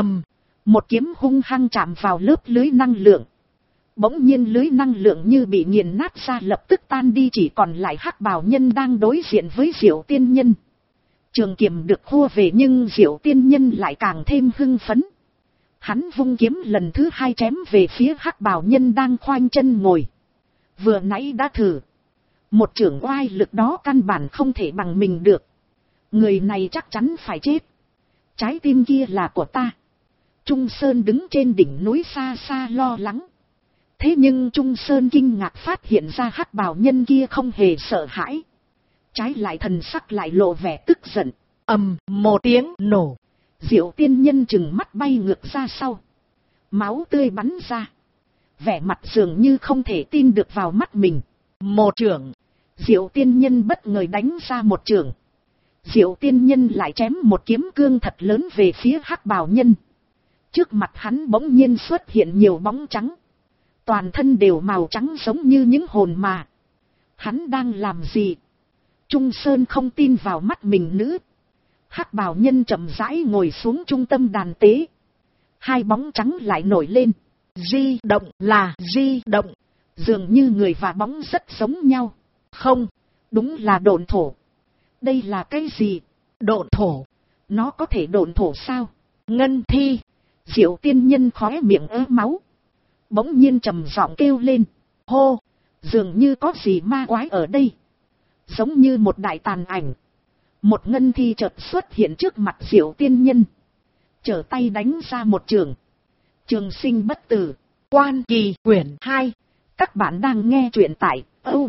Một kiếm hung hăng chạm vào lớp lưới năng lượng. Bỗng nhiên lưới năng lượng như bị nghiền nát ra, lập tức tan đi, chỉ còn lại Hắc Bào nhân đang đối diện với Diệu tiên nhân. Trường kiếm được khua về nhưng Diệu tiên nhân lại càng thêm hưng phấn. Hắn vung kiếm lần thứ hai chém về phía Hắc Bào nhân đang khoanh chân ngồi. Vừa nãy đã thử. Một chưởng oai lực đó căn bản không thể bằng mình được. Người này chắc chắn phải chết. Trái tim kia là của ta. Trung Sơn đứng trên đỉnh núi xa xa lo lắng. Thế nhưng Trung Sơn kinh ngạc phát hiện ra Hắc Bào nhân kia không hề sợ hãi. Trái lại thần sắc lại lộ vẻ tức giận. Một tiếng nổ. Diệu tiên nhân chừng mắt bay ngược ra sau. Máu tươi bắn ra. Vẻ mặt dường như không thể tin được vào mắt mình. Một chưởng. Diệu tiên nhân bất ngờ đánh ra một chưởng. Diệu tiên nhân lại chém một kiếm cương thật lớn về phía Hắc Bào nhân. Trước mặt hắn bỗng nhiên xuất hiện nhiều bóng trắng. Toàn thân đều màu trắng giống như những hồn mà. Hắn đang làm gì? Trung Sơn không tin vào mắt mình nữa. Hắc Bào nhân chậm rãi ngồi xuống trung tâm đàn tế. Hai bóng trắng lại nổi lên. Di động là di động. Dường như người và bóng rất giống nhau. Không, đúng là độn thổ. Đây là cái gì? Độn thổ. Nó có thể độn thổ sao? Ngân thi. Diệu tiên nhân khóe miệng ớ máu. Bỗng nhiên trầm giọng kêu lên. Hô, dường như có gì ma quái ở đây. Giống như một đại tàn ảnh. Một ngân thi chợt xuất hiện trước mặt Diệu tiên nhân. Trở tay đánh ra một trường. Trường sinh bất tử. Quan Kỳ quyển 2. Các bạn đang nghe truyện tại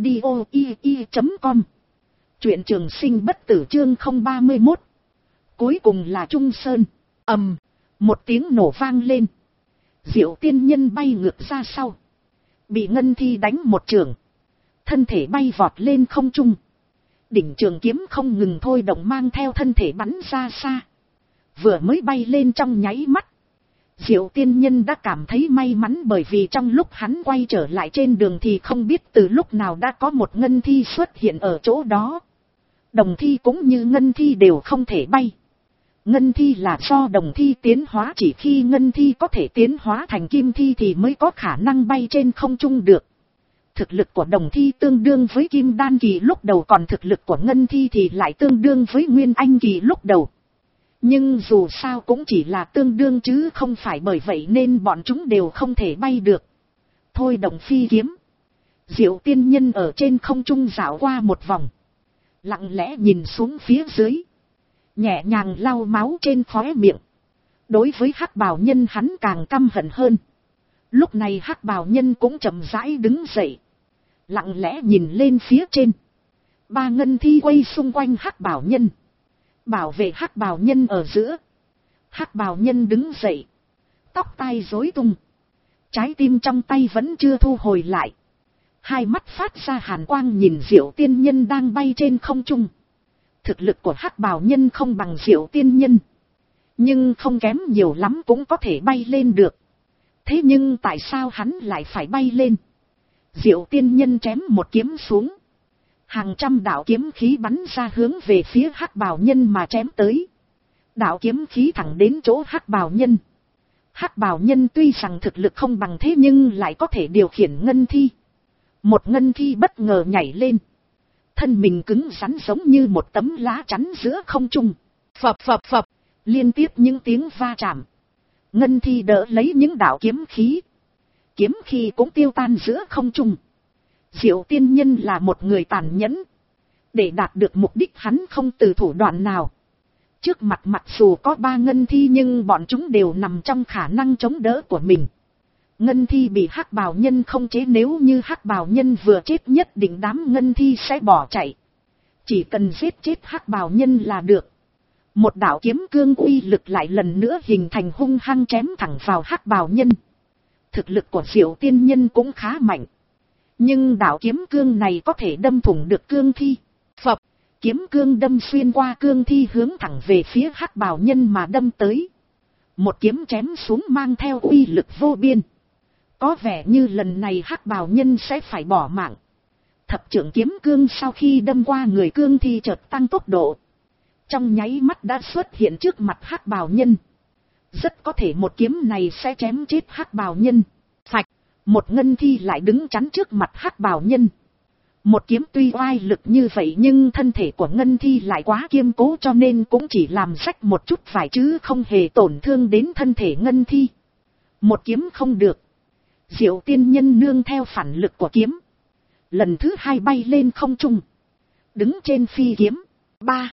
audio.com. Truyện Trường Sinh bất tử chương 031. Cuối cùng là Trung Sơn. Một tiếng nổ vang lên. Diệu tiên nhân bay ngược ra sau. Bị ngân thi đánh một trường. Thân thể bay vọt lên không trung. Đỉnh trường kiếm không ngừng thôi động mang theo thân thể bắn ra xa. Vừa mới bay lên trong nháy mắt. Diệu tiên nhân đã cảm thấy may mắn, bởi vì trong lúc hắn quay trở lại trên đường thì không biết từ lúc nào đã có một ngân thi xuất hiện ở chỗ đó. Đồng thi cũng như ngân thi đều không thể bay. Ngân thi là do đồng thi tiến hóa, chỉ khi ngân thi có thể tiến hóa thành kim thi thì mới có khả năng bay trên không trung được. Thực lực của đồng thi tương đương với kim đan kỳ lúc đầu, còn thực lực của ngân thi thì lại tương đương với nguyên anh kỳ lúc đầu. Nhưng dù sao cũng chỉ là tương đương chứ không phải bởi vậy nên bọn chúng đều không thể bay được. Thôi đồng phi kiếm. Diệu tiên nhân ở trên không trung dạo qua một vòng. Lặng lẽ nhìn xuống phía dưới. Nhẹ nhàng lau máu trên khóe miệng. Đối với Hắc Bào nhân hắn càng căm hận hơn. Lúc này Hắc Bào nhân cũng chậm rãi đứng dậy. Lặng lẽ nhìn lên phía trên. Ba ngân thi quay xung quanh Hắc Bào nhân. Bảo vệ Hắc Bào nhân ở giữa. Hắc Bào nhân đứng dậy. Tóc tai rối tung. Trái tim trong tay vẫn chưa thu hồi lại. Hai mắt phát ra hàn quang nhìn Diệu tiên nhân đang bay trên không trung. Thực lực của Hắc Bào nhân không bằng Diệu tiên nhân. Nhưng không kém nhiều lắm cũng có thể bay lên được. Thế nhưng tại sao hắn lại phải bay lên? Diệu tiên nhân chém một kiếm xuống. Hàng trăm đạo kiếm khí bắn ra hướng về phía Hắc Bào nhân mà chém tới. Đạo kiếm khí thẳng đến chỗ Hắc Bào nhân. Hắc Bào nhân tuy rằng thực lực không bằng thế nhưng lại có thể điều khiển ngân thi. Một ngân thi bất ngờ nhảy lên. Thân mình cứng rắn giống như một tấm lá chắn giữa không trung. Phập phập phập, liên tiếp những tiếng va chạm. Ngân thi đỡ lấy những đạo kiếm khí. Kiếm khí cũng tiêu tan giữa không trung. Diệu tiên nhân là một người tàn nhẫn. Để đạt được mục đích hắn không từ thủ đoạn nào. Trước mặt mặc dù có ba ngân thi nhưng bọn chúng đều nằm trong khả năng chống đỡ của mình. Ngân thi bị Hắc Bào nhân không chế, nếu như Hắc Bào nhân vừa chết nhất định đám ngân thi sẽ bỏ chạy. Chỉ cần giết chết Hắc Bào nhân là được. Một đạo kiếm cương uy lực lại lần nữa hình thành hung hăng chém thẳng vào Hắc Bào nhân. Thực lực của Diệu tiên nhân cũng khá mạnh. Nhưng đạo kiếm cương này có thể đâm thủng được cương thi. Phập, kiếm cương đâm xuyên qua cương thi hướng thẳng về phía hắc bào nhân mà đâm tới. Một kiếm chém xuống mang theo uy lực vô biên. Có vẻ như lần này hắc bào nhân sẽ phải bỏ mạng. Thập trưởng kiếm cương sau khi đâm qua người cương thi chợt tăng tốc độ. Trong nháy mắt đã xuất hiện trước mặt hắc bào nhân. Rất có thể một kiếm này sẽ chém chết hắc bào nhân. Phạch, một ngân thi lại đứng chắn trước mặt hắc bào nhân. Một kiếm tuy oai lực như vậy nhưng thân thể của ngân thi lại quá kiên cố cho nên cũng chỉ làm rách một chút vải chứ không hề tổn thương đến thân thể ngân thi. Một kiếm không được. Diệu tiên nhân nương theo phản lực của kiếm. Lần thứ hai bay lên không trung. Đứng trên phi kiếm. Ba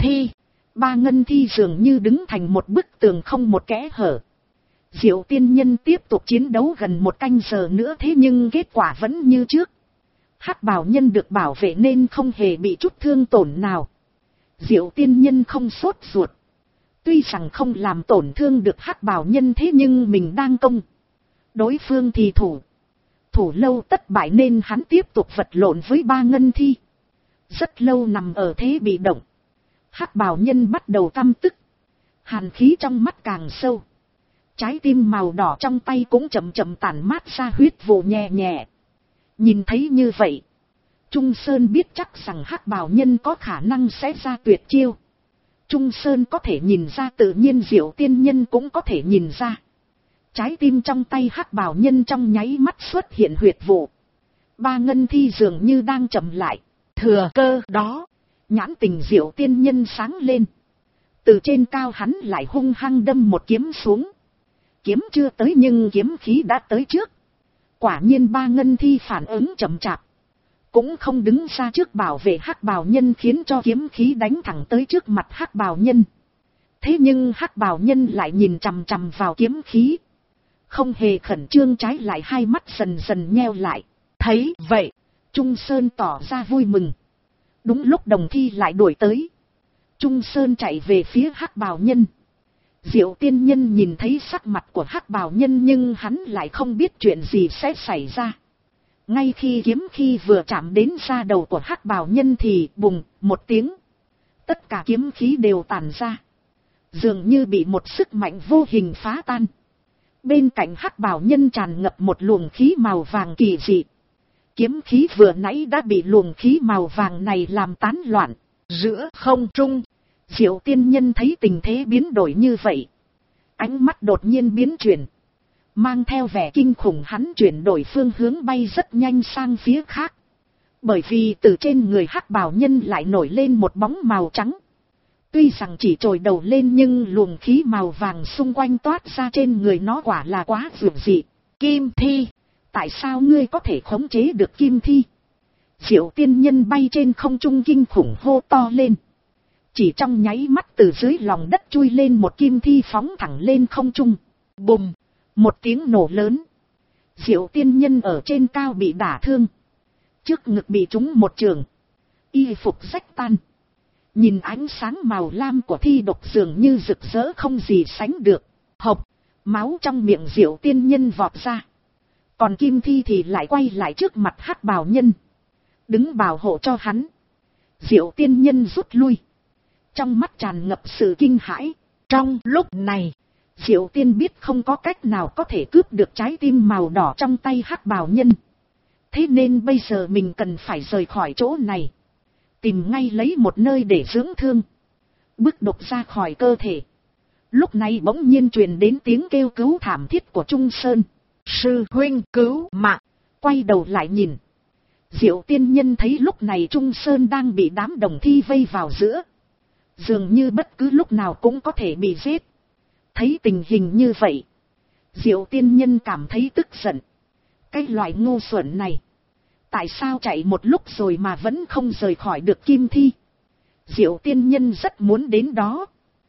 ngân thi dường như đứng thành một bức tường không một kẽ hở. Diệu tiên nhân tiếp tục chiến đấu gần một canh giờ nữa thế nhưng kết quả vẫn như trước. Hắc bào nhân được bảo vệ nên không hề bị chút thương tổn nào. Diệu tiên nhân không sốt ruột. Tuy rằng không làm tổn thương được hắc bào nhân thế nhưng mình đang công. Đối phương thì thủ lâu tất bại nên hắn tiếp tục vật lộn với ba ngân thi. Rất lâu nằm ở thế bị động. Hắc bào nhân bắt đầu căm tức. Hàn khí trong mắt càng sâu. Trái tim màu đỏ trong tay cũng chậm chậm tản mát ra huyết vụ nhẹ nhẹ. Nhìn thấy như vậy, Trung Sơn biết chắc rằng hắc bào nhân có khả năng sẽ ra tuyệt chiêu. Trung Sơn có thể nhìn ra tự nhiên Diệu tiên nhân cũng có thể nhìn ra. Trái tim trong tay hắc bào nhân trong nháy mắt xuất hiện huyệt vụ. Ba ngân thi dường như đang chậm lại. Thừa cơ đó, nhãn tình Diệu tiên nhân sáng lên. Từ trên cao hắn lại hung hăng đâm một kiếm xuống. Kiếm chưa tới nhưng kiếm khí đã tới trước. Quả nhiên ba ngân thi phản ứng chậm chạp. Cũng không đứng ra trước bảo vệ hắc bào nhân khiến cho kiếm khí đánh thẳng tới trước mặt hắc bào nhân. Thế nhưng hắc bào nhân lại nhìn chằm chằm vào kiếm khí. Không hề khẩn trương, trái lại hai mắt dần dần nheo lại. Thấy vậy, Trung Sơn tỏ ra vui mừng. Đúng lúc đồng thi lại đuổi tới. Trung Sơn chạy về phía hắc bào nhân. Diệu tiên nhân nhìn thấy sắc mặt của hắc bào nhân nhưng hắn lại không biết chuyện gì sẽ xảy ra. Ngay khi kiếm khí vừa chạm đến da đầu của hắc bào nhân thì bùng một tiếng. Tất cả kiếm khí đều tản ra. Dường như bị một sức mạnh vô hình phá tan. Bên cạnh hắc bào nhân tràn ngập một luồng khí màu vàng kỳ dị. Kiếm khí vừa nãy đã bị luồng khí màu vàng này làm tán loạn. Giữa không trung, Diệu tiên nhân thấy tình thế biến đổi như vậy. Ánh mắt đột nhiên biến chuyển. Mang theo vẻ kinh khủng hắn chuyển đổi phương hướng bay rất nhanh sang phía khác. Bởi vì từ trên người hắc bào nhân lại nổi lên một bóng màu trắng. Tuy rằng chỉ trồi đầu lên nhưng luồng khí màu vàng xung quanh toát ra trên người nó quả là quá dữ dị. Kim thi, tại sao ngươi có thể khống chế được kim thi? Diệu tiên nhân bay trên không trung kinh khủng hô to lên. Chỉ trong nháy mắt từ dưới lòng đất chui lên một kim thi phóng thẳng lên không trung. Bùm, một tiếng nổ lớn. Diệu tiên nhân ở trên cao bị đả thương. Trước ngực bị trúng một trường. Y phục rách tan. Nhìn ánh sáng màu lam của thi độc dường như rực rỡ không gì sánh được. Hộc, máu trong miệng Diệu tiên nhân vọt ra. Còn kim thi thì lại quay lại trước mặt hắc bào nhân. Đứng bảo hộ cho hắn. Diệu tiên nhân rút lui. Trong mắt tràn ngập sự kinh hãi. Trong lúc này, Diệu tiên biết không có cách nào có thể cướp được trái tim màu đỏ trong tay hắc bào nhân. Thế nên bây giờ mình cần phải rời khỏi chỗ này. Tìm ngay lấy một nơi để dưỡng thương. Bức độc ra khỏi cơ thể. Lúc này bỗng nhiên truyền đến tiếng kêu cứu thảm thiết của Trung Sơn. Sư huynh cứu mạng. Quay đầu lại nhìn. Diệu tiên nhân thấy lúc này Trung Sơn đang bị đám đồng thi vây vào giữa. Dường như bất cứ lúc nào cũng có thể bị giết. Thấy tình hình như vậy, Diệu tiên nhân cảm thấy tức giận. Cái loại ngu xuẩn này, tại sao chạy một lúc rồi mà vẫn không rời khỏi được kim thi? Diệu tiên nhân rất muốn đến đó.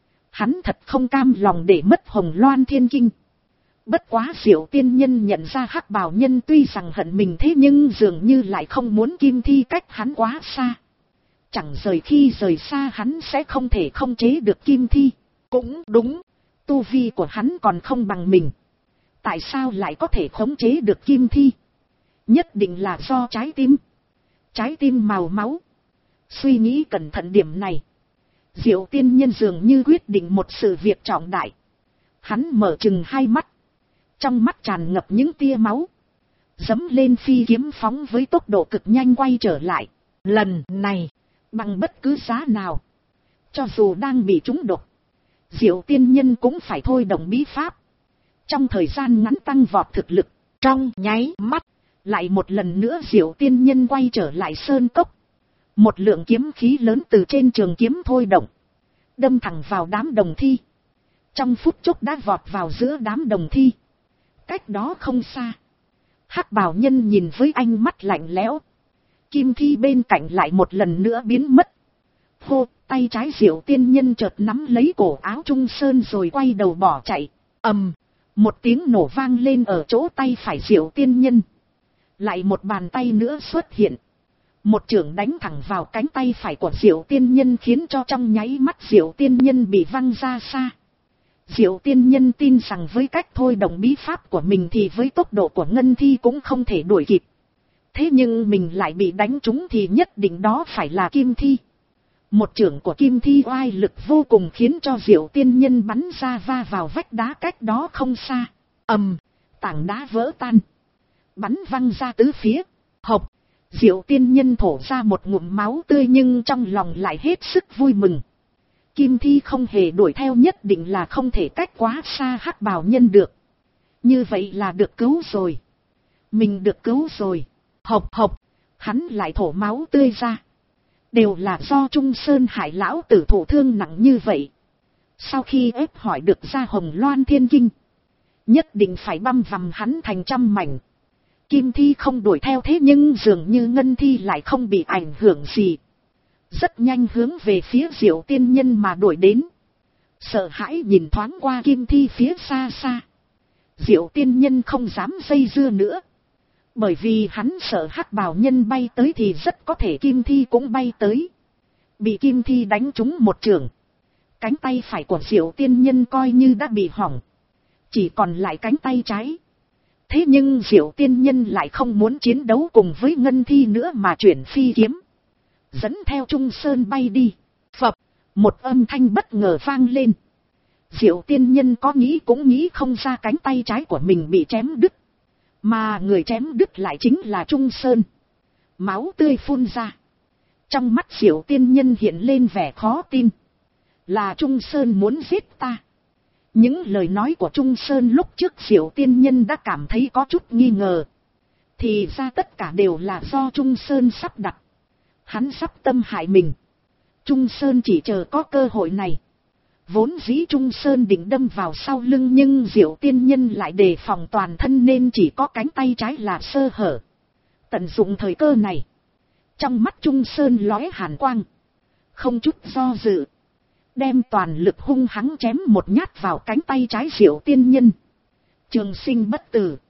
Hắn thật không cam lòng để mất Hồng Loan Thiên Kinh. Bất quá Diệu tiên nhân nhận ra hắc bào nhân tuy rằng hận mình thế nhưng dường như lại không muốn kim thi cách hắn quá xa. Chẳng rời khi rời xa hắn sẽ không thể không chế được kim thi. Cũng đúng, tu vi của hắn còn không bằng mình. Tại sao lại có thể khống chế được kim thi? Nhất định là do trái tim. Trái tim màu máu. Suy nghĩ cẩn thận điểm này, Diệu tiên nhân dường như quyết định một sự việc trọng đại. Hắn mở trừng hai mắt. Trong mắt tràn ngập những tia máu. Dẫm lên phi kiếm phóng với tốc độ cực nhanh quay trở lại. Lần này, bằng bất cứ giá nào, cho dù đang bị trúng độc, Diệu tiên nhân cũng phải thôi động bí pháp. Trong thời gian ngắn tăng vọt thực lực. Trong nháy mắt, lại một lần nữa Diệu tiên nhân quay trở lại sơn cốc. Một lượng kiếm khí lớn từ trên trường kiếm thôi động, đâm thẳng vào đám đồng thi. Trong phút chốc đã vọt vào giữa đám đồng thi. Cách đó không xa, hắc bào nhân nhìn với ánh mắt lạnh lẽo. Kim thi bên cạnh lại một lần nữa biến mất. Hô, tay trái Diệu tiên nhân chợt nắm lấy cổ áo Trung Sơn rồi quay đầu bỏ chạy. Ầm, một tiếng nổ vang lên ở chỗ tay phải Diệu tiên nhân. Lại một bàn tay nữa xuất hiện. Một chưởng đánh thẳng vào cánh tay phải của Diệu tiên nhân, khiến cho trong nháy mắt Diệu tiên nhân bị văng ra xa. Diệu tiên nhân tin rằng với cách thôi động bí pháp của mình thì với tốc độ của ngân thi cũng không thể đuổi kịp. Thế nhưng mình lại bị đánh trúng thì nhất định đó phải là kim thi. Một chưởng của kim thi oai lực vô cùng, khiến cho Diệu tiên nhân bắn ra va vào vách đá cách đó không xa. Ầm, tảng đá vỡ tan, bắn văng ra tứ phía. Hộc, Diệu tiên nhân thổ ra một ngụm máu tươi nhưng trong lòng lại hết sức vui mừng. Kim thi không hề đuổi theo, nhất định là không thể cách quá xa hắc bào nhân được. Như vậy là được cứu rồi. Mình được cứu rồi. Hộc hộc, hắn lại thổ máu tươi ra. Đều là do Trung Sơn Hải lão tử thổ thương nặng như vậy. Sau khi ép hỏi được ra Hồng Loan Thiên Kinh, nhất định phải băm vằm hắn thành trăm mảnh. Kim thi không đuổi theo, thế nhưng dường như ngân thi lại không bị ảnh hưởng gì. Rất nhanh hướng về phía Diệu tiên nhân mà đuổi đến. Sợ hãi nhìn thoáng qua kim thi phía xa xa, Diệu tiên nhân không dám dây dưa nữa. Bởi vì hắn sợ hắc bào nhân bay tới thì rất có thể kim thi cũng bay tới. Bị kim thi đánh trúng một chưởng, cánh tay phải của Diệu tiên nhân coi như đã bị hỏng, chỉ còn lại cánh tay trái. Thế nhưng Diệu tiên nhân lại không muốn chiến đấu cùng với ngân thi nữa mà chuyển phi kiếm, dẫn theo Trung Sơn bay đi. Phập, một âm thanh bất ngờ vang lên. Diệu tiên nhân có nghĩ cũng nghĩ không ra cánh tay trái của mình bị chém đứt. Mà người chém đứt lại chính là Trung Sơn. Máu tươi phun ra. Trong mắt Diệu tiên nhân hiện lên vẻ khó tin. Là Trung Sơn muốn giết ta. Những lời nói của Trung Sơn lúc trước Diệu tiên nhân đã cảm thấy có chút nghi ngờ. Thì ra tất cả đều là do Trung Sơn sắp đặt. Hắn sắp tâm hại mình. Trung Sơn chỉ chờ có cơ hội này. Vốn dĩ Trung Sơn định đâm vào sau lưng, nhưng Diệu tiên nhân lại đề phòng toàn thân nên chỉ có cánh tay trái là sơ hở. Tận dụng thời cơ này, trong mắt Trung Sơn lóe hàn quang, không chút do dự, đem toàn lực hung hăng chém một nhát vào cánh tay trái Diệu tiên nhân. Trường sinh bất tử.